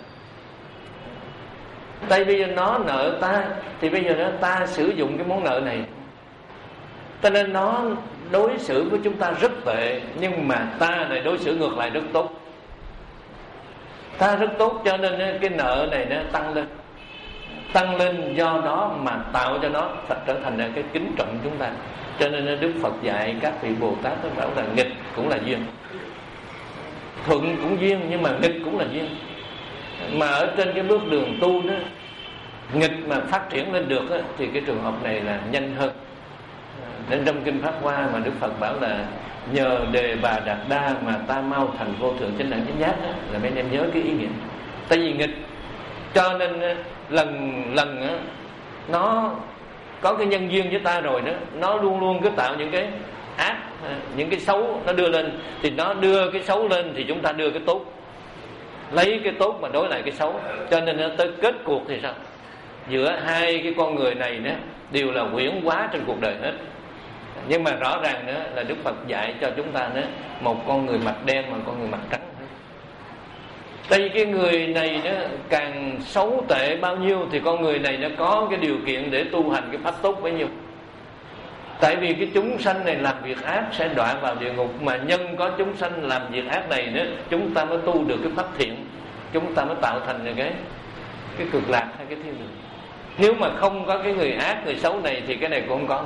Tại bây giờ nó nợ ta, thì bây giờ đó ta sử dụng cái món nợ này. Cho nên nó đối xử với chúng ta rất tệ, nhưng mà ta lại đối xử ngược lại rất tốt. Ta rất tốt, cho nên cái nợ này nó tăng lên. Tăng lên do đó mà tạo cho nó trở thành cái kính trọng chúng ta. Cho nên Đức Phật dạy các vị Bồ Tát nó bảo là nghịch cũng là duyên, thuận cũng duyên, nhưng mà nghịch cũng là duyên. Mà ở trên cái bước đường tu đó, nghịch mà phát triển lên được đó, thì cái trường hợp này là nhanh hơn. Nên trong Kinh Pháp Hoa mà Đức Phật bảo là nhờ Đề Bà Đạt Đa mà ta mau thành vô thượng chánh đẳng chánh giác đó, là mấy anh em nhớ cái ý nghĩa. Tại vì nghịch, cho nên lần lần đó, nó có cái nhân duyên với ta rồi đó, nó luôn luôn cứ tạo những cái ác, những cái xấu nó đưa lên. Thì nó đưa cái xấu lên thì chúng ta đưa cái tốt, lấy cái tốt mà đối lại cái xấu. Cho nên nó tới kết cuộc thì sao? Giữa hai cái con người này đó đều là quyển hóa trên cuộc đời hết. Nhưng mà rõ ràng nữa là Đức Phật dạy cho chúng ta nữa, một con người mặt đen mà con người mặt trắng. Tại vì cái người này đó càng xấu tệ bao nhiêu thì con người này nó có cái điều kiện để tu hành cái pháp tốt bấy nhiêu. Tại vì cái chúng sanh này làm việc ác sẽ đọa vào địa ngục, mà nhân có chúng sanh làm việc ác này nữa, chúng ta mới tu được cái pháp thiện, chúng ta mới tạo thành được cái cái cực lạc hay cái thiên đường. Nếu mà không có cái người ác, người xấu này thì cái này cũng không có.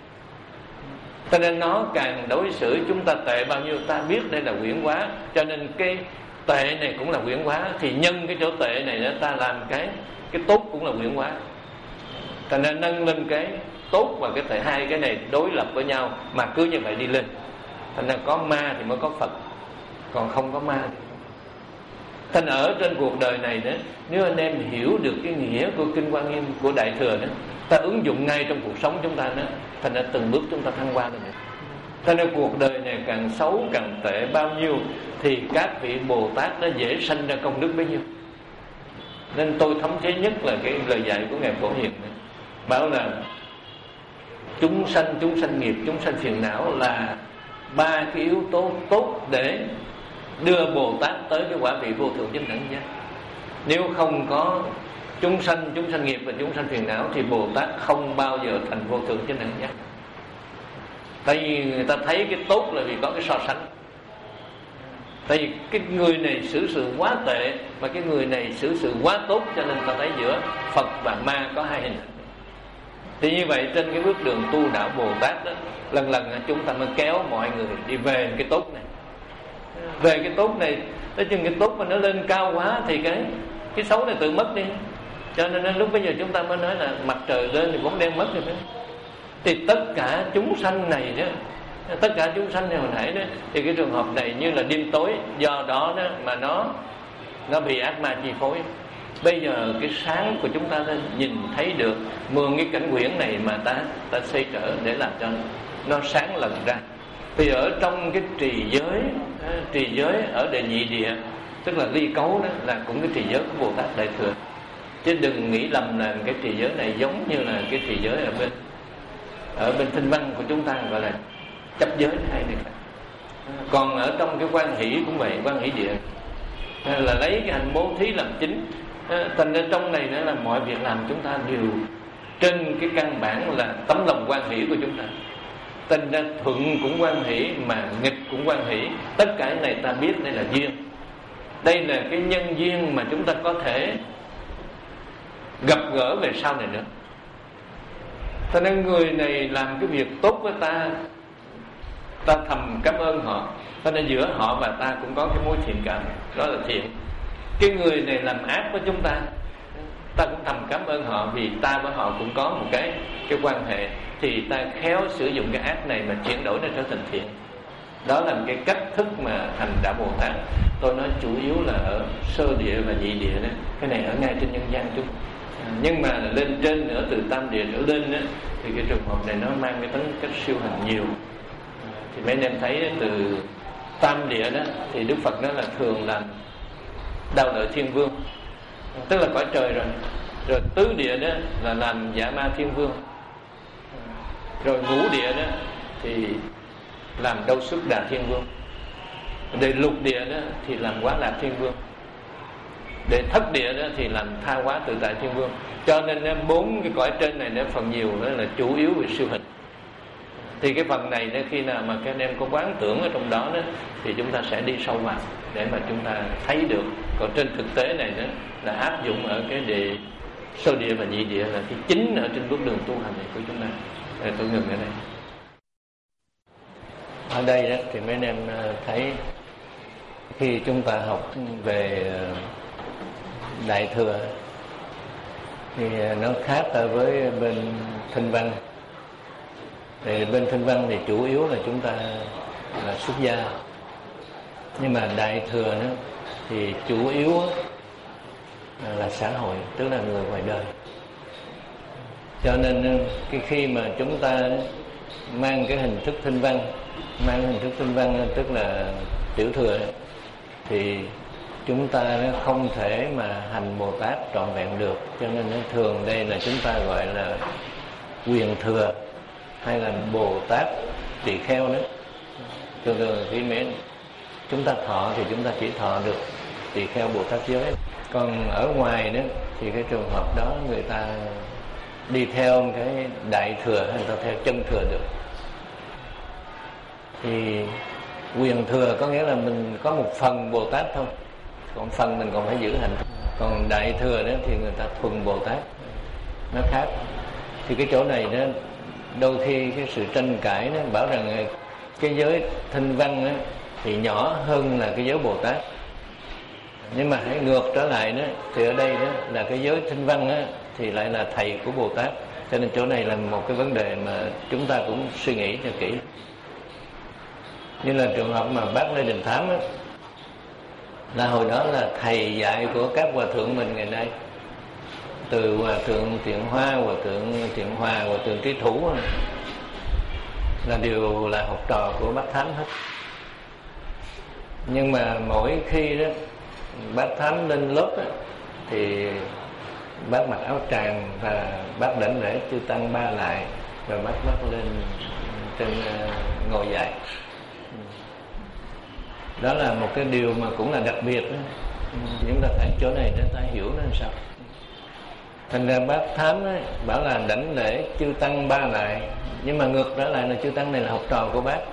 Cho nên nó càng đối xử chúng ta tệ bao nhiêu, ta biết đây là quyển hóa, cho nên cái tệ này cũng là quyển hóa, thì nhân cái chỗ tệ này để ta làm cái cái tốt cũng là quyển hóa. Cho nên nâng lên cái tốt và cái tệ, hai cái này đối lập với nhau mà cứ như vậy đi lên. Thành ra có ma thì mới có Phật, còn không có ma. Thành ở trên cuộc đời này đó, nếu anh em hiểu được cái nghĩa của Kinh Quan Nghiêm, của Đại Thừa đó, ta ứng dụng ngay trong cuộc sống chúng ta đó, thành ra từng bước chúng ta thăng hoa lên. Thành ra cuộc đời này càng xấu càng tệ bao nhiêu thì các vị Bồ Tát nó dễ sanh ra công đức bấy nhiêu. Nên tôi thấm thía nhất là cái lời dạy của Ngài Phổ Hiền này, bảo là chúng sanh, chúng sanh nghiệp, chúng sanh phiền não là ba cái yếu tố tốt để đưa Bồ Tát tới cái quả vị vô thượng chánh đẳng giác. Nếu không có chúng sanh, chúng sanh nghiệp và chúng sanh phiền não thì Bồ Tát không bao giờ thành vô thượng chánh đẳng giác. Tại vì người ta thấy cái tốt là vì có cái so sánh. Tại vì cái người này xử sự quá tệ mà cái người này xử sự quá tốt, cho nên ta thấy giữa Phật và ma có hai hình. Thì như vậy trên cái bước đường tu đạo Bồ Tát đó, lần lần chúng ta mới kéo mọi người đi về cái tốt này. Về cái tốt này, nói chung cái tốt mà nó lên cao quá thì cái cái xấu này tự mất đi. Cho nên lúc bây giờ chúng ta mới nói là mặt trời lên thì bóng đen mất rồi đó. Thì tất cả chúng sanh này đó, tất cả chúng sanh này hồi nãy đó, thì cái trường hợp này như là đêm tối, do đó đó mà nó nó bị ác ma chi phối. Bây giờ cái sáng của chúng ta đã nhìn thấy được mượn cái cảnh quyển này mà ta ta xây trở để làm cho nó sáng lần ra. Thì ở trong cái trì giới, trì giới ở đệ nhị địa, tức là ly cấu đó, là cũng cái trì giới của Bồ Tát Đại Thừa. Chứ đừng nghĩ lầm là cái trì giới này giống như là cái trì giới ở bên ở bên Tinh Văn của chúng ta gọi là chấp giới hay này. Còn ở trong cái quan hỷ cũng vậy, quan hỷ địa là lấy cái hành bố thí làm chính. Thành ra trong này nữa là mọi việc làm chúng ta đều trên cái căn bản là tấm lòng quan hỷ của chúng ta. Thành ra thuận cũng quan hỷ mà nghịch cũng quan hỷ. Tất cả cái này ta biết đây là duyên. Đây là cái nhân duyên mà chúng ta có thể gặp gỡ về sau này nữa. Cho nên người này làm cái việc tốt với ta, ta thầm cảm ơn họ. Cho nên giữa họ và ta cũng có cái mối thiện cảm, đó là thiện. Cái người này làm ác với chúng ta, ta cũng thầm cảm ơn họ, vì ta với họ cũng có một cái cái quan hệ, thì ta khéo sử dụng cái ác này mà chuyển đổi nó trở thành thiện. Đó là một cái cách thức mà thành đạo Bồ Tát. Tôi nói chủ yếu là ở sơ địa và nhị địa đó. Cái này ở ngay trên nhân gian chúng. Nhưng mà lên trên nữa, từ tam địa trở lên đó, thì cái trường hợp này nó mang cái tính cách siêu hành nhiều. Thì mấy anh em thấy từ tam địa đó thì Đức Phật nói là thường làm đau lợi thiên vương, tức là cõi trời rồi. Rồi tứ địa đó là làm dạ ma thiên vương. Rồi ngũ địa đó thì làm đâu xuất đà thiên vương. Để lục địa đó thì làm quá lạc thiên vương. Để thất địa đó thì làm tha hóa tự tại thiên vương. Cho nên bốn cái cõi trên này nó phần nhiều đó là chủ yếu về siêu hình. Thì cái phần này đó, khi nào mà các anh em có quán tưởng ở trong đó đó, thì chúng ta sẽ đi sâu vào để mà chúng ta thấy được. Còn trên thực tế này đó là áp dụng ở cái địa sơ địa và nhị địa, là cái chính ở trên bước đường tu hành này của chúng ta. Rồi tôi ngừng ở đây. Ở đây đó thì mấy anh em thấy khi chúng ta học về Đại Thừa thì nó khác ở với bên Thanh Văn. Thì bên Thanh Văn thì chủ yếu là chúng ta là xuất gia, nhưng mà Đại Thừa đó thì chủ yếu là xã hội, tức là người ngoài đời. Cho nên cái khi mà chúng ta mang cái hình thức Thanh Văn, mang hình thức Thanh Văn tức là tiểu thừa, thì chúng ta nó không thể mà hành Bồ Tát trọn vẹn được. Cho nên nó thường đây là chúng ta gọi là quyền thừa hay là Bồ Tát tỳ kheo nữa. Thường thường khi mấy chúng ta thọ thì chúng ta chỉ thọ được tỳ kheo Bồ Tát giới. Còn ở ngoài nữa thì cái trường hợp đó người ta đi theo cái đại thừa hay là theo chân thừa được. Thì quyền thừa có nghĩa là mình có một phần Bồ Tát thôi, còn phần mình còn phải giữ hạnh. Còn đại thừa đó thì người ta thuần Bồ Tát, nó khác. Thì cái chỗ này đó đôi khi cái sự tranh cãi nó bảo rằng cái giới Thanh Văn đó thì nhỏ hơn là cái giới Bồ Tát. Nhưng mà hãy ngược trở lại đó, thì ở đây đó là cái giới Thanh Văn đó, thì lại là thầy của Bồ Tát. Cho nên chỗ này là một cái vấn đề mà chúng ta cũng suy nghĩ cho kỹ. Như là trường hợp mà bác Lê Đình Thám đó, là hồi đó là thầy dạy của các hòa thượng mình ngày nay, từ hòa thượng Thiện Hoa, hòa thượng Thiện Hòa, hòa thượng Trí Thủ là đều là học trò của bác Thám hết. Nhưng mà mỗi khi đó bác Thám lên lớp đó, thì bác mặc áo tràng và bác đảnh lễ chư tăng ba lại, rồi bác bác lên trên ngồi dạy. Đó là một cái điều mà cũng là đặc biệt đó. Chúng ta thấy chỗ này để ta hiểu nó làm sao. Thành ra bác Thám ấy, bảo là đảnh lễ chư tăng ba lại, nhưng mà ngược trở lại là chư tăng này là học trò của bác.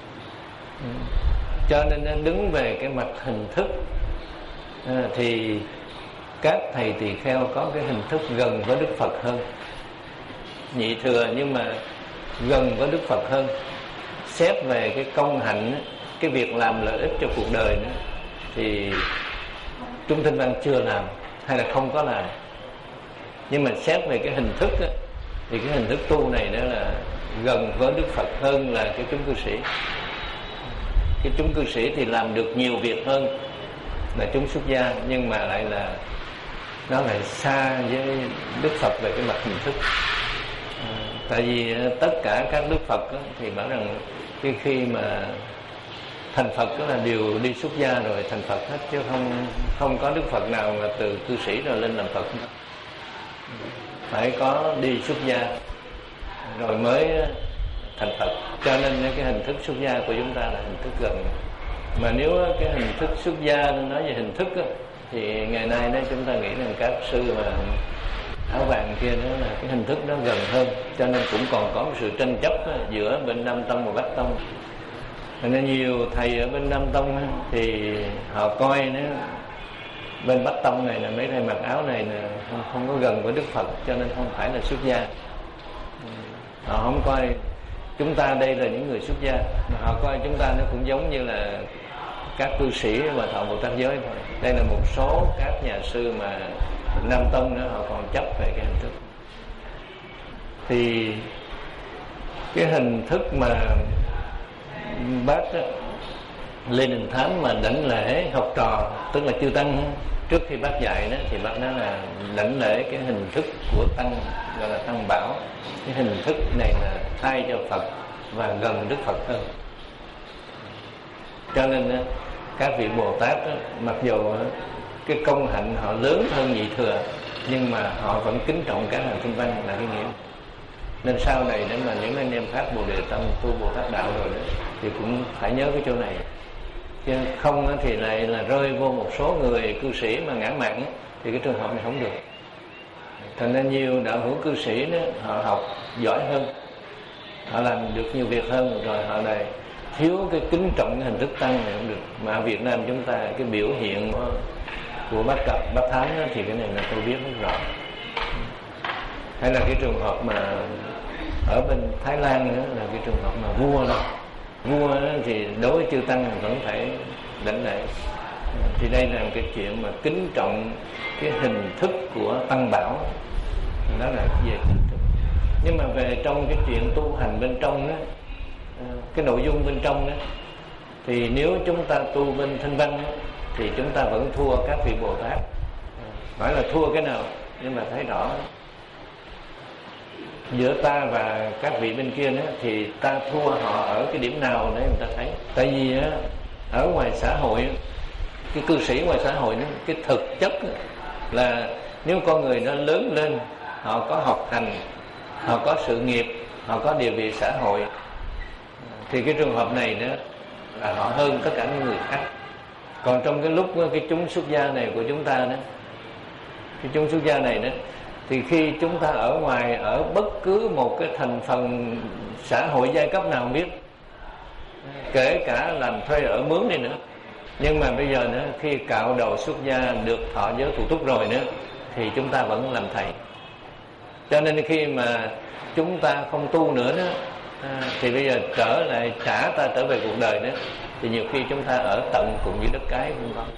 Cho nên nó đứng về cái mặt hình thức à, thì các thầy tỳ kheo có cái hình thức gần với Đức Phật hơn. Nhị thừa nhưng mà gần với Đức Phật hơn. Xét về cái công hạnh, cái việc làm lợi ích cho cuộc đời nữa, thì Trung Thanh Văn chưa làm hay là không có làm. Nhưng mà xét về cái hình thức á, thì cái hình thức tu này đó là gần với Đức Phật hơn là cái chúng cư sĩ. Cái chúng cư sĩ thì làm được nhiều việc hơn là chúng xuất gia, nhưng mà lại là nó lại xa với Đức Phật về cái mặt hình thức. À, tại vì tất cả các Đức Phật đó, thì bảo rằng cái khi mà thành Phật đó là đều đi xuất gia rồi thành Phật hết, chứ không không có Đức Phật nào mà từ cư sĩ rồi lên làm Phật nữa. Phải có đi xuất gia rồi mới thành Phật. Cho nên cái hình thức xuất gia của chúng ta là hình thức gần. Mà nếu cái hình thức xuất gia nói về hình thức đó, thì ngày nay đó chúng ta nghĩ rằng các sư mà áo vàng kia đó là cái hình thức nó gần hơn. Cho nên cũng còn có một sự tranh chấp đó, giữa bên Nam Tông và Bắc Tông. Nên nhiều thầy ở bên Nam Tông đó, thì họ coi nó bên Bắc Tông này là mấy thầy mặc áo này là không, không có gần với Đức Phật, cho nên không phải là xuất gia. Họ không coi chúng ta đây là những người xuất gia, mà họ coi chúng ta nó cũng giống như là các cư sĩ mà thọ Bồ Tát giới thôi. Đây là một số các nhà sư mà Nam Tông nữa họ còn chấp về cái hình thức. Thì cái hình thức mà bác đó, Lê Đình Thám mà đảnh lễ học trò, tức là chư tăng, trước khi bác dạy đó thì bác nói là đảnh lễ cái hình thức của tăng, gọi là tăng bảo. Cái hình thức này là thay cho Phật và gần Đức Phật hơn. Cho nên các vị Bồ Tát đó, mặc dù cái công hạnh họ lớn hơn nhị thừa, nhưng mà họ vẫn kính trọng các hàng Thanh Văn là cái nghĩa. Nên sau này nếu mà những anh em phát Bồ Đề Tâm tu Bồ Tát đạo rồi đó, thì cũng phải nhớ cái chỗ này. Chứ không thì lại là rơi vô một số người cư sĩ mà ngã mạn, thì cái trường hợp này không được. Thành ra nhiều đạo hữu cư sĩ đó, họ học giỏi hơn, họ làm được nhiều việc hơn, rồi họ lại thiếu cái kính trọng cái hình thức tăng này không được. Mà ở Việt Nam chúng ta cái biểu hiện của, của bác cập bác Thám đó, thì cái này là tôi biết rất rõ. Hay là cái trường hợp mà ở bên Thái Lan nữa là cái trường hợp mà vua đó, vua đó thì đối với chư tăng vẫn phải đảnh lễ. Thì đây là một cái chuyện mà kính trọng cái hình thức của tăng bảo, đó là về hình thức. Nhưng mà về trong cái chuyện tu hành bên trong đó, cái nội dung bên trong đó, thì nếu chúng ta tu bên Thanh Văn đó, thì chúng ta vẫn thua các vị Bồ Tát. Hỏi là thua cái nào, nhưng mà thấy rõ giữa ta và các vị bên kia đó, thì ta thua họ ở cái điểm nào để người ta thấy. Tại vì á, ở ngoài xã hội, cái cư sĩ ngoài xã hội đó, cái thực chất là nếu con người nó lớn lên, họ có học hành, họ có sự nghiệp, họ có địa vị xã hội, thì cái trường hợp này đó là họ hơn tất cả những người khác. Còn trong cái lúc cái chúng xuất gia này của chúng ta đó, cái chúng xuất gia này đó, thì khi chúng ta ở ngoài, ở bất cứ một cái thành phần xã hội giai cấp nào không biết, kể cả làm thuê ở mướn đi nữa, Nhưng mà bây giờ nữa, khi cạo đầu xuất gia được thọ giới phụ túc rồi nữa, thì chúng ta vẫn làm thầy. Cho nên khi mà chúng ta không tu nữa đó, à, thì bây giờ trở lại trả ta trở về cuộc đời nữa, thì nhiều khi chúng ta ở tận cùng với đất cái cũng có.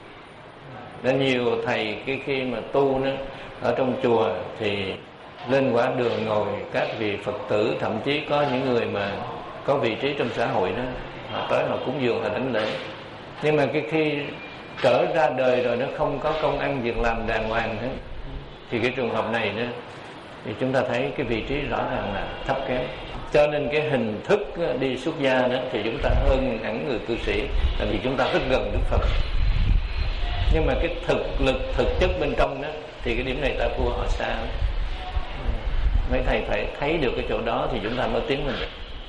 Nên nhiều thầy cái khi mà tu nữa ở trong chùa thì lên quả đường ngồi các vị Phật tử, thậm chí có những người mà có vị trí trong xã hội đó, họ tới họ cúng dường, họ đảnh lễ. Nhưng mà cái khi trở ra đời rồi nó không có công ăn việc làm đàng hoàng nữa, thì cái trường hợp này nữa thì chúng ta thấy cái vị trí rõ ràng là thấp kém. Cho nên cái hình thức đi xuất gia đó thì chúng ta hơn hẳn người cư sĩ, tại vì chúng ta rất gần Đức Phật. Nhưng mà cái thực lực, thực chất bên trong đó thì cái điểm này ta thua họ xa. Mấy thầy phải thấy được cái chỗ đó thì chúng ta mới tiến mình được.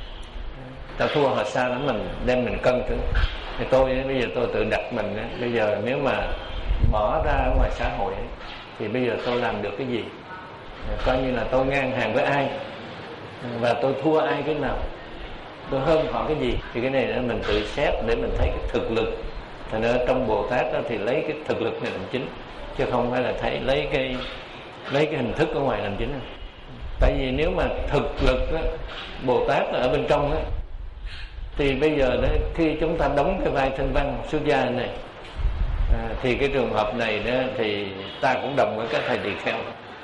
Ta thua họ xa lắm, mình đem mình cân thử. Thì tôi bây giờ tôi tự đặt mình, bây giờ nếu mà bỏ ra ở ngoài xã hội thì bây giờ tôi làm được cái gì, coi như là tôi ngang hàng với ai và tôi thua ai cái nào, tôi hơn họ cái gì. Thì cái này là mình tự xét để mình thấy cái thực lực. Thành ra trong Bồ Tát đó thì lấy cái thực lực này làm chính, chứ không phải là thấy lấy cái lấy cái hình thức ở ngoài làm chính. Tại vì nếu mà thực lực đó, Bồ Tát ở bên trong đó, thì bây giờ đó, khi chúng ta đóng cái vai thân văn xuất gia này, à, thì cái trường hợp này đó, thì ta cũng đồng với các thầy tỳ kheo.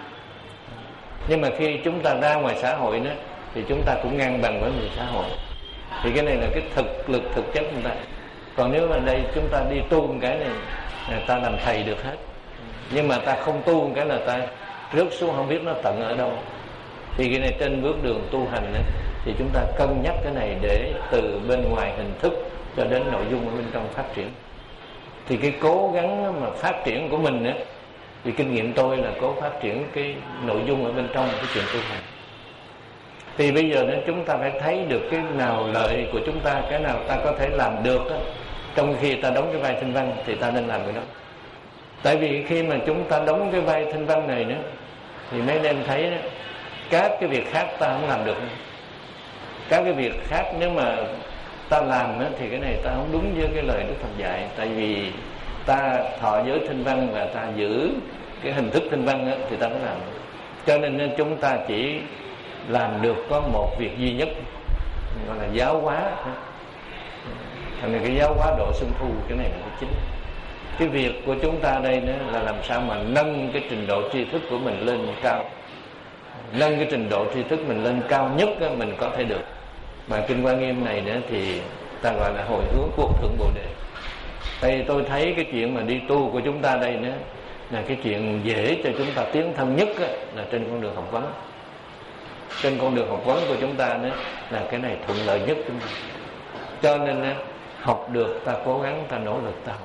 Nhưng mà khi chúng ta ra ngoài xã hội đó, thì chúng ta cũng ngang bằng với người xã hội. Thì cái này là cái thực lực thực chất chúng ta. Còn nếu mà đây chúng ta đi tu một cái này, ta làm thầy được hết. Nhưng mà ta không tu một cái là ta rớt xuống không biết nó tận ở đâu. Thì cái này trên bước đường tu hành ấy, thì chúng ta cân nhắc cái này để từ bên ngoài hình thức cho đến nội dung ở bên trong phát triển. Thì cái cố gắng mà phát triển của mình ấy, thì kinh nghiệm tôi là cố phát triển cái nội dung ở bên trong cái chuyện tu hành. Thì bây giờ nên chúng ta phải thấy được cái nào lợi của chúng ta, cái nào ta có thể làm được đó. Trong khi ta đóng cái vai thanh văn thì ta nên làm cái đó. Tại vì khi mà chúng ta đóng cái vai thanh văn này nữa, thì mấy anh em thấy đó, các cái việc khác ta không làm được. Các cái việc khác nếu mà ta làm đó, thì cái này ta không đúng với cái lời Đức Phật dạy. Tại vì ta thọ giới thanh văn và ta giữ cái hình thức thanh văn đó, thì ta mới làm được. Cho nên, nên chúng ta chỉ làm được có một việc duy nhất, gọi là giáo hóa. Thành ra cái giáo hóa độ xuân thu, cái này là cái chính. Cái việc của chúng ta đây nữa là làm sao mà nâng cái trình độ tri thức của mình lên cao. Nâng cái trình độ tri thức mình lên cao nhất đó, mình có thể được. Mà Kinh Hoa Nghiêm này nữa thì ta gọi là hồi hướng cuộc thượng Bồ Đề. Tại vì tôi thấy cái chuyện mà đi tu của chúng ta đây nữa là cái chuyện dễ cho chúng ta tiến thân nhất đó, là trên con đường học vấn. Trên con đường học vấn của chúng ta nữa là cái này thuận lợi nhất chúng ta. Cho nên học được ta cố gắng, ta nỗ lực ta học.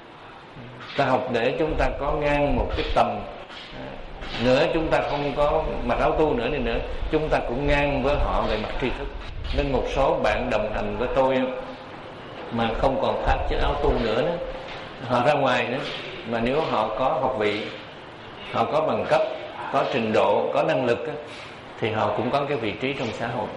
Ta học để chúng ta có ngang một cái tầm nữa, chúng ta không có mặc áo tu nữa này nữa, chúng ta cũng ngang với họ về mặt tri thức. Nên một số bạn đồng hành với tôi mà không còn khoác chiếc áo tu nữa đó, họ ra ngoài nữa, mà nếu họ có học vị, họ có bằng cấp, có trình độ, có năng lực đó, thì họ cũng có cái vị trí trong xã hội.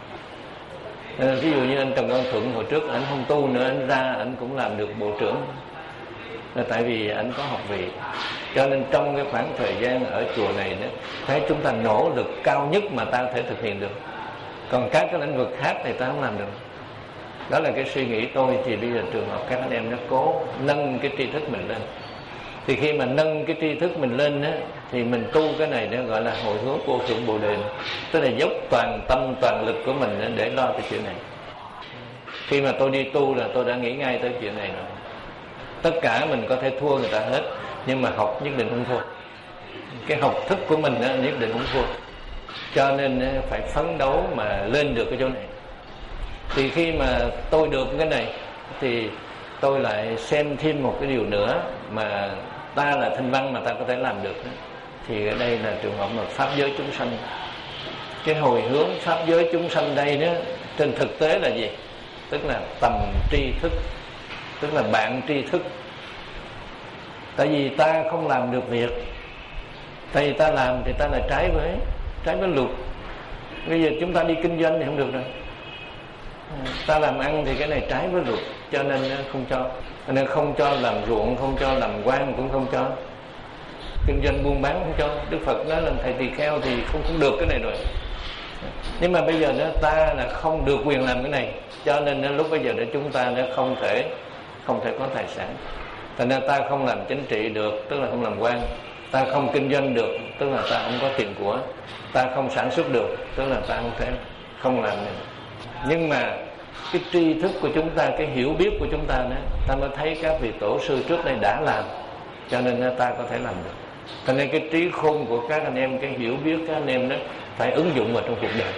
Ví dụ như anh Trần Quang Thuận hồi trước anh không tu nữa, anh ra anh cũng làm được bộ trưởng, là tại vì anh có học vị. Cho nên trong cái khoảng thời gian ở chùa này nữa, thấy chúng ta nỗ lực cao nhất mà ta có thể thực hiện được. Còn các cái lĩnh vực khác thì ta không làm được. Đó là cái suy nghĩ tôi. Thì bây giờ trường hợp các anh em nó cố nâng cái tri thức mình lên. Thì khi mà nâng cái tri thức mình lên á, thì mình tu cái này nó gọi là hồi hướng vô thượng Bồ Đề. Tức là dốc toàn tâm toàn lực của mình để lo cái chuyện này. Khi mà tôi đi tu là tôi đã nghĩ ngay tới chuyện này rồi. Tất cả mình có thể thua người ta hết, nhưng mà học nhất định không thua. Cái học thức của mình đó, nhất định không thua. Cho nên phải phấn đấu mà lên được cái chỗ này. Thì khi mà tôi được cái này thì tôi lại xem thêm một cái điều nữa mà ta là thanh văn mà ta có thể làm được. Thì ở đây là trường hợp mà pháp giới chúng sanh. Cái hồi hướng pháp giới chúng sanh đây đó, trên thực tế là gì? Tức là tầm tri thức, tức là bạn tri thức. Tại vì ta không làm được việc, tại vì ta làm thì ta là trái với trái với luật. Bây giờ chúng ta đi kinh doanh thì không được rồi. Ta làm ăn thì cái này trái với luật, cho nên không cho. nên không cho làm ruộng, không cho làm quan, cũng không cho kinh doanh buôn bán, không cho. Đức Phật nói là thầy tỳ kheo thì không không được cái này rồi. Nhưng mà bây giờ nữa ta là không được quyền làm cái này, cho nên lúc bây giờ nữa chúng ta nữa không thể không thể có tài sản. Thành ra ta không làm chính trị được, tức là không làm quan. Ta không kinh doanh được, tức là ta không có tiền của. Ta không sản xuất được, tức là ta không thể không làm được. Nhưng mà cái tri thức của chúng ta, cái hiểu biết của chúng ta nữa, ta mới thấy các vị tổ sư trước đây đã làm, cho nên ta có thể làm được. Cho nên cái trí khôn của các anh em, cái hiểu biết các anh em đó phải ứng dụng vào trong cuộc đời.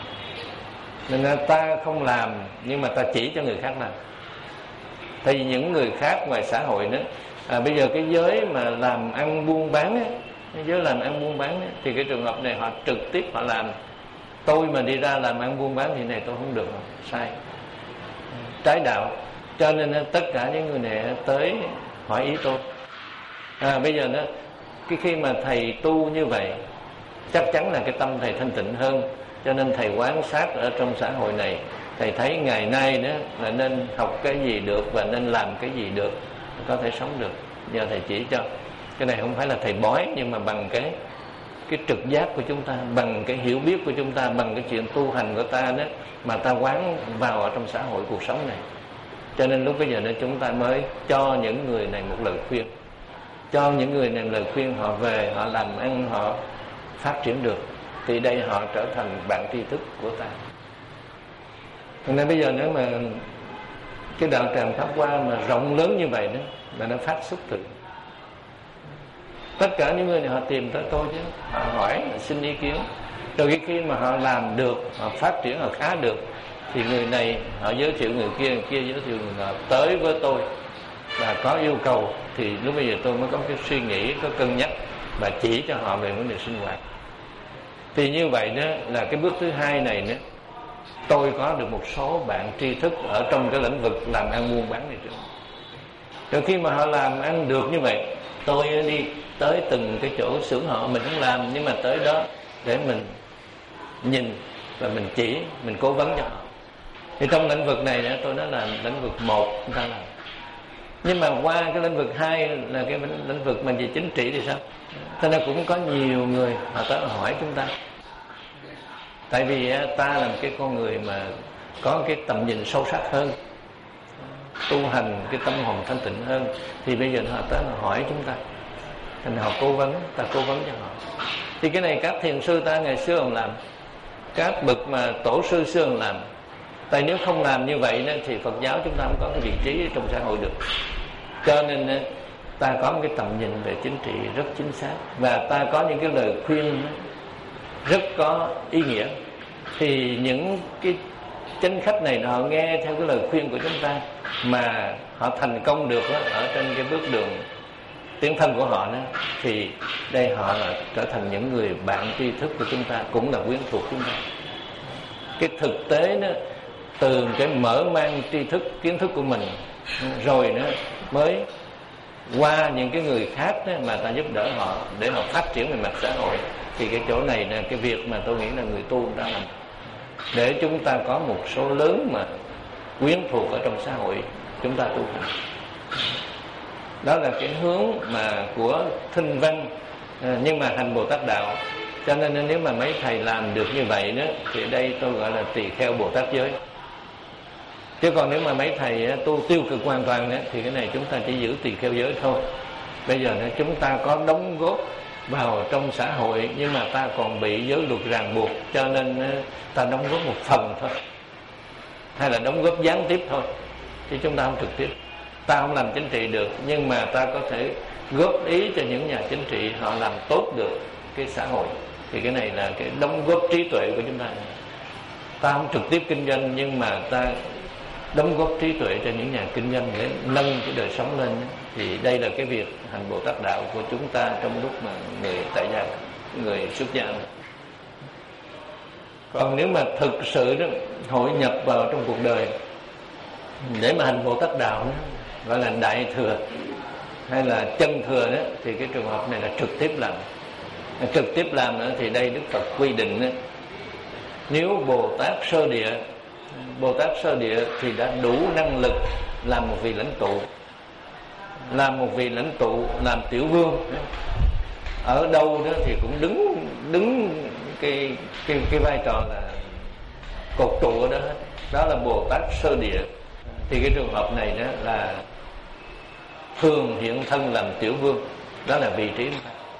Nên ta không làm, nhưng mà ta chỉ cho người khác làm. Tại vì những người khác ngoài xã hội đó, à, bây giờ cái giới mà làm ăn buôn bán á, cái giới làm ăn buôn bán á, thì cái trường hợp này họ trực tiếp họ làm. Tôi mà đi ra làm ăn buôn bán thì này tôi không được, sai, trái đạo. Cho nên tất cả những người này tới hỏi ý tôi. À, bây giờ đó, cái khi mà thầy tu như vậy, chắc chắn là cái tâm thầy thanh tịnh hơn. Cho nên thầy quan sát ở trong xã hội này, thầy thấy ngày nay đó là nên học cái gì được và nên làm cái gì được, có thể sống được. Giờ thầy chỉ cho. Cái này không phải là thầy bói, nhưng mà bằng cái cái trực giác của chúng ta, bằng cái hiểu biết của chúng ta, bằng cái chuyện tu hành của ta đó, mà ta quán vào ở trong xã hội cuộc sống này. Cho nên lúc bây giờ đó chúng ta mới cho những người này một lời khuyên, cho những người này lời khuyên, họ về họ làm ăn, họ phát triển được, thì đây họ trở thành bạn tri thức của ta. Nên bây giờ nếu mà cái đạo tràng Pháp Hoa mà rộng lớn như vậy đó, là nó phát xuất từ tất cả những người này, họ tìm tới tôi chứ, họ hỏi, họ xin ý kiến. Rồi cái khi mà họ làm được, họ phát triển, họ khá được, thì người này họ giới thiệu người kia, người kia giới thiệu người nọ tới với tôi và có yêu cầu, thì lúc bây giờ tôi mới có cái suy nghĩ, có cân nhắc và chỉ cho họ về vấn đề sinh hoạt. Thì như vậy đó là cái bước thứ hai này nữa, tôi có được một số bạn tri thức ở trong cái lĩnh vực làm ăn buôn bán này trước. Rồi khi mà họ làm ăn được như vậy, tôi đi tới từng cái chỗ xưởng họ, mình không làm, nhưng mà tới đó để mình nhìn và mình chỉ, mình cố vấn cho họ. Thì trong lĩnh vực này nữa, tôi nói là lĩnh vực một chúng ta làm. Nhưng mà qua cái lĩnh vực hai là cái lĩnh vực mà về chính trị thì sao? Cho nên cũng có nhiều người họ tới hỏi chúng ta. Tại vì ta là một cái con người mà có cái tầm nhìn sâu sắc hơn, tu hành cái tâm hồn thanh tịnh hơn, thì bây giờ họ tới họ hỏi chúng ta, thành họ cố vấn, ta cố vấn cho họ. Thì cái này các thiền sư ta ngày xưa còn làm, các bậc mà tổ sư xưa còn làm. Tại nếu không làm như vậy đó, thì Phật giáo chúng ta không có cái vị trí trong xã hội được. Cho nên ta có một cái tầm nhìn về chính trị rất chính xác, và ta có những cái lời khuyên rất có ý nghĩa. Thì những cái chánh khách này họ nghe theo cái lời khuyên của chúng ta mà họ thành công được đó, ở trên cái bước đường tiến thân của họ đó, thì đây họ là trở thành những người bạn tri thức của chúng ta, cũng là quyến thuộc chúng ta. Cái thực tế đó, từ cái mở mang tri thức, kiến thức của mình, rồi nữa mới qua những cái người khác đó mà ta giúp đỡ họ để họ phát triển về mặt xã hội. Thì cái chỗ này là cái việc mà tôi nghĩ là người tu người ta làm, để chúng ta có một số lớn mà quyến thuộc ở trong xã hội chúng ta tu hành. Đó là cái hướng mà của Thinh Văn, nhưng mà hành Bồ Tát đạo. Cho nên nếu mà mấy thầy làm được như vậy đó, thì đây tôi gọi là tỳ kheo Bồ Tát giới. Chứ còn nếu mà mấy thầy tu tiêu cực hoàn toàn đó, thì cái này chúng ta chỉ giữ tỳ kheo giới thôi. Bây giờ nữa chúng ta có đóng góp vào trong xã hội, nhưng mà ta còn bị giới luật ràng buộc, cho nên ta đóng góp một phần thôi, hay là đóng góp gián tiếp thôi, chứ chúng ta không trực tiếp. Ta không làm chính trị được, nhưng mà ta có thể góp ý cho những nhà chính trị họ làm tốt được cái xã hội. Thì cái này là cái đóng góp trí tuệ của chúng ta. Ta không trực tiếp kinh doanh, nhưng mà ta đóng góp trí tuệ cho những nhà kinh doanh để nâng cái đời sống lên. Thì đây là cái việc hành Bồ Tát đạo của chúng ta trong lúc mà người tại gia, người xuất gia. Còn nếu mà thực sự đó hội nhập vào trong cuộc đời để mà hành Bồ Tát đạo đó, gọi là đại thừa hay là chân thừa đó, thì cái trường hợp này là trực tiếp làm. Trực tiếp làm nữa thì đây Đức Phật quy định đó, nếu Bồ Tát sơ địa, Bồ Tát sơ địa thì đã đủ năng lực làm một vị lãnh tụ. làm một vị lãnh tụ, làm tiểu vương, ở đâu đó thì cũng đứng đứng cái cái cái vai trò là cột trụ ở đó hết. Đó là Bồ Tát Sơ Địa. Thì cái trường hợp này đó là thường hiện thân làm tiểu vương, đó là vị trí,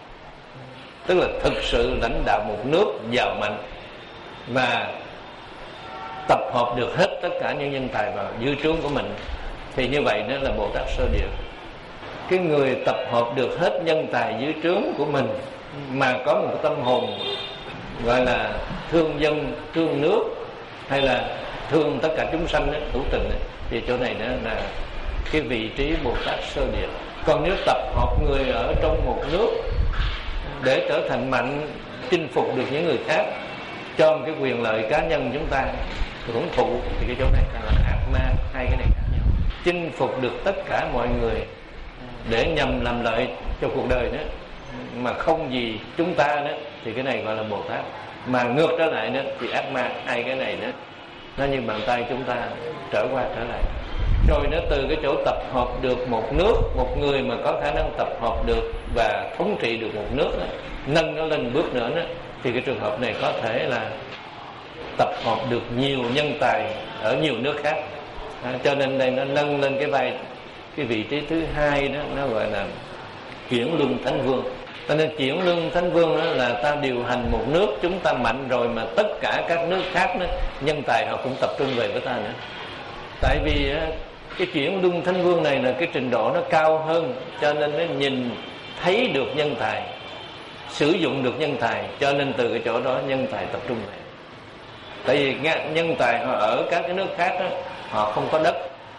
tức là thực sự lãnh đạo một nước giàu mạnh và tập hợp được hết tất cả những nhân tài vào dưới trướng của mình. Thì như vậy đó là Bồ Tát Sơ Địa. Cái người tập hợp được hết nhân tài dưới trướng của mình mà có một tâm hồn gọi là thương dân, thương nước, hay là thương tất cả chúng sanh ấy, hữu tình ấy, thì chỗ này đó là cái vị trí Bồ Tát Sơ Địa. Còn nếu tập hợp người ở trong một nước để trở thành mạnh, chinh phục được những người khác, cho một cái quyền lợi cá nhân chúng ta hưởng thụ, thì cái chỗ này là Atma. Hai cái này khác nhau. Chinh phục được tất cả mọi người để nhằm làm lợi cho cuộc đời đó, mà không gì chúng ta đó, thì cái này gọi là Bồ Tát. Mà ngược trở lại đó thì Atma. Hai cái này đó nó như bàn tay chúng ta trở qua trở lại. Rồi nó từ cái chỗ tập hợp được một nước, một người mà có khả năng tập hợp được và thống trị được một nước đó, nâng nó lên bước nữa đó, thì cái trường hợp này có thể là tập hợp được nhiều nhân tài ở nhiều nước khác. À, cho nên đây nó nâng lên cái vai, cái vị trí thứ hai đó, nó gọi là chuyển luân thánh vương. Cho nên chuyển luân thánh vương đó là ta điều hành một nước, chúng ta mạnh rồi mà tất cả các nước khác đó, nhân tài họ cũng tập trung về với ta nữa. Tại vì cái chuyển luân thánh vương này là cái trình độ nó cao hơn, cho nên nó nhìn thấy được nhân tài, sử dụng được nhân tài, cho nên từ cái chỗ đó nhân tài tập trung về. Tại vì nhân tài họ ở các cái nước khác đó, họ không có đất,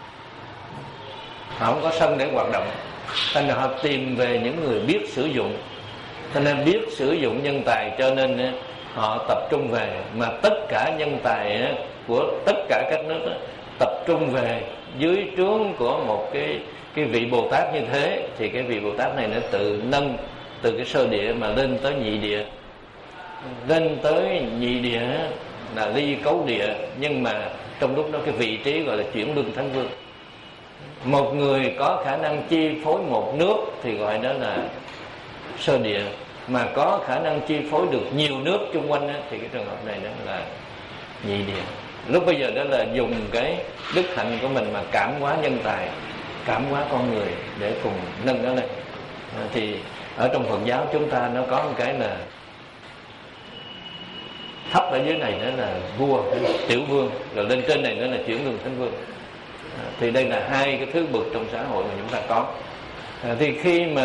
họ không có sân để hoạt động, nên là họ tìm về những người biết sử dụng. Cho nên biết sử dụng nhân tài, cho nên họ tập trung về. Mà tất cả nhân tài của tất cả các nước đó, tập trung về dưới trướng của một cái cái vị Bồ Tát như thế, thì cái vị Bồ Tát này nó tự nâng từ cái sơ địa mà lên tới nhị địa. Lên tới nhị địa là ly cấu địa, nhưng mà trong lúc đó cái vị trí gọi là chuyển luân thánh vương. Một người có khả năng chi phối một nước thì gọi đó là sơ địa, mà có khả năng chi phối được nhiều nước chung quanh đó, thì cái trường hợp này đó là nhị địa. Lúc bây giờ đó là dùng cái đức hạnh của mình mà cảm hóa nhân tài, cảm hóa con người để cùng nâng nó lên. À, thì ở trong Phật giáo chúng ta nó có một cái là thấp ở dưới này đó là vua, tiểu vương, rồi lên trên này đó là chuyển luân thánh vương. À, thì đây là hai cái thứ bậc trong xã hội mà chúng ta có. À, thì khi mà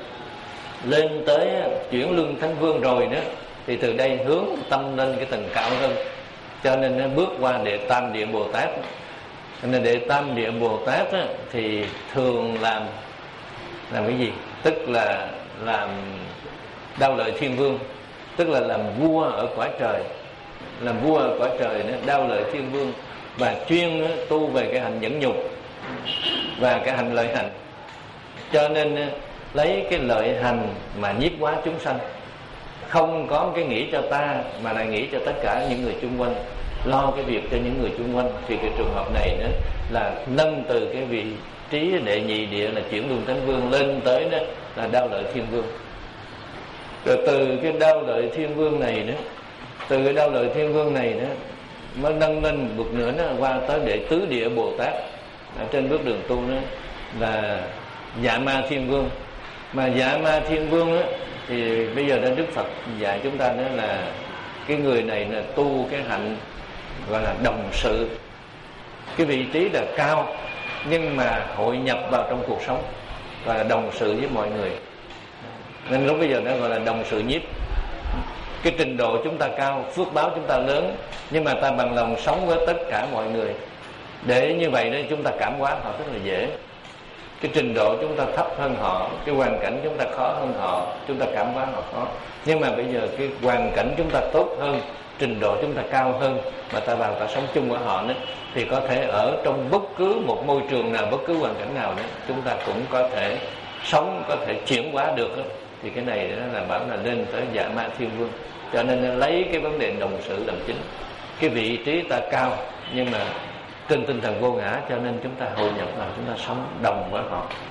lên tới chuyển luân thánh vương rồi đó, thì từ đây hướng tâm lên cái tầng cao hơn, cho nên nó bước qua đệ tam địa Bồ Tát. Cho nên đệ tam địa Bồ Tát á, thì thường làm làm cái gì? Tức là làm Đao Lợi Thiên Vương, tức là làm vua ở cõi trời. Làm vua ở cõi trời đó, Đao Lợi Thiên Vương, và chuyên đó, tu về cái hành nhẫn nhục và cái hành lợi hành. Cho nên lấy cái lợi hành mà nhiếp hóa chúng sanh, không có cái nghĩ cho ta mà lại nghĩ cho tất cả những người chung quanh, lo cái việc cho những người chung quanh. Thì cái trường hợp này đó là nâng từ cái vị trí đệ nhị địa là chuyển luân thánh vương lên tới đó là Đao Lợi Thiên Vương. Rồi từ cái Đao Lợi Thiên Vương này đó, từ cái Đao Lợi Thiên Vương này đó mới nâng lên một nữa nó qua tới đệ tứ địa Bồ Tát. Ở trên bước đường tu đó là Dạ Ma Thiên Vương. Mà Dạ Ma Thiên Vương á, thì bây giờ đó Đức Phật dạy chúng ta đó là cái người này là tu cái hạnh gọi là đồng sự. Cái vị trí là cao, nhưng mà hội nhập vào trong cuộc sống, gọi là đồng sự với mọi người. Nên lúc bây giờ nó gọi là đồng sự nhiếp. Cái trình độ chúng ta cao, phước báo chúng ta lớn, nhưng mà ta bằng lòng sống với tất cả mọi người. Để như vậy đó chúng ta cảm hóa họ rất là dễ. Cái trình độ chúng ta thấp hơn họ, cái hoàn cảnh chúng ta khó hơn họ, chúng ta cảm hóa họ khó. Nhưng mà bây giờ cái hoàn cảnh chúng ta tốt hơn, trình độ chúng ta cao hơn, mà ta vào ta sống chung với họ nữa, thì có thể ở trong bất cứ một môi trường nào, bất cứ hoàn cảnh nào nữa, chúng ta cũng có thể sống, có thể chuyển hóa được đó. Thì cái này đó là bảo là lên tới Dạ Ma Thiên Vương. Cho nên lấy cái vấn đề đồng sự làm chính. Cái vị trí ta cao, nhưng mà trên tinh thần vô ngã, cho nên chúng ta hội nhập vào, chúng ta sống đồng với họ.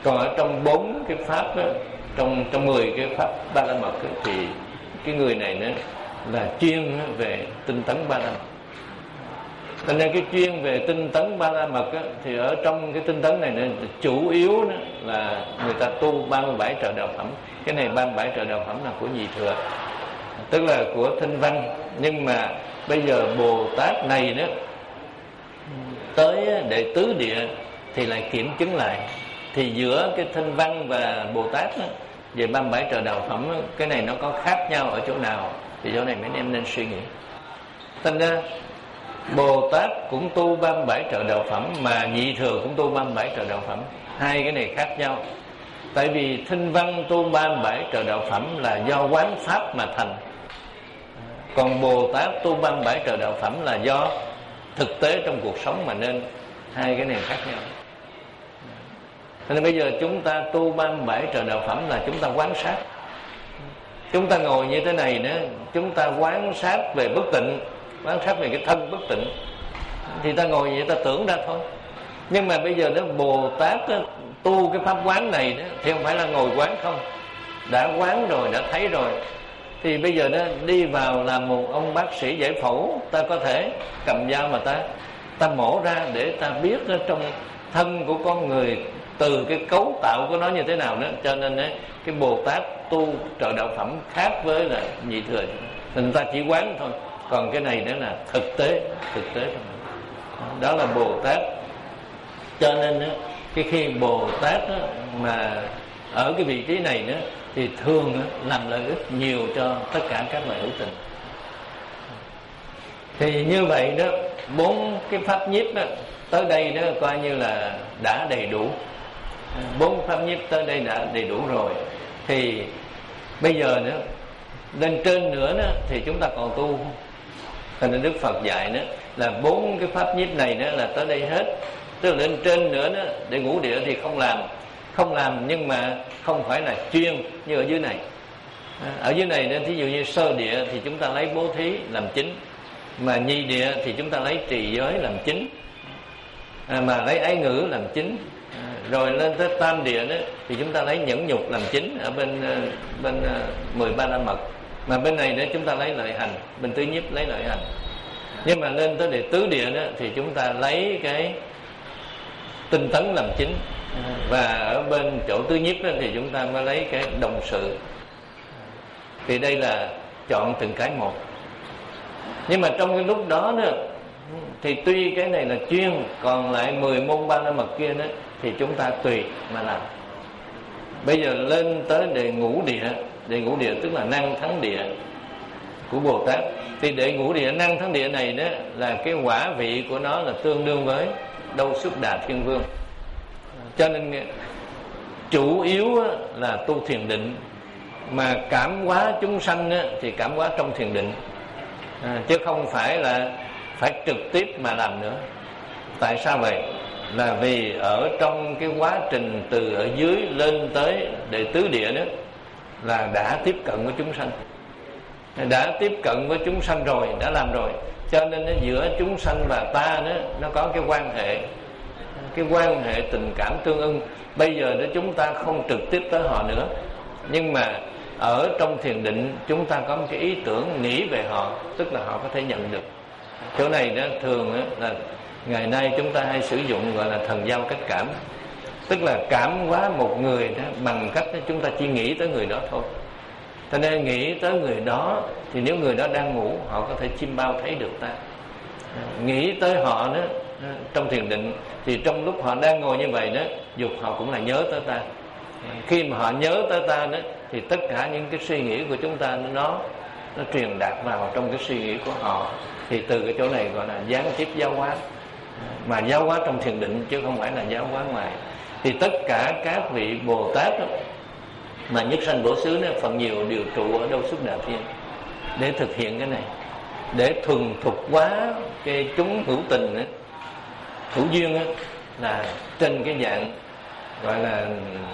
Còn ở trong bốn cái pháp đó, trong trong mười cái pháp ba la mật đó, thì cái người này nó là chuyên về tinh tấn ba la mật. Cho nên cái chuyên về tinh tấn ba la mật á, thì ở trong cái tinh tấn này nữa, chủ yếu đó là người ta tu ba mươi bảy trợ đạo phẩm. Cái này ba mươi bảy trợ đạo phẩm là của nhị thừa, tức là của Thanh Văn. Nhưng mà bây giờ Bồ Tát này đó tới đệ tứ địa thì lại kiểm chứng lại, thì giữa cái Thanh Văn và Bồ Tát đó, về ba mươi bảy trợ đạo phẩm đó, cái này nó có khác nhau ở chỗ nào, thì chỗ này mấy em nên suy nghĩ. Thành ra Bồ Tát cũng tu ba mươi bảy trợ đạo phẩm, mà nhị thừa cũng tu ba mươi bảy trợ đạo phẩm. Hai cái này khác nhau. Tại vì Thanh Văn tu ba mươi bảy trợ đạo phẩm là do quán pháp mà thành, còn Bồ Tát tu ba mươi bảy trợ đạo phẩm là do thực tế trong cuộc sống mà nên. Hai cái này khác nhau. Nên bây giờ chúng ta tu ba mươi bảy trợ đạo phẩm là chúng ta quán sát. Chúng ta ngồi như thế này nữa, chúng ta quán sát về bất tịnh, quán sát về cái thân bất tịnh, thì ta ngồi vậy ta tưởng ra thôi. Nhưng mà bây giờ đó Bồ Tát đó, tu cái pháp quán này đó, thì không phải là ngồi quán không, đã quán rồi, đã thấy rồi. Thì bây giờ đó đi vào làm một ông bác sĩ giải phẫu, ta có thể cầm dao mà ta ta mổ ra để ta biết ở trong thân của con người từ cái cấu tạo của nó như thế nào đó. Cho nên đấy, cái Bồ Tát tu trợ đạo phẩm khác với là nhị thừa, người ta chỉ quán thôi. Còn cái này nữa là thực tế, thực tế đó là Bồ Tát. Cho nên đó, cái khi Bồ Tát đó, mà ở cái vị trí này nữa thì thường đó, làm lợi ích nhiều cho tất cả các loài hữu tình. Thì như vậy đó, bốn cái pháp nhiếp đó, tới đây đó coi như là đã đầy đủ. Bốn pháp nhiếp tới đây đã đầy đủ rồi. Thì bây giờ nữa lên trên nữa đó, thì chúng ta còn tu. Thành nên Đức Phật dạy nữa là bốn cái pháp nhiếp này nữa là tới đây hết. Tức là lên trên nữa đó, để ngũ địa thì không làm, không làm nhưng mà không phải là chuyên như ở dưới này. Ở dưới này đó, thí dụ như sơ địa thì chúng ta lấy bố thí làm chính, mà nhị địa thì chúng ta lấy trì giới làm chính, à, mà lấy ái ngữ làm chính. À, rồi lên tới tam địa đó thì chúng ta lấy nhẫn nhục làm chính ở bên bên mười ba la mật, mà bên này đó chúng ta lấy lợi hành, bên tứ nhiếp lấy lợi hành. Nhưng mà lên tới đệ tứ địa đó thì chúng ta lấy cái tinh tấn làm chính, và ở bên chỗ tứ nhiếp đó thì chúng ta mới lấy cái đồng sự. Thì đây là chọn từng cái một. Nhưng mà trong cái lúc đó đó thì tuy cái này là chuyên, còn lại mười môn ba la mật kia đó thì chúng ta tùy mà làm. Bây giờ lên tới đệ ngũ địa, đệ ngũ địa tức là năng thắng địa của Bồ Tát. Thì đệ ngũ địa năng thắng địa này đó là cái quả vị của nó là tương đương với Đâu Xuất Đà Thiên Vương. Cho nên chủ yếu là tu thiền định, mà cảm hóa chúng sanh thì cảm hóa trong thiền định, à, chứ không phải là phải trực tiếp mà làm nữa. Tại sao vậy? Là vì ở trong cái quá trình từ ở dưới lên tới đệ tứ địa đó là đã tiếp cận với chúng sanh, đã tiếp cận với chúng sanh rồi, đã làm rồi. Cho nên giữa chúng sanh và ta đó, nó có cái quan hệ, cái quan hệ tình cảm tương ưng. Bây giờ đó chúng ta không trực tiếp tới họ nữa, nhưng mà ở trong thiền định chúng ta có một cái ý tưởng nghĩ về họ, tức là họ có thể nhận được. Chỗ này đó thường đó, là ngày nay chúng ta hay sử dụng gọi là thần giao cách cảm, tức là cảm hóa một người đó bằng cách đó, chúng ta chỉ nghĩ tới người đó thôi. Cho nên nghĩ tới người đó thì nếu người đó đang ngủ, họ có thể chiêm bao thấy được ta. Nghĩ tới họ đó trong thiền định thì trong lúc họ đang ngồi như vậy đó, dục họ cũng là nhớ tới ta. Khi mà họ nhớ tới ta đó thì tất cả những cái suy nghĩ của chúng ta nó nó truyền đạt vào trong cái suy nghĩ của họ. Thì từ cái chỗ này gọi là gián tiếp giáo hóa, mà giáo hóa trong thiền định chứ không phải là giáo hóa ngoài. Thì tất cả các vị Bồ Tát đó, mà nhất sanh bổ xứ đó, phần nhiều đều trụ ở Đâu Xuất Đà Thiên để thực hiện cái này, để thuần thục hóa cái chúng hữu tình đó, hữu duyên đó, là trên cái dạng gọi là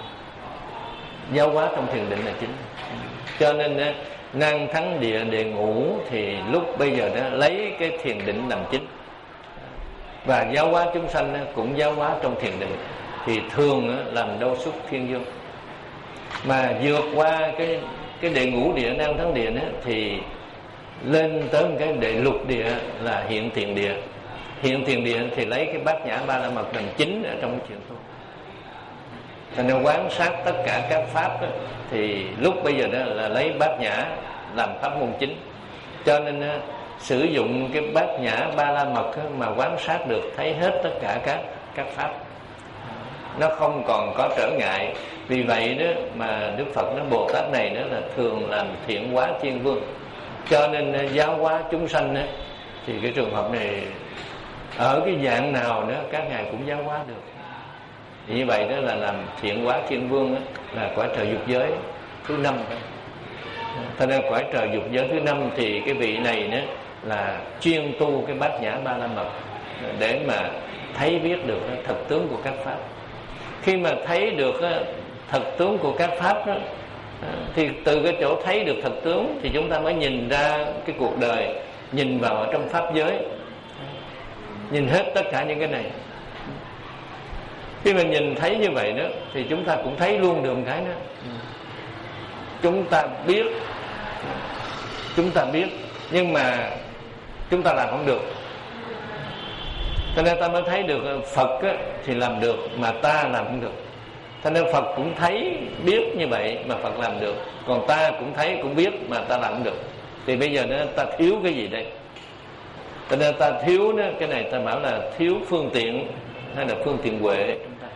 giáo hóa trong thiền định là chính. Cho nên đó, năng thắng địa đệ ngũ thì lúc bây giờ đó lấy cái thiền định làm chính, và giáo hóa chúng sanh cũng giáo hóa trong thiền định. thì thường làm đâu xuất thiên dương. Mà vượt qua cái cái đệ ngũ địa nam thắng địa đó, thì lên tới một cái đệ lục địa là hiện tiền địa. Hiện tiền địa thì lấy cái bát nhã ba la mật làm chính ở trong cái chuyện tu. Thành nên quán sát tất cả các pháp đó, thì lúc bây giờ đó là lấy bát nhã làm pháp môn chính. Cho nên đó, sử dụng cái bát nhã ba la mật đó, mà quán sát được thấy hết tất cả các các pháp, nó không còn có trở ngại. Vì vậy đó mà Đức Phật nói Bồ Tát này đó là thường làm thiện hóa thiên vương. Cho nên giáo hóa chúng sanh đó, thì cái trường hợp này ở cái dạng nào đó các ngài cũng giáo hóa được. Thì như vậy đó là làm thiện hóa thiên vương đó, là cõi trời dục giới thứ năm. Cho nên cõi trời dục giới thứ năm thì cái vị này đó là chuyên tu cái bát nhã ba la mật để mà thấy biết được thật tướng của các pháp. Khi mà thấy được thật tướng của các pháp đó, thì từ cái chỗ thấy được thật tướng thì chúng ta mới nhìn ra cái cuộc đời, nhìn vào ở trong pháp giới, nhìn hết tất cả những cái này. Khi mà nhìn thấy như vậy đó thì chúng ta cũng thấy luôn được một cái đó, chúng ta biết, chúng ta biết nhưng mà chúng ta làm không được. Cho nên ta mới thấy được Phật á, thì làm được mà ta làm không được. Cho nên Phật cũng thấy biết như vậy mà Phật làm được, còn ta cũng thấy cũng biết mà ta làm không được. Thì bây giờ đó ta thiếu cái gì đây? Cho nên ta thiếu đó, cái này ta bảo là thiếu phương tiện hay là phương tiện huệ.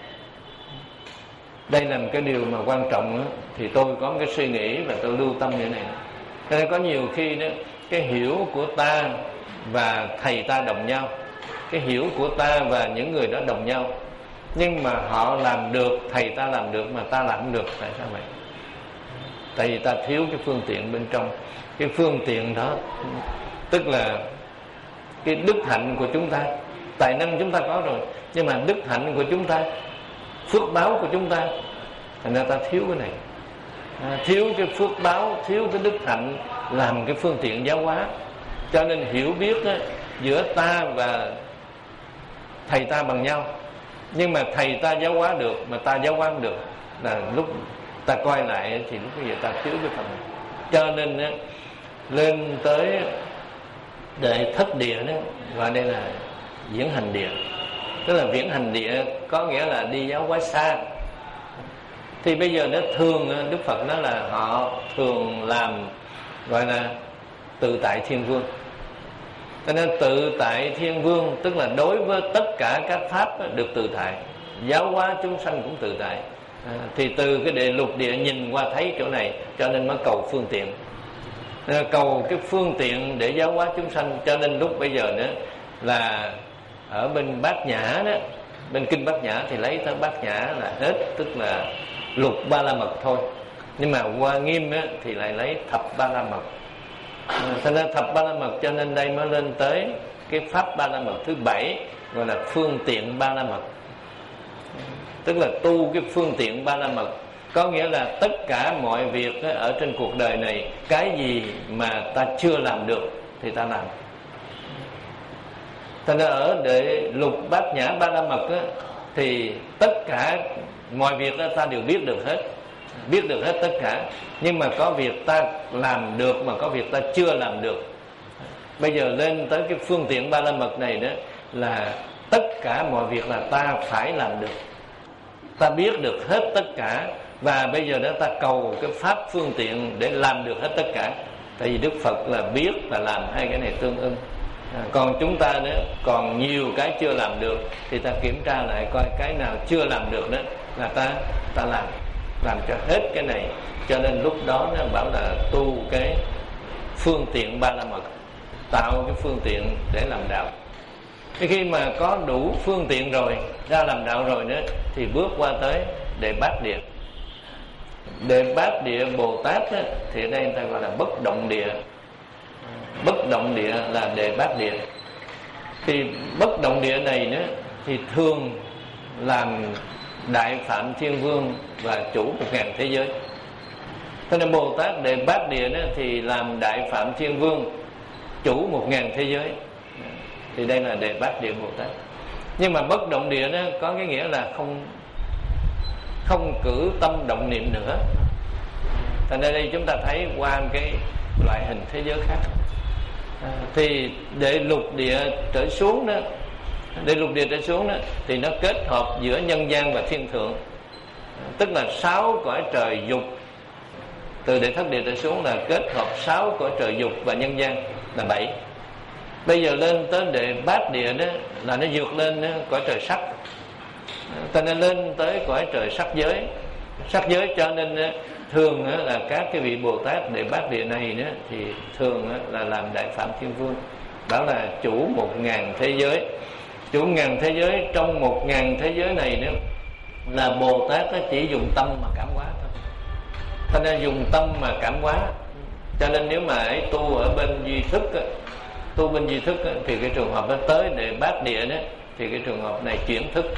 Đây là một cái điều mà quan trọng đó. Thì tôi có một cái suy nghĩ và tôi lưu tâm như thế này. Cho nên có nhiều khi đó, cái hiểu của ta và thầy ta đồng nhau, cái hiểu của ta và những người đó đồng nhau, nhưng mà họ làm được, thầy ta làm được mà ta làm không được. Tại sao vậy? Tại vì ta thiếu cái phương tiện bên trong. Cái phương tiện đó tức là cái đức hạnh của chúng ta. Tài năng chúng ta có rồi, nhưng mà đức hạnh của chúng ta, phước báo của chúng ta, thành ra ta thiếu cái này. à, Thiếu cái phước báo, thiếu cái đức hạnh làm cái phương tiện giáo hóa. Cho nên hiểu biết đó, giữa ta và thầy ta bằng nhau, nhưng mà thầy ta giáo hóa được mà ta giáo hóa không được, là lúc ta coi lại thì lúc bây giờ ta thiếu cái phần này. Cho nên đó, lên tới đệ thất địa đó, gọi đây là viễn hành địa. Tức là viễn hành địa có nghĩa là đi giáo hóa xa. Thì bây giờ nó thường Đức Phật nói là họ thường làm gọi là tự tại thiên vương. Cho nên tự tại thiên vương tức là đối với tất cả các pháp được tự tại, giáo hóa chúng sanh cũng tự tại. à, Thì từ cái địa lục địa nhìn qua thấy chỗ này, cho nên mới cầu phương tiện, à, cầu cái phương tiện để giáo hóa chúng sanh. Cho nên lúc bây giờ nữa là ở bên Bát Nhã đó, bên kinh Bát Nhã thì lấy tới Bát Nhã là hết, tức là lục ba la mật thôi. Nhưng mà qua Nghiêm á, thì lại lấy thập ba la mật. Thành ra thập ba la mật, cho nên đây mới lên tới cái pháp ba la mật thứ bảy, gọi là phương tiện ba la mật. Tức là tu cái phương tiện ba la mật, có nghĩa là tất cả mọi việc ở trên cuộc đời này, cái gì mà ta chưa làm được thì ta làm. Thành ra ở để lục bát nhã ba la mật á, thì tất cả mọi việc đó ta đều biết được hết, biết được hết tất cả. Nhưng mà có việc ta làm được mà có việc ta chưa làm được. Bây giờ lên tới cái phương tiện ba la mật này đó, là tất cả mọi việc là ta phải làm được, ta biết được hết tất cả. Và bây giờ đó ta cầu cái pháp phương tiện để làm được hết tất cả. Tại vì Đức Phật là biết và làm, hai cái này tương ưng. à, Còn chúng ta nữa còn nhiều cái chưa làm được, thì ta kiểm tra lại coi cái nào chưa làm được đó là ta ta làm làm cho hết cái này. Cho nên lúc đó nó bảo là tu cái phương tiện ba la mật, tạo cái phương tiện để làm đạo. Thì khi mà có đủ phương tiện rồi, ra làm đạo rồi nữa, thì bước qua tới đệ bát địa. Đệ bát địa Bồ Tát á, thì ở đây người ta gọi là bất động địa. Bất động địa là đệ bát địa. Thì bất động địa này nữa thì thường làm đại phạm thiên vương và chủ một ngàn thế giới. Thế nên Bồ Tát đệ bát địa đó thì làm đại phạm thiên vương, chủ một ngàn thế giới. Thì đây là đệ bát địa Bồ Tát. Nhưng mà bất động địa đó có cái nghĩa là không không cử tâm động niệm nữa. Thành ra đây chúng ta thấy qua cái loại hình thế giới khác, à, thì đệ lục địa trở xuống đó, đệ lục địa trở xuống đó thì nó kết hợp giữa nhân gian và thiên thượng, tức là sáu cõi trời dục. Từ đệ thất địa trở xuống là kết hợp sáu cõi trời dục và nhân gian là bảy. Bây giờ lên tới đệ bát địa đó là nó vượt lên đó, cõi trời sắc. Ta nên lên tới cõi trời sắc giới. Sắc giới cho nên thường là các cái vị Bồ Tát đệ bát địa này đó, thì thường là làm Đại Phạm Thiên Vương, đó là chủ một ngàn thế giới. Chủ ngàn thế giới, trong một ngàn thế giới này đó là Bồ Tát chỉ dùng tâm mà cảm hóa thôi. Cho nên dùng tâm mà cảm hóa. Cho nên nếu mà ấy tu ở bên duy thức, tu bên duy thức thì cái trường hợp nó tới để bát địa đó, thì cái trường hợp này chuyển thức.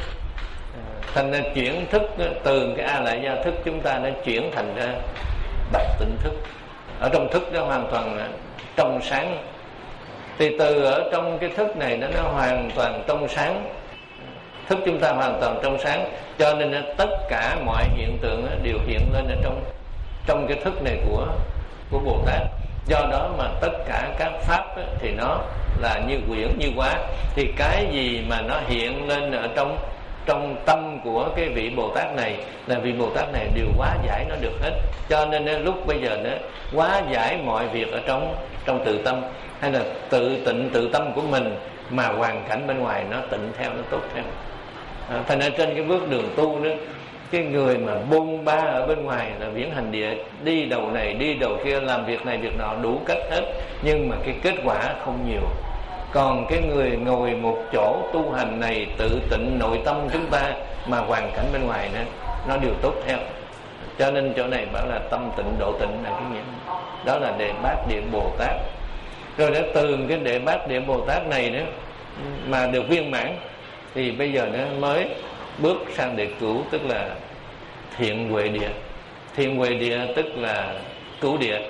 Thành ra chuyển thức từ cái A Lại Gia thức chúng ta đã chuyển thành ra bạch tịnh thức. Ở trong thức nó hoàn toàn trong sáng. Thì từ ở trong cái thức này nó, nó hoàn toàn trong sáng. Thức chúng ta hoàn toàn trong sáng, cho nên tất cả mọi hiện tượng đều hiện lên ở trong trong cái thức này của của Bồ Tát. Do đó mà tất cả các pháp thì nó là như quyển như hóa. Thì cái gì mà nó hiện lên ở trong trong tâm của cái vị Bồ Tát này là vị Bồ Tát này đều hóa giải nó được hết. Cho nên lúc bây giờ nó hóa giải mọi việc ở trong trong tự tâm, hay là tự tịnh tự tâm của mình, mà hoàn cảnh bên ngoài nó tịnh theo, nó tốt theo. À, thành ra trên cái bước đường tu đó, cái người mà bôn ba ở bên ngoài là viễn hành địa, đi đầu này đi đầu kia, làm việc này việc nọ đủ cách hết, nhưng mà cái kết quả không nhiều. Còn cái người ngồi một chỗ tu hành này, tự tịnh nội tâm chúng ta, mà hoàn cảnh bên ngoài nữa nó đều tốt theo. Cho nên chỗ này bảo là tâm tịnh độ tịnh là cái nghĩa đó là đệ bát địa Bồ Tát. Rồi đã từ cái đệ bát địa Bồ Tát này nữa mà được viên mãn, thì bây giờ nó mới bước sang đệ cửu, tức là thiện huệ địa. Thiện huệ địa tức là cửu địa.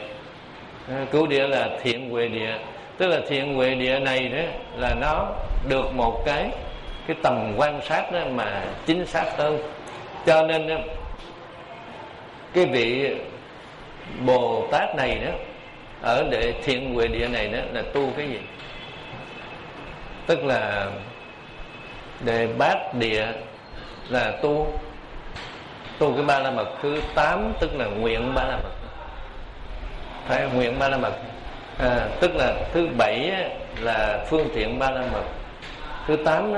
Cửu địa là thiện huệ địa, tức là thiện huệ địa này đó là nó được một cái cái tầm quan sát đó mà chính xác hơn. Cho nên cái vị Bồ Tát này đó ở đệ thiện huệ địa này đó là tu cái gì? Tức là đệ bát địa là tu tu cái ba la mật thứ tám, tức là nguyện ba la mật. Phải nguyện ba la mật. À, tức là thứ bảy là phương tiện ba la mật, thứ tám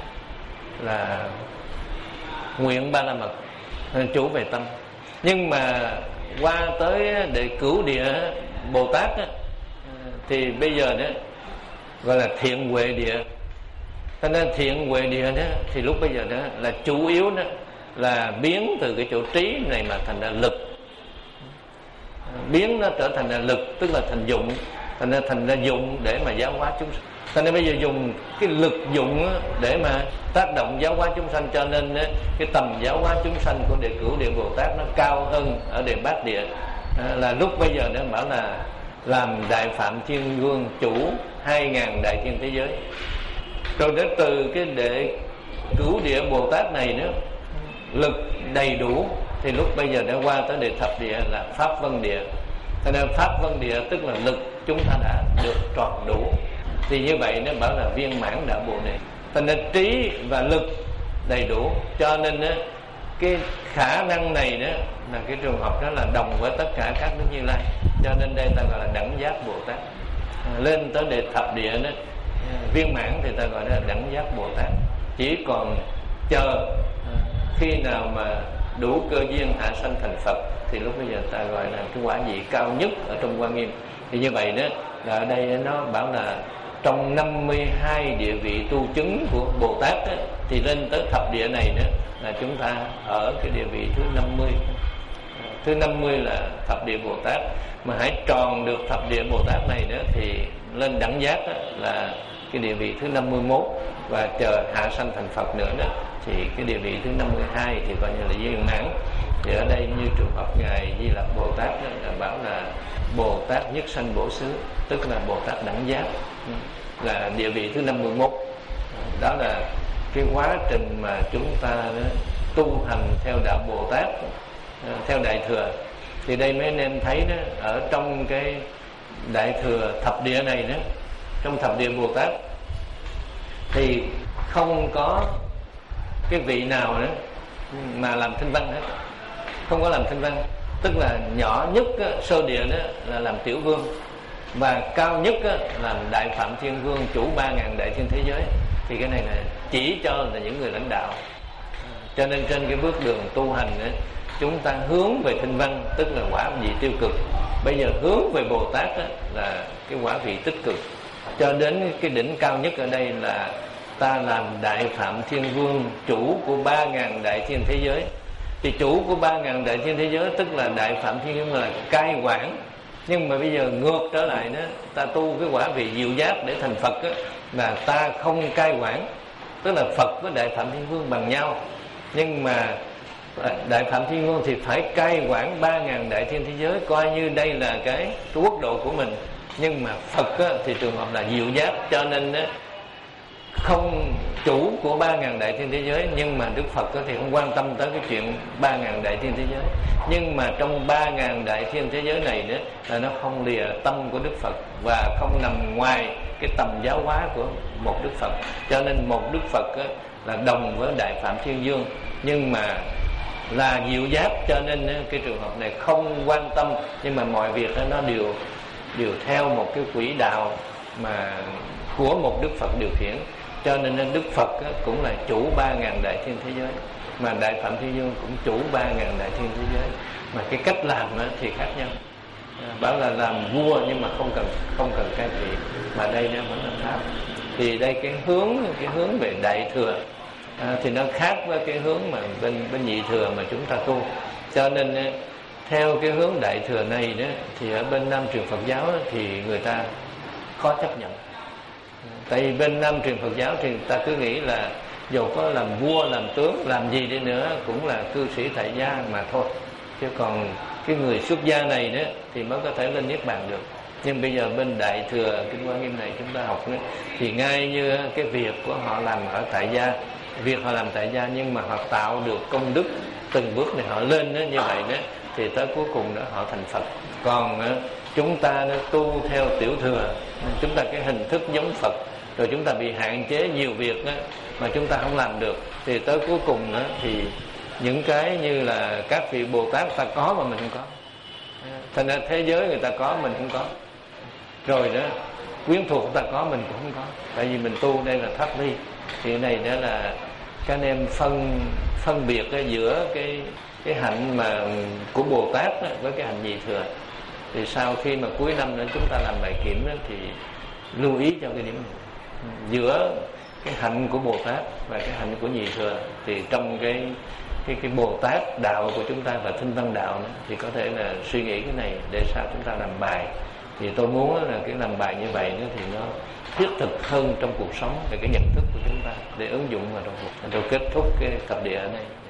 là nguyện ba la mật, chủ về tâm. Nhưng mà qua tới để cửu địa Bồ Tát thì bây giờ đó gọi là thiện huệ địa. Cho nên thiện huệ địa đó thì lúc bây giờ đó là chủ yếu đó là biến từ cái chỗ trí này mà thành ra lực, biến nó trở thành là lực, tức là thành dụng, thành ra thành ra dụng để mà giáo hóa chúng sanh. Cho nên bây giờ dùng cái lực dụng để mà tác động giáo hóa chúng sanh, cho nên cái tầm giáo hóa chúng sanh của đệ cửu địa Bồ Tát nó cao hơn ở đệ bát địa. À, là lúc bây giờ nó bảo là làm Đại Phạm Thiên Vương, chủ hai ngàn đại thiên thế giới. Rồi đến từ cái đệ cửu địa Bồ Tát này nữa, lực đầy đủ, thì lúc bây giờ đã qua tới đệ thập địa là Pháp Vân địa. Cho nên Pháp Vân địa tức là lực chúng ta đã được tròn đủ. Thì như vậy nó bảo là viên mãn đạo Bồ đề. Cho nên trí và lực đầy đủ, cho nên cái khả năng này đó là cái trường hợp đó là đồng với tất cả các đức Như Lai. Cho nên đây ta gọi là đẳng giác Bồ Tát. À, lên tới đệ thập địa đó viên mãn thì ta gọi là đẳng giác Bồ Tát. Chỉ còn chờ khi nào mà đủ cơ duyên hạ sanh thành Phật thì lúc bây giờ ta gọi là cái quả vị cao nhất ở trong Hoa Nghiêm. Thì như vậy đó là ở đây nó bảo là trong năm mươi hai địa vị tu chứng của Bồ Tát đó, thì lên tới thập địa này nữa là chúng ta ở cái địa vị thứ năm mươi. Thứ năm mươi là thập địa Bồ Tát. Mà hãy tròn được thập địa Bồ Tát này nữa thì lên đẳng giác đó, là cái địa vị thứ năm mươi mốt. Và chờ hạ sanh thành Phật nữa đó thì cái địa vị thứ năm mươi hai thì coi như là viên mãn. Thì ở đây như trường hợp ngài Di Lặc Bồ Tát đó, là bảo là Bồ Tát nhất sanh bổ xứ, tức là Bồ Tát đẳng giác, là địa vị thứ năm mươi mốt. Đó là cái quá trình mà chúng ta đó tu hành theo đạo Bồ Tát, theo Đại Thừa. Thì đây mấy anh em thấy đó, ở trong cái Đại Thừa thập địa này đó, trong thập địa Bồ Tát thì không có cái vị nào nữa mà làm Thanh Văn hết, không có làm Thanh Văn. Tức là nhỏ nhất á, sơ địa đó là làm Tiểu Vương, và cao nhất á, làm Đại Phạm Thiên Vương, chủ ba ngàn đại thiên thế giới. Thì cái này là chỉ cho là những người lãnh đạo. Cho nên trên cái bước đường tu hành á, chúng ta hướng về Thanh Văn, tức là quả vị tiêu cực. Bây giờ hướng về Bồ Tát á, là cái quả vị tích cực. Cho đến cái đỉnh cao nhất ở đây là ta làm Đại Phạm Thiên Vương, chủ của ba ngàn đại thiên thế giới. Thì chủ của ba ngàn đại thiên thế giới tức là Đại Phạm Thiên Vương là cai quản. Nhưng mà bây giờ ngược trở lại đó, ta tu cái quả vị diệu giác để thành Phật đó, là ta không cai quản. Tức là Phật với Đại Phạm Thiên Vương bằng nhau, nhưng mà Đại Phạm Thiên Vương thì phải cai quản ba ngàn đại thiên thế giới, coi như đây là cái, cái quốc độ của mình. Nhưng mà Phật á, thì trường hợp là diệu giác, cho nên á, không chủ của ba ngàn đại thiên thế giới. Nhưng mà Đức Phật á, thì không quan tâm tới cái chuyện ba ngàn đại thiên thế giới. Nhưng mà trong ba ngàn đại thiên thế giới này đó, là nó không lìa tâm của Đức Phật, và không nằm ngoài cái tầm giáo hóa của một Đức Phật. Cho nên một Đức Phật á, là đồng với Đại Phạm Thiên Vương, nhưng mà là diệu giác, cho nên á, cái trường hợp này không quan tâm. Nhưng mà mọi việc á, nó đều đều theo một cái quỹ đạo mà của một Đức Phật điều khiển. Cho nên Đức Phật á, cũng là chủ ba ngàn đại thiên thế giới, mà Đại Phạm Thiên Vương cũng chủ ba ngàn đại thiên thế giới. Mà cái cách làm á, thì khác nhau. À, bảo là làm vua nhưng mà không cần không cần cai trị, mà đây nó vẫn là pháp. Thì đây cái hướng cái hướng về Đại Thừa à, thì nó khác với cái hướng mà bên bên Nhị Thừa mà chúng ta tu. Cho nên theo cái hướng Đại Thừa này đó, thì ở bên Nam truyền Phật giáo đó, thì người ta khó chấp nhận. Tại vì bên Nam truyền Phật giáo thì người ta cứ nghĩ là dù có làm vua, làm tướng, làm gì đi nữa cũng là cư sĩ tại gia mà thôi. Chứ còn cái người xuất gia này đó thì mới có thể lên Niết Bàn được. Nhưng bây giờ bên Đại Thừa Kinh Hoa Nghiêm này chúng ta học đó, thì ngay như cái việc của họ làm ở tại gia, việc họ làm tại gia nhưng mà họ tạo được công đức, từng bước này họ lên đó, như vậy đó, thì tới cuối cùng đó họ thành Phật. Còn chúng ta nó tu theo Tiểu Thừa, chúng ta cái hình thức giống Phật, rồi chúng ta bị hạn chế nhiều việc đó, mà chúng ta không làm được, thì tới cuối cùng đó, thì những cái như là các vị Bồ Tát ta có mà mình không có. Thành ra thế giới người ta có mình không có, rồi đó quyến thuộc ta có mình cũng không có. Tại vì mình tu đây là pháp ly. Thì cái này đó là các anh em phân phân biệt giữa cái cái hạnh mà của Bồ Tát đó, với cái hạnh Nhị Thừa. Thì sau khi mà cuối năm nữa chúng ta làm bài kiểm đó, thì lưu ý cho cái điểm này. Giữa cái hạnh của Bồ Tát và cái hạnh của Nhị Thừa, thì trong cái cái cái Bồ Tát đạo của chúng ta và Thanh Văn đạo đó, thì có thể là suy nghĩ cái này để sao chúng ta làm bài. Thì tôi muốn là cái làm bài như vậy đó, thì nó thiết thực hơn trong cuộc sống về cái nhận thức của chúng ta, để ứng dụng vào trong cuộc. Tôi kết thúc cái thập địa ở đây.